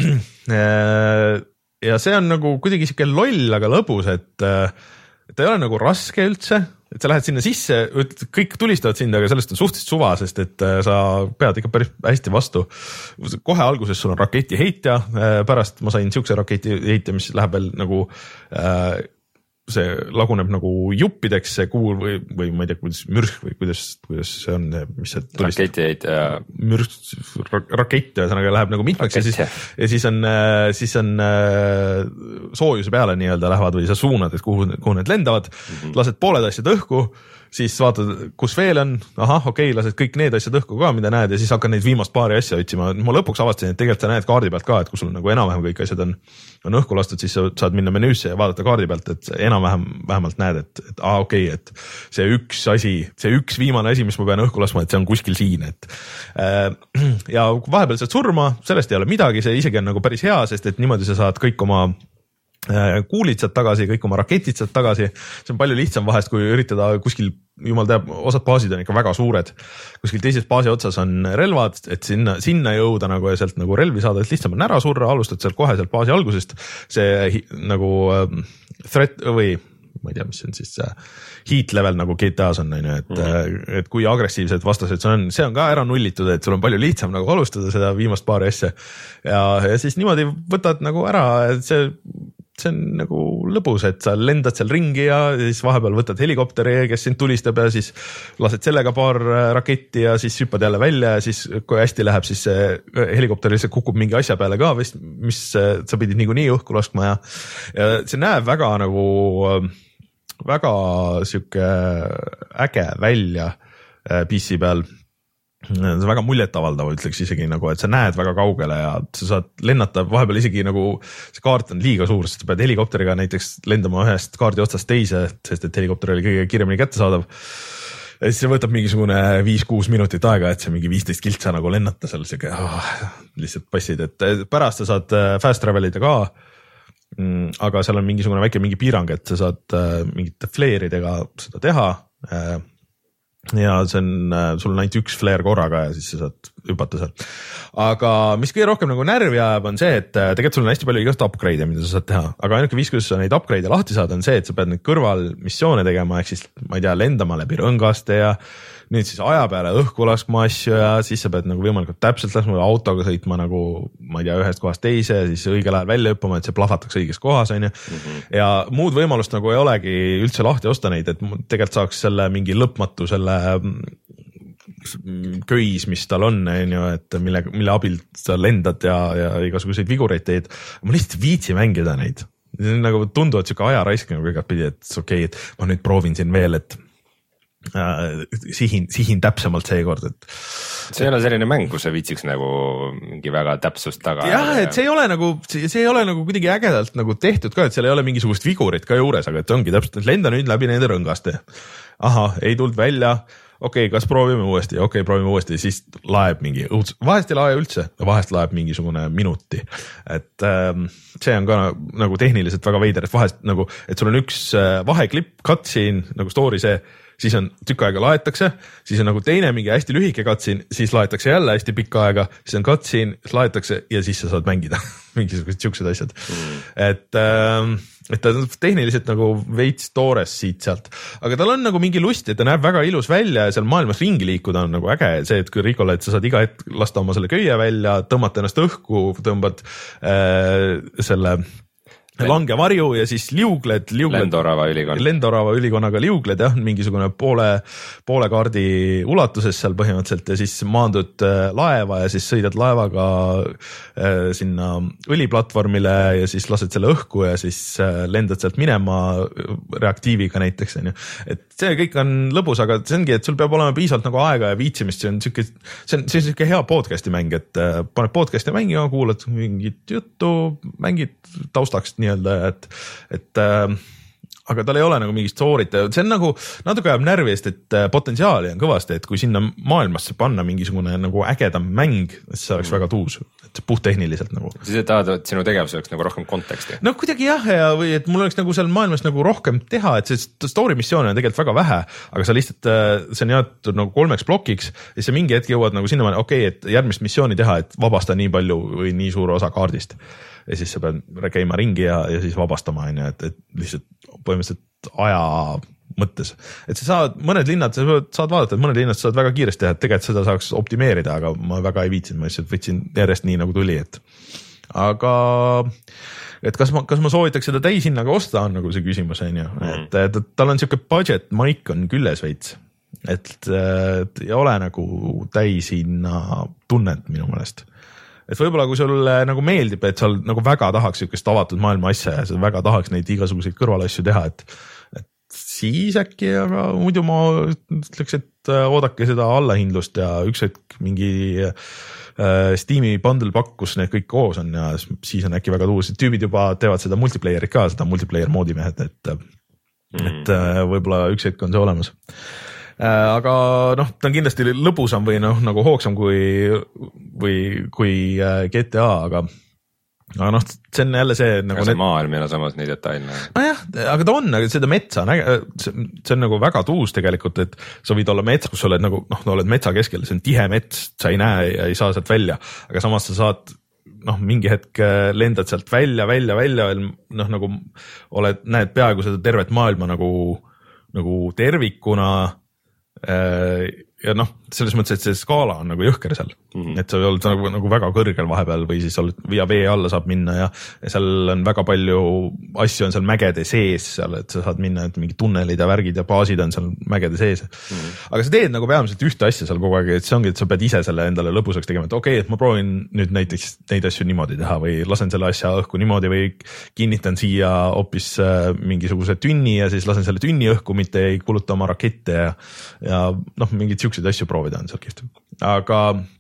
ja see on nagu kuidagi siuke loll, aga lõbus, et, et ta ei ole nagu raske üldse, et sa lähed sinna sisse, kõik tulistavad sind, aga sellest on suhteliselt suva, sest et sa pead ikka päris hästi vastu. Kohe alguses sul on raketiheitja, pärast ma sain siukse raketiheitja, mis läheb veel nagu äh, see laguneb nagu juppideks see kuul või, või ma ei tea, kuidas mürsk või kuidas, kuidas see on, mis see tulistab. Raketiheitja ja mürsk, rakett ühesõnaga läheb nagu mitmeks rakett, ja, siis, ja siis on, siis on soojuse peale nii-öelda lähevad või sa suunad, et kuhu, kuhu need lendavad, mm-hmm. lased pooled asjad õhku, siis vaatad, kus veel on, ahah, okei, lased kõik need asjad õhku ka, mida näed ja siis hakkad neid viimast paari asja otsima. Ma lõpuks avastasin, et tegelikult sa näed kaardi pealt ka, et kui sul nagu enam-vähem kõik asjad on, on õhku lastud, siis sa saad minna menüüsse ja vaadata kaardi pealt, et enam-vähem vähemalt näed, et, et aa, okei, et see üks asi, see üks viimane asi, mis ma pean õhku laskma, et see on kuskil siin, et ja vahepeal saad surma, sellest ei ole midagi, see isegi on nagu päris hea, sest et niimoodi sa saad kõik oma kuulid sealt tagasi, kõik oma raketid sealt tagasi, see on palju lihtsam vahest, kui üritada kuskil, jumal teab, osad baasid on ikka väga suured, kuskil teises baasi otsas on relvad, et sinna, sinna jõuda nagu ja sealt nagu relvi saada, et lihtsam on ära surra, alustad sealt kohe sealt baasi algusest, see nagu threat või ma ei tea, mis on siis heat level nagu G T A-s on, et, mm-hmm. et kui agressiivsed vastased see on, see on ka ära nullitud, et sul on palju lihtsam nagu alustada seda viimast paari asja ja, ja siis niimoodi võtad nagu ära, et see see on nagu lõbus, et sa lendad seal ringi ja siis vahepeal võtad helikopteri, kes sind tulistab ja siis lased sellega paar raketti ja siis hüppad jälle välja ja siis kui hästi läheb, siis see helikopter lihtsalt kukub mingi asja peale ka, mis sa pidid niikuinii õhku laskma ja, ja see näeb väga nagu, väga siuke äge välja P C peal. See on väga muljetavaldav, ütleks isegi nagu, et sa näed väga kaugele ja sa saad lennata vahepeal isegi nagu see kaart on liiga suur, sest sa pead helikopteriga näiteks lendama ühest kaardi otsast teise, sest et helikopter oli kõige kiiremini kättesaadav. Ja siis see võtab mingisugune viis-kuus minutit aega, et see mingi viisteist kiltsa nagu lennata seal, siuke oh, lihtsalt passid, et pärast sa saad fast travelida ka, aga seal on mingisugune väike mingi piirang, et sa saad mingite flare'idega seda teha ja see on, sul on ainult üks flare korraga ja siis sa saad hüpata seal. Aga mis kõige rohkem nagu närvi ajab on see, et tegelikult sul on hästi palju igast upgrade'e, mida sa saad teha, aga ainuke viis, kuidas sa neid upgrade'e lahti saad, on see, et sa pead neid kõrval missioone tegema, ehk siis ma ei tea, lendama läbi rõngaste ja nüüd siis aja peale õhku laskma asju ja siis sa pead nagu võimalikult täpselt laskma autoga sõitma nagu, ma ei tea, ühest kohast teise ja siis õigel ajal välja hüppama, et see plahvataks õiges kohas, on ju. Mm-hmm. Ja muud võimalust nagu ei olegi üldse lahti osta neid, et tegelikult saaks selle mingi lõpmatu selle köis, mis tal on, on ju, et mille, mille abil sa lendad ja, ja igasuguseid vigureid teed. Ma lihtsalt viitsi mängida neid. Nagu tunduvad siuke aja raisk nagu igat pidi, et okei, et ma nüüd proovin siin veel, et äh, sihin, sihin täpsemalt seekord, et see ei ole selline mäng, kus sa viitsiks nagu mingi väga täpsust taga. jah, et see ei ole nagu, see ei ole nagu kuidagi ägedalt nagu tehtud ka, et seal ei ole mingisugust vigurit ka juures, aga et ongi täpselt, et lenda nüüd läbi nende rõngaste. Aha, ei tulnud välja. Okei, okay, kas proovime uuesti? Okei, okay, proovime uuesti, siis laeb mingi, vahest ei lae üldse, vahest laeb mingisugune minuti. Et ähm, see on ka nagu tehniliselt väga veider, et vahest nagu, et sul on üks vaheklipp, cutscene, nagu story see, siis on tükk aega laetakse, siis on nagu teine mingi hästi lühike cutscene, siis laetakse jälle hästi pikka aega, siis on cutscene, siis laetakse ja siis sa saad mängida mingisugused siuksed asjad. Mm. Et, ähm, et ta on tehniliselt nagu veits toores siit sealt, aga tal on nagu mingi lust, et ta näeb väga ilus välja ja seal maailmas ringi liikuda on nagu äge. See, et kui Rikola, et sa saad iga hetk lasta oma selle köie välja, tõmmata ennast õhku, tõmbad äh, selle langevarju ja siis liugled, liugled Lendorava ülikond. Lendorava ülikonnaga liugled, jah, mingisugune poole, poole kaardi ulatuses seal põhimõtteliselt ja siis maandud laeva ja siis sõidad laevaga äh, sinna õliplatvormile ja siis lased selle õhku ja siis äh, lendad sealt minema reaktiiviga näiteks, on ju. Et see kõik on lõbus, aga see ongi, et sul peab olema piisavalt nagu aega ja viitsimist, see on siuke, see on, see on siuke hea podcasti mäng, et äh, paned podcasti mängima, kuulad mingit juttu, mängid taustaks nii-öelda, et, et äh, aga tal ei ole nagu mingit story't, see on nagu natuke ajab närvi eest, et potentsiaali on kõvasti, et kui sinna maailmasse panna mingisugune nagu ägedam mäng, siis see oleks mm. väga tuus, et puhttehniliselt nagu. Siis et tahad, et sinu tegevus oleks nagu rohkem konteksti? No kuidagi jah, ja, või et mul oleks nagu seal maailmas nagu rohkem teha, et see story missioon on tegelikult väga vähe, aga sa lihtsalt, see on jaotud nagu kolmeks plokiks ja see mingi hetk jõuad nagu sinna, okei, okay, et järgmist missiooni teha, et vabasta nii palju või nii suur osa kaardist. Ja siis sa pead käima ringi ja, ja siis vabastama, on ju, et, et lihtsalt põhimõtteliselt aja mõttes. Et sa saad, mõned linnad, sa saad vaadata, et mõned linnad saad väga kiiresti teha, et tegelikult seda saaks optimeerida, aga ma väga ei viitsinud, ma lihtsalt võtsin järjest nii nagu tuli, et aga et kas ma, kas ma soovitaks seda täishinnaga osta, on nagu see küsimus, on ju, et, et tal on siuke budget maik on küljes veits, et, et ei ole nagu täishinna tunnet minu meelest. Et võib-olla kui sulle nagu meeldib, et sa nagu väga tahaks siukest avatud maailma asja ja sa väga tahaks neid igasuguseid kõrvalasju teha, et, et siis äkki, aga muidu ma ütleks, et oodake seda allahindlust ja üks hetk mingi äh, Steam'i bundle pakkus need kõik koos on ja siis on äkki väga tuus. Tüübid juba teevad seda multiplayerit ka, seda multiplayer moodi mehed, et, mm. et äh, võib-olla üks hetk on see olemas. Aga noh, ta on kindlasti lõbusam või noh, nagu hoogsam kui, või, kui G T A, aga, aga noh, see on jälle see nagu. see need... maailm ei ole samas nii detailne. No jah, aga ta on, aga seda metsa, see on nagu väga tuus tegelikult, et sa võid olla mets, kus sa oled nagu, noh, oled metsa keskel, see on tihe mets, sa ei näe ja ei saa sealt välja, aga samas sa saad noh, mingi hetk lendad sealt välja, välja, välja, noh, nagu oled, näed peaaegu seda tervet maailma nagu, nagu tervikuna. Ja noh, selles mõttes, et see skaala on nagu jõhker seal, mm-hmm. et sa oled nagu, nagu väga kõrgel vahepeal või siis oled via vee alla saab minna ja, ja seal on väga palju asju on seal mägede sees seal, et sa saad minna, et mingid tunnelid ja värgid ja baasid on seal mägede sees. Mm-hmm. Aga sa teed nagu peamiselt ühte asja seal kogu aeg, et see ongi, et sa pead ise selle endale lõbusaks tegema, et okei okay,, et ma proovin nüüd näiteks neid asju niimoodi teha või lasen selle asja õhku niimoodi või kinnitan siia hoopis mingisuguse tünni ja siis lasen selle tünni õhku, mitte ei kuluta oma rakette ja, ja noh, mingid siukseid asju proovida on seal kihvt. Aga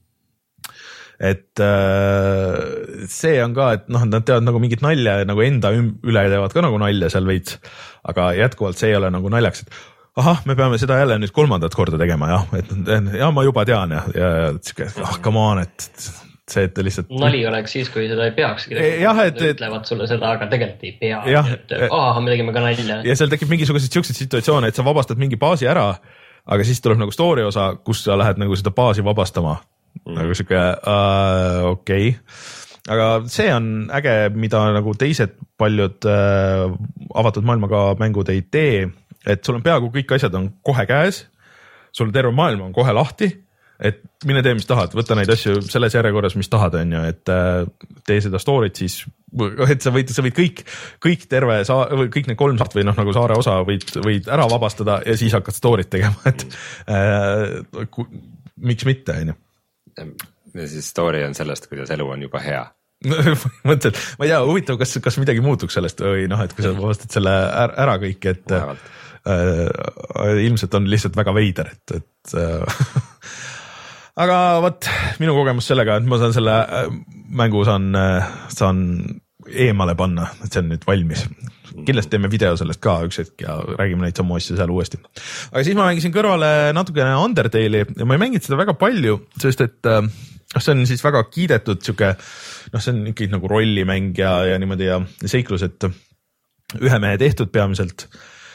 et äh, see on ka, et noh, nad teevad nagu mingit nalja ja nagu enda üle teevad ka nagu nalja seal veits, aga jätkuvalt see ei ole nagu naljaks, et ahah, me peame seda jälle nüüd kolmandat korda tegema, jah, et ja ma juba tean ja, ja, ja ah, come on, et see, et lihtsalt nali oleks siis, kui seda ei peakski tegema, et, et ütlevad sulle seda, aga tegelikult ei pea, jah, et ahah, me tegime ka nalja. Ja seal tekib mingisugused siuksed situatsioone, et sa vabastad mingi baasi ära, aga siis tuleb nagu story osa, kus sa lähed nagu seda baasi vabastama. Mm. Nagu siuke, uh, okei. Okay. Aga see on äge, mida nagu teised paljud uh, avatud maailmaga mängud ei tee, et sul on peaaegu kõik asjad on kohe käes, sul terve maailm on kohe lahti, et mine tee, mis tahad, võta neid asju selles järjekorras, mis tahad, on ju, et uh, tee seda story't siis, et sa võid, sa võid kõik, kõik terve saa-, või kõik need kolm saart või noh, nagu saare osa võid, võid ära vabastada ja siis hakkad story't tegema, et äh, ku, miks mitte, on ju. Ja siis story on sellest, kuidas elu on juba hea. Mõtled, ma ei tea, huvitav, kas, kas midagi muutuks sellest või noh, et kui sa vabastad selle ära, ära kõik, et äh, ilmselt on lihtsalt väga veider, et, et äh, aga võt, minu kogemus sellega, et ma saan selle mängu saan, saan eemale panna, et see on nüüd valmis. Kindlasti teeme video sellest ka üks hetk ja räägime neid samu asju seal uuesti. Aga siis ma mängisin kõrvale natukene Undertale'i ja ma ei mänginud seda väga palju, sest et äh, see on siis väga kiidetud siuke, noh, see on ikkagi nagu rollimäng ja, ja niimoodi ja seiklus, et ühe mehe tehtud peamiselt.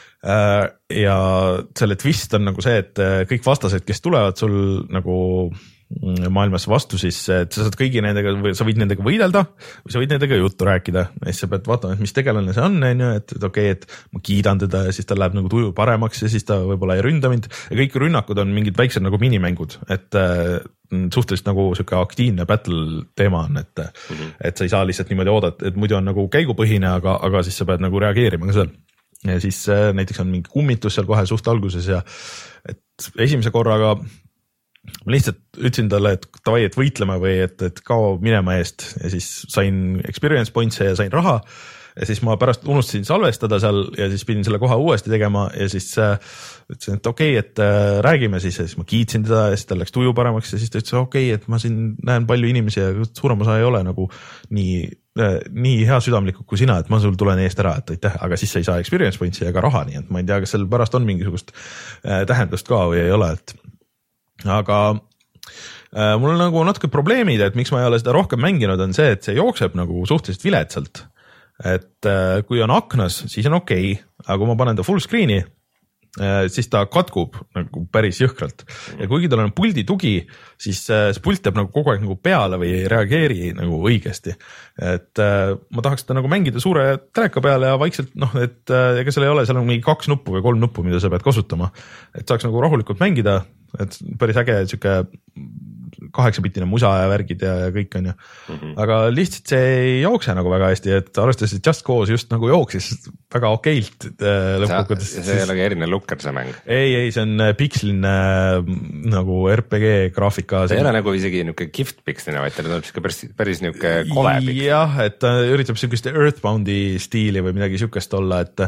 Ja selle twist on nagu see, et kõik vastased, kes tulevad sul nagu maailmas vastu, siis et sa saad kõigi nendega, või sa võid nendega võidelda või sa võid nendega juttu rääkida ja siis sa pead vaatama, et mis tegelane see on, on ju, et, et okei okay,, et ma kiidan teda ja siis ta läheb nagu tuju paremaks ja siis ta võib-olla ei ründa mind ja kõik rünnakud on mingid väiksed nagu minimängud, et äh, suhteliselt nagu siuke aktiivne battle teema on, et mm, -hmm. et sa ei saa lihtsalt niimoodi oodata, et muidu on nagu käigupõhine, aga, aga siis sa pead nagu reageerima ka seal. Ja siis äh, näiteks on mingi kummitus seal kohe suht alguses ja et esimese korraga ma lihtsalt ütlesin talle, et davai, et võitleme või et, et kao minema eest ja siis sain experience points'e ja sain raha ja siis ma pärast unustasin salvestada seal ja siis pidin selle koha uuesti tegema ja siis äh, ütlesin, et okei okay,, et äh, räägime siis ja siis ma kiitsin teda ja siis tal läks tuju paremaks ja siis ta ütles, okei okay,, et ma siin näen palju inimesi ja suurem osa ei ole nagu nii nii hea südamlikud kui sina, et ma sul tulen eest ära, et aitäh, aga siis sa ei saa experience points'i ega raha, nii et ma ei tea, kas seal pärast on mingisugust tähendust ka või ei ole, et aga äh, mul on nagu natuke probleemid, et miks ma ei ole seda rohkem mänginud, on see, et see jookseb nagu suhteliselt viletsalt. Et äh, kui on aknas, siis on okei, okay, aga kui ma panen ta full screen'i, siis ta katkub nagu päris jõhkralt ja kuigi tal on puldi tugi, siis see pult jääb nagu kogu aeg nagu peale või ei reageeri nagu õigesti. Et ma tahaks seda nagu mängida suure teleka peale ja vaikselt, noh, et ega seal ei ole, seal on mingi kaks nuppu või kolm nuppu, mida sa pead kasutama, et saaks nagu rahulikult mängida, et päris äge siuke kaheksapitine musa ja värgid ja, ja kõik on ju, mm -hmm. aga lihtsalt see ei jookse nagu väga hästi, et arvestades, et Just Cause just nagu jooksis väga okeilt lõppkokkuvõttes. See ei ole ka erinev lukker see mäng? Ei, ei, see on piksline nagu R P G graafika. See ei ole nagu isegi niuke gift piksline, vaid ta tuleb päris, päris niuke kole piks. Jah, et ta üritab siukest Earthboundi stiili või midagi siukest olla, et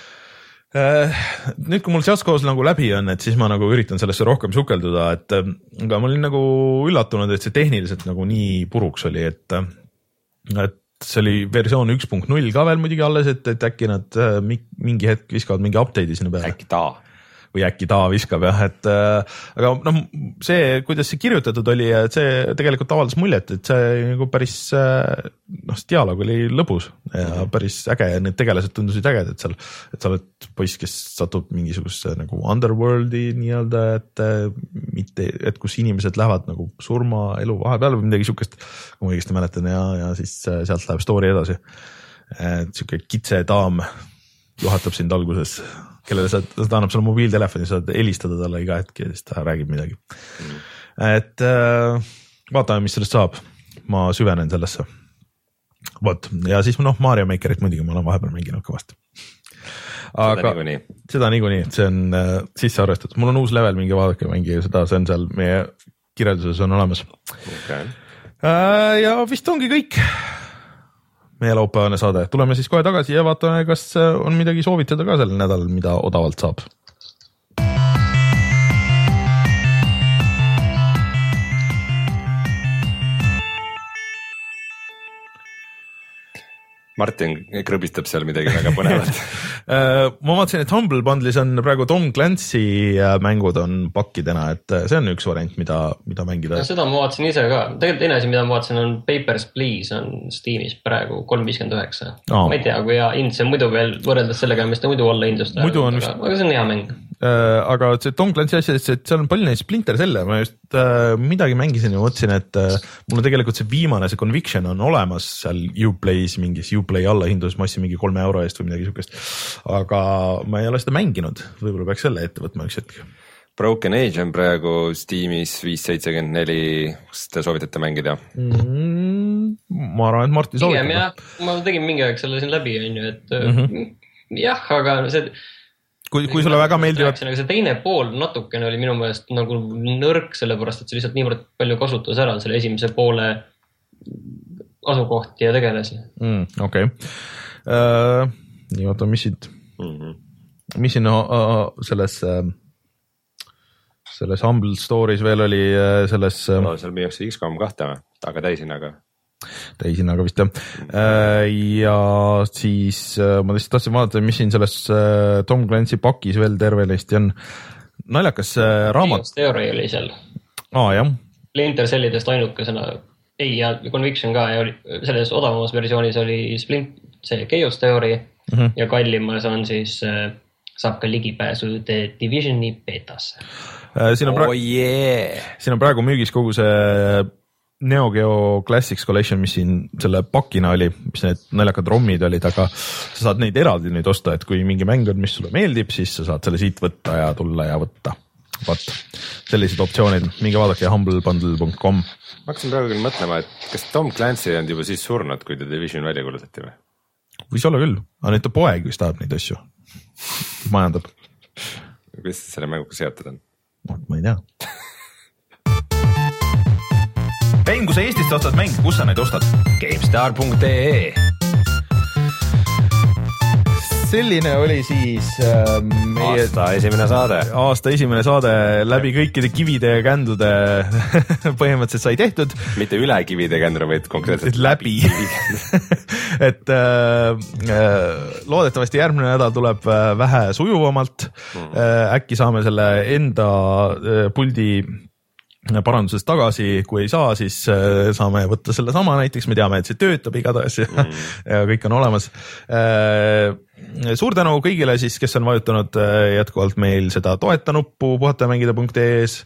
nüüd, kui mul Just Cause nagu läbi on, et siis ma nagu üritan sellesse rohkem sukelduda, et aga ma olin nagu üllatunud, et see tehniliselt nagu nii puruks oli, et, et see oli versioon üks punkt null ka veel muidugi alles, et, et äkki nad mingi hetk viskavad mingi update'i sinna peale. Äkki ta. Või äkki ta viskab jah, et aga noh, see, kuidas see kirjutatud oli, et see tegelikult avaldas muljet, et see nagu päris, noh, see dialoog oli lõbus ja päris äge ja need tegelased tundusid ägedad seal, et sa oled poiss, kes satub mingisugusesse nagu underworldi nii-öelda, et mitte, et kus inimesed lähevad nagu surma elu vahepeal või midagi siukest, kui ma õigesti mäletan ja, ja siis sealt läheb story edasi. Et siuke kitse daam juhatab sind alguses, kellele sa, ta annab sulle mobiiltelefoni, saad helistada talle iga hetk ja siis ta räägib midagi. Mm. Et äh, vaatame, mis sellest saab. Ma süvenen sellesse. Vot, ja siis noh, Mario Makerit muidugi ma olen vahepeal mänginud kõvasti. Aga seda niikuinii, seda niikuinii, see on äh, sisse arvestatud. Mul on uus level, mingi vaadake mängi seda, see on seal meie kirjelduses on olemas. Okay. Äh, ja vist ongi kõik. Meie laupäevane saade. Tuleme siis kohe tagasi ja vaatame, kas on midagi soovitada ka sel nädalal, mida odavalt saab. Martin krõbistab seal midagi väga põnevat. Ma vaatasin, et Humble Bundle'is on praegu Tom Clancy mängud on pakkidena, et see on üks variant, mida, mida mängida. Ja seda ma vaatasin ise ka. Tegelikult teine asi, mida ma vaatasin, on Papers, Please on Steamis praegu kolm viiskümmend üheksa. Oh. Ma ei tea, kui hea hind see muidu veel võrreldes sellega, mis ta muidu olla hindust. Muidu on vist... aga, aga see on hea mäng. Äh, aga see Tom Clancy asja, et seal on palju neid Splinter Celle, ma just äh, midagi mängisin ja mõtlesin, et äh, mul on tegelikult see viimane, see Conviction on olemas seal Uplay's mingis Uplay allahindus, ma ostsin mingi kolme euro eest või midagi siukest, aga ma ei ole seda mänginud, võib-olla peaks selle ette võtma üks hetk. Broken Age on praegu Steamis viis seitsekümmend neli, kas te soovitate mängida? Mm, ma arvan, et Martin soovitab. Jah, ma tegin mingi aeg selle siin läbi, et mm-hmm. jah, aga see kui, kui sulle väga meeldivad. See teine pool natukene oli minu meelest nagu nõrk, sellepärast, et see lihtsalt niivõrd palju kasutas ära selle esimese poole asukohti ja tegelasi. Mm, okei. Okay. Uh, nii, oota, mis siit, mm-hmm. mis siin uh, selles, uh, selles Humble Stories veel oli uh, selles... Uh, no, seal müüakse X COM kahte, aga täishinnaga. Täishinnaga vist jah. Uh, ja siis uh, ma lihtsalt tahtsin vaadata, mis siin selles uh, Tom Clancy pakis veel tervelesti on. Naljakas uh, raamat. Chaos Theory oli seal. Aa, jah. Splinter Cellidest ainukesena... Ei, ja Conviction ka ja oli, selles odavamas versioonis oli Splint, see Chaos Theory mm-hmm. ja kallimas on siis, saab ka ligipääsu The Divisioni betasse. Siin on, pra- oh, yeah. siin on praegu müügis kogu see Neo Geo Classics Collection, mis siin selle pakina oli, mis need naljakad rommid olid, aga sa saad neid eraldi nüüd osta, et kui mingi mäng on, mis sulle meeldib, siis sa saad selle siit võtta ja tulla ja võtta. Vaat, sellised optsioonid, minge vaadake humble bundle dot com. Ma hakkasin praegu küll mõtlema, et kas Tom Clancy on juba siis surnud, kui The Division välja kuulutati või? Võis olla küll, aga nüüd ta poeg vist tahab neid asju. Majandab. Kuidas selle mänguga seotud on? Ma ei tea. Vein, kui sa Eestist ostad mäng, kus sa neid ostad? GameStar dot ee selline oli siis äh, meie aasta esimene saade. Aasta esimene saade läbi kõikide kivide ja kändude põhimõtteliselt sai tehtud. Mitte üle kivide ja kändude, vaid konkreetselt läbi. et äh, loodetavasti järgmine nädal tuleb vähe sujuvamalt. Mm. Äh, äkki saame selle enda äh, puldi paranduses tagasi, kui ei saa, siis saame võtta selle sama, näiteks me teame, et see töötab igatahes mm. ja kõik on olemas. Suur tänu kõigile siis, kes on vajutanud jätkuvalt meil seda toeta nuppu puhatajamängida punkt ee-s.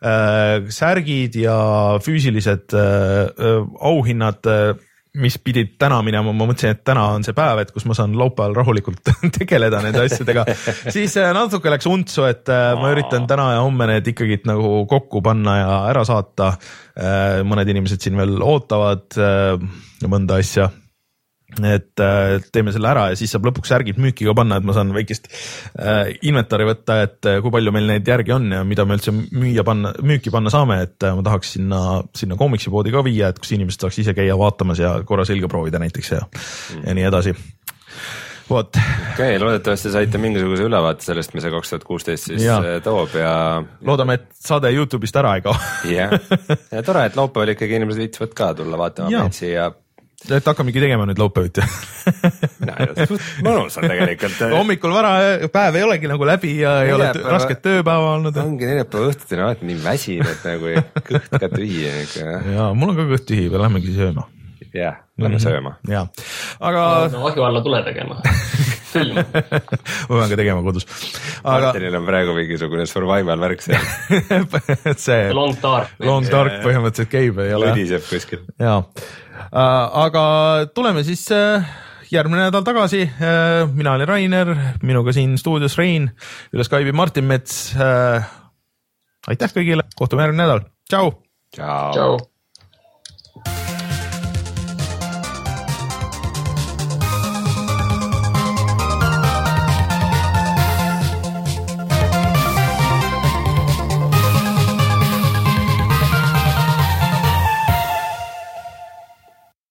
Särgid ja füüsilised auhinnad, mis pidid täna minema, ma mõtlesin, et täna on see päev, et kus ma saan laupäeval rahulikult tegeleda nende asjadega. Siis natuke läks untsu, et ma üritan täna ja homme need ikkagi nagu kokku panna ja ära saata. Mõned inimesed siin veel ootavad mõnda asja. Et teeme selle ära ja siis saab lõpuks särgid müüki ka panna, et ma saan väikest inventari võtta, et kui palju meil neid järgi on ja mida me üldse müüa panna, müüki panna saame, et ma tahaks sinna, sinna komiksipoodi ka viia, et kus inimesed saaks ise käia vaatamas ja korra selga proovida näiteks ja, mm. ja nii edasi. Vot. Okei, okay, loodetavasti saite mingisuguse ülevaate sellest, mis see kaks tuhat kuusteist siis ja. toob ja... Loodame, et saade YouTube'ist ära ei kao. jah, ja tore, et laupäeval ikkagi inimesed viitsivad ka tulla vaatama meid siia. Et hakkamegi tegema nüüd laupäeviti. mõnus on tegelikult. Hommikul vara päev ei olegi nagu läbi ja ei ole rasket tööpäeva olnud. Ongi neljapäeva õhtuti on alati nii väsin, et nagu kõht ka tühi. Ja mul on ka kõht tühi, peal lähmegi sööma. jah, lähme sööma. Ja. Aga... no ahju alla tule tegema. ma pean ka tegema kodus. Aga... Martinil on praegu mingisugune survival värk seal. see long dark. Long dark põhimõtteliselt käib. Lõdiseb kuskil. Jaa. Aga tuleme siis järgmine nädal tagasi. Mina olin Rainer, minuga siin stuudios Rein, üle Skype'i Martin Mets. Aitäh kõigile, kohtume järgmine nädal. Tšau! Tšau! Tšau!